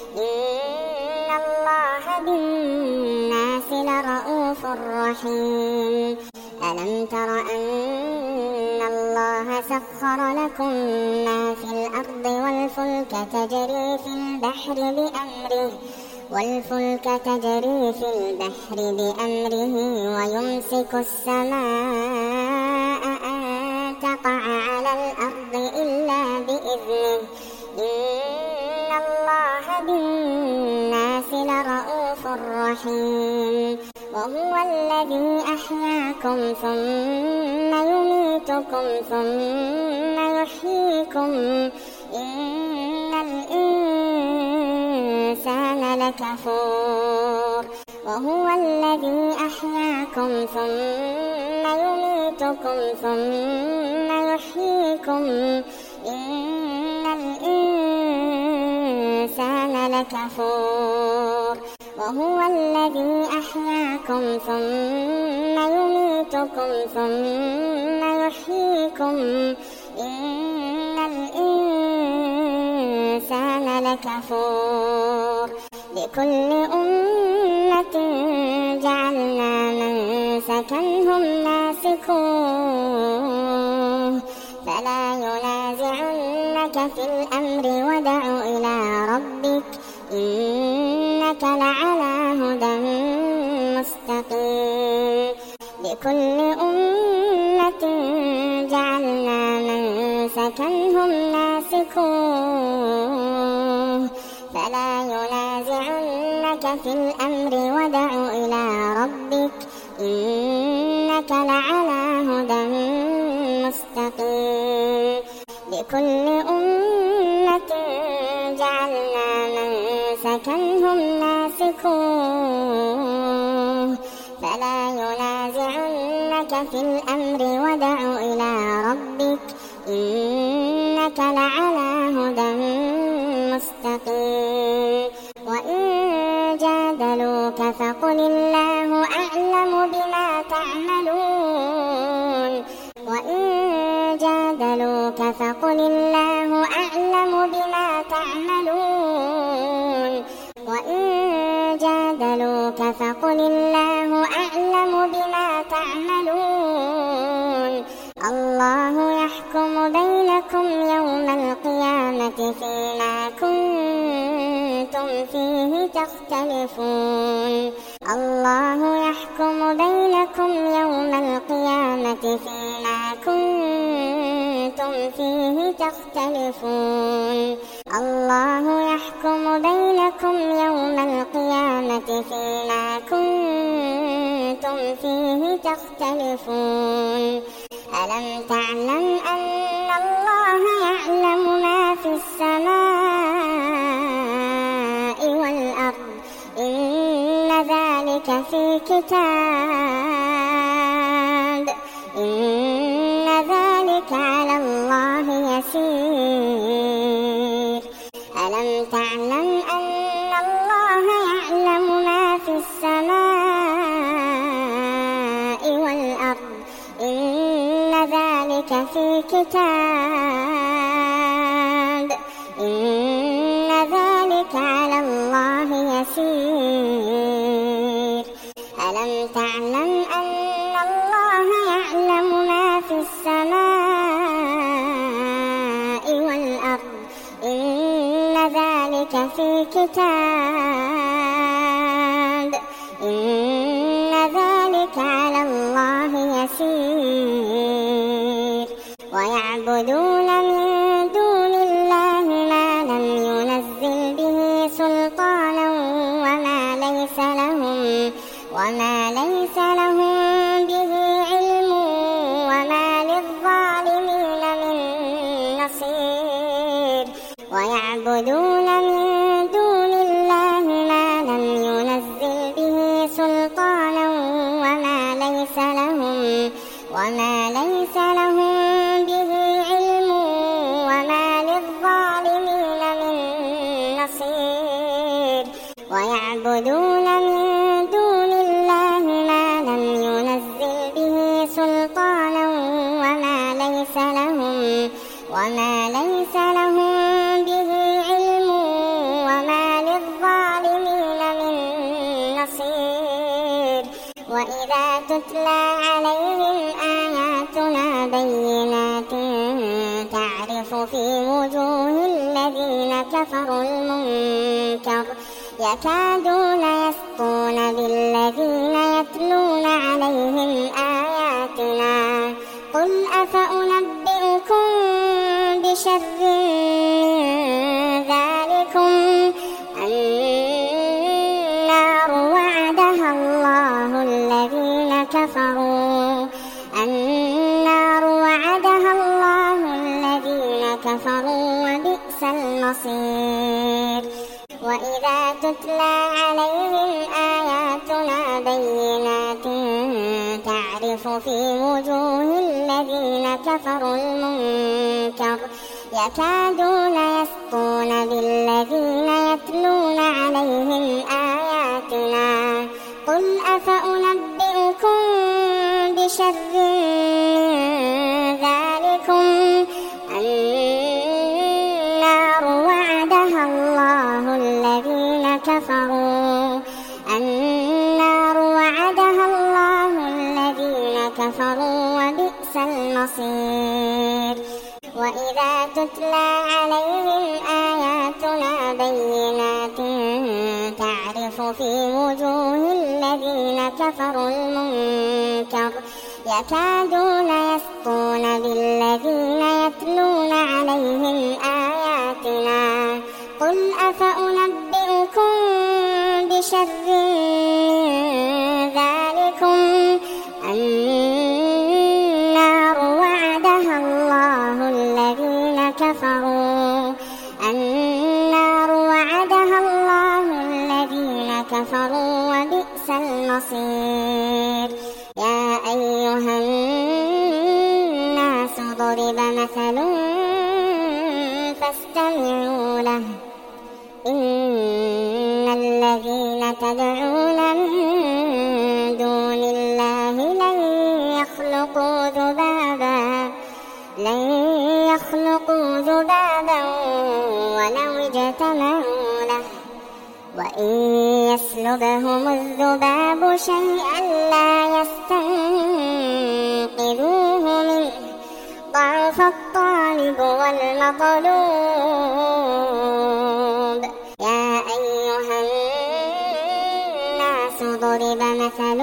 إن الله بالناس لرءوف رحيم ألم تر أن الله سخر لكم ما في الأرض والفلك تجري في البحر بأمره والفلك تجري في البحر بأمره ويمسك السماء أن تقع على الأرض إلا بإذنه إن الله بالناس لرءوف رحيم وهو الذي أحياكم ثم يميتكم ثم يحييكم إن الإنسان لكفور وهو الذي أحياكم ثم يميتكم ثم يحييكم إن الإنسان لكفور وهو الذي أحياكم ثم يميتكم ثم يحييكم إن الإنسان لكفور لكل أمة جعلنا منسكا هم ناسكوه فلا ينازعنك في الأمر ودع إلى ربك إنك لعلى هدى مستقيم لكل أمة جعلنا منسكا هم ناسكوه فلا ينازعنك في الأمر ودع إلى ربك إنك لعلى هدى مستقيم لكل أمة جعلنا منسكا هم ناسكوه فلا ينازعنك في الأمر ودع إلى ربك إنك لعلى هدى مستقيم وإن جادلوك فقل الله أعلم بما تعملون وإن جادلوك فقل الله أعلم بما تعملون وإن جادلوك فقل الله أعلم بما تعملون الله يحكم بينكم يوم القيامة فيما كنتم فيه تختلفون الله يحكم بينكم يوم القيامة فيما كنتم فيه تختلفون الله يحكم بينكم يوم القيامة فيما كنتم فيه تختلفون ألم تعلم أن الله يعلم ما في السماء والأرض إن ذلك في كتاب إن ذلك على الله يسير ألم تعلم أن الله يعلم ما في السماء والأرض إن ذلك في كتاب إن ذلك على الله يسير ألم تعلم أن الله يعلم ما في السماء والأرض إن ذلك في كتاب إن ذلك على الله يسير ويعبدون من دون الله ما لم ينزل به سلطانا وما ليس لهم وما ليس لهم به علم وما للظالمين من نصير ويعبدون من دون الله ما لم ينزل به سلطانا وما ليس لهم وما ليس لهم به علم وما للظالمين من نصير ويعبدون من دون الله ما لم ينزل به سلطانا وما ليس لهم وما ليس لهم به علم وما للظالمين من نصير وإذا تتلى عليهم آياتنا بينات تعرف في وجوه الذين كفروا المنكر يكادون يسطون بالذين يتلون عليهم آياتنا قل أفأنبئكم بشر من ذلكم النار وعدها الله الذين كفروا النار وعدها الله الذين كفروا وبئس المصير وإذا تتلى عليهم آياتنا بينات تعرف في وجوه الذين كفروا المنكر يكادون يسطون بالذين يتلون عليهم آياتنا قل أفأنبئكم بشر من ذلكم النار وعدها الله الذين كفروا النار وعدها الله الذين كفروا وبئس المصير وإذا تتلى عليهم آياتنا بينات تعرف في وجوه الذين كفروا المنكر يكادون يسطون بالذين يتلون عليهم آياتنا قل أفأنبئكم بشر من ذلكم النار وعدها الله الذين كفروا النار وعدها الله الذين كفروا وبئس المصير يا أيها الناس ضرب مثل فاستمعوا له إن الذين تدعون من دون الله لن يخلقوا ذبابا لن يخلقوا ذبابا ولو اجتمعوا له وإن يسلبهم الذباب شيئا لا يستنقذوه منه ضعف الطالب والمطلوب يا أيها الناس ضرب مثل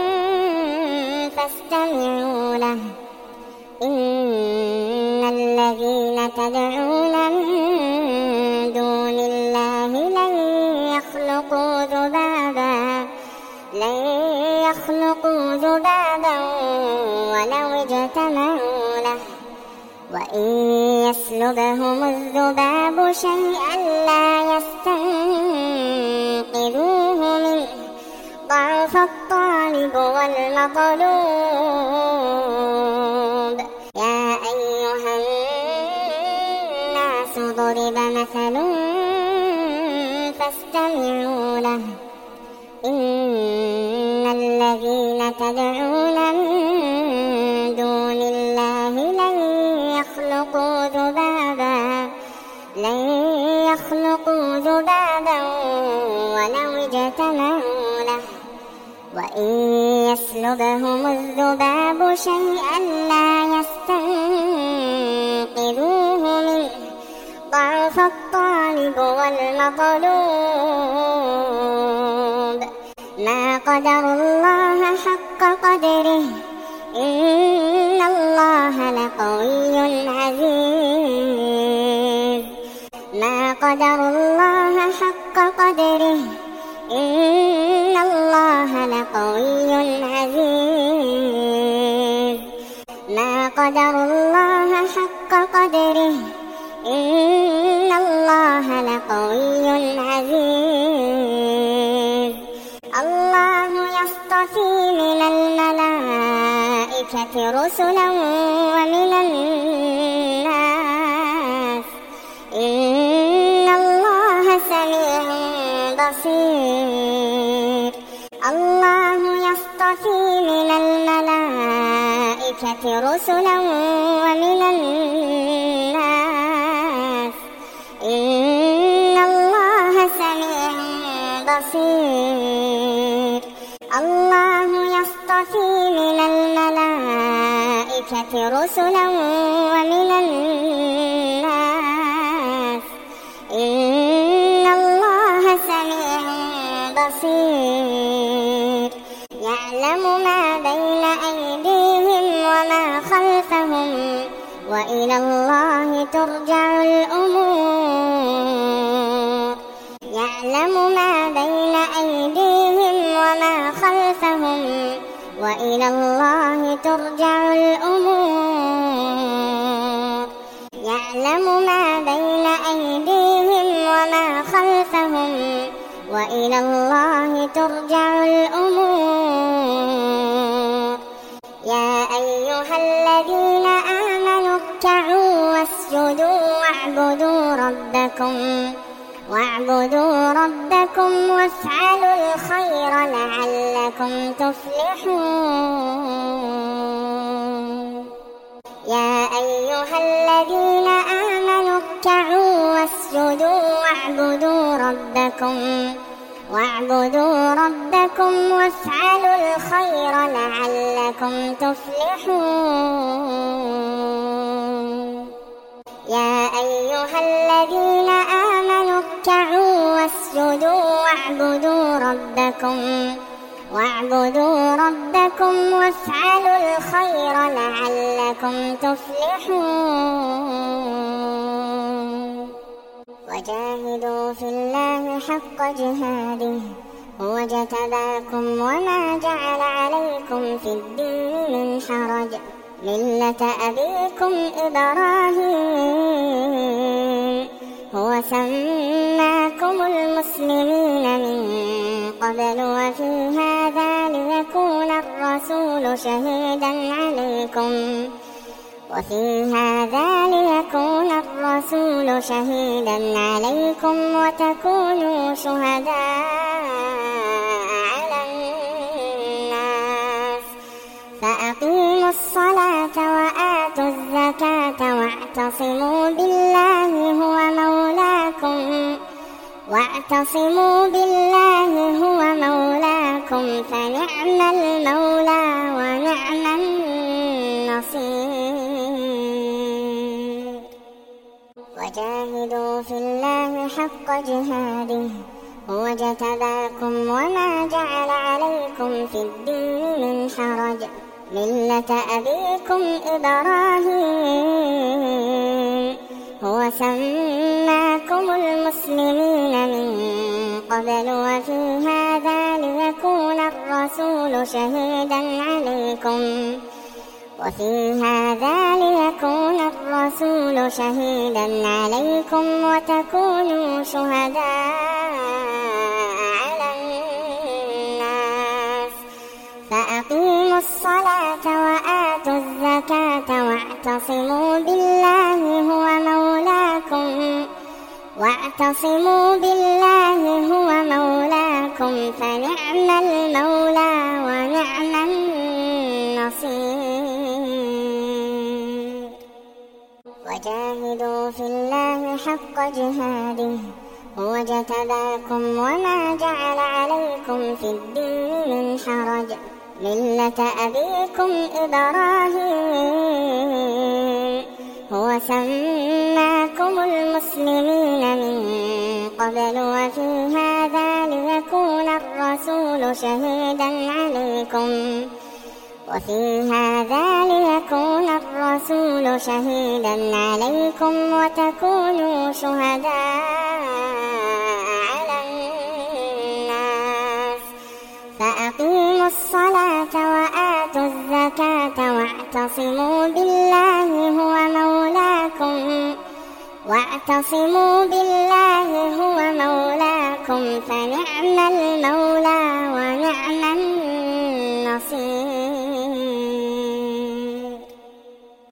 فاستمعوا له إن الذين تدعون من دون الله لن يخلقوا ذبابا لن يخلقوا ذبابا ولو اجتمعوا له وإن يسلبهم الذباب شيئا لا يستنقذوه منه ضعف الطالب والمطلوب يا أيها الناس ضرب مثل فاستمعوا له إن الذين تدعون من دون الله لن يخلقوا ذبابا لن يخلقوا ذبابا ولو اجتمعوا له وإن يسلبهم الذباب شيئا لا يستنقذوه منه ضعف الطالب والمطلوب ما قدروا الله حق قدره إن الله لقوي عزيز ما قدروا الله حق قدره إن الله لقوي عزيز ما قدروا الله حق قدره إن الله لقوي عزيز الله يصطفي من الملائكة رسلا ومن الناس إن الله سميع بصير الله يصطفي من الملائكة رسلا ومن الناس إن الله سميع بصير الله يصطفي من الملائكة رسلا ومن الناس إن الله سميع بصير يعلم ما بين أيديهم وما خلفهم وإلى الله ترجع الأمور يعلم ما بين أيديهم وما خلفهم وإلى الله ترجع الأمور يعلم ما بين أيديهم وما خلفهم وإلى الله ترجع الأمور يا أيها الذين آمنوا اركعوا واسجدوا واعبدوا ربكم واعبدوا ربكم وافعلوا الخير لعلكم تفلحون يا أيها الذين آمنوا اركعوا واسجدوا واعبدوا ربكم واعبدوا ربكم وافعلوا الخير لعلكم تفلحون يا أيها الذين آمنوا اركعوا واسجدوا واعبدوا ربكم واعبدوا ربكم وافعلوا الخير لعلكم تفلحون وجاهدوا في الله حق جهاده هو اجتباكم وما جعل عليكم في الدين من حرج ملة أبيكم إبراهيم هو سماكم المسلمين من قبل وفي هذا ليكون الرسول شهيدا عليكم وفي هذا ليكون الرسول شهيدا عليكم وتكونوا شهداء على الناس فأقيموا الصلاة وآتوا الزكاة واعتصموا بالله هو مولاكم واعتصموا بالله هو مولاكم فنعم المولى ونعم النصير وجاهدوا في الله حق جهاده هو اجتباكم وما جعل عليكم في الدين من حرج ملة أبيكم إبراهيم هو سماكم المسلمين من قبل وفي هذا ليكون الرسول الرسول شهيدا عليكم وفي هذا ليكون الرسول شهيدا عليكم وتكونوا شهداء على الناس فأقيموا الصلاة وآتوا الزكاة واعتصموا بالله هو مولاكم واعتصموا بالله هو مولاكم فنعم المولى ونعم النصير وجاهدوا في الله حق جهاده هو اجتباكم وما جعل عليكم في الدين من حرج ملة أبيكم إبراهيم هو سماكم المسلمين من قبل وفي هذا ليكون الرسول شهيدا عليكم وفي هذا ليكون الرسول شهيدا عليكم وتكونوا شهداء على الناس فأقيموا الصلاة وآتوا الزكاة واعتصموا بالله هو مولاكم واعتصموا بالله هو مولاكم فنعم المولى ونعم النصير.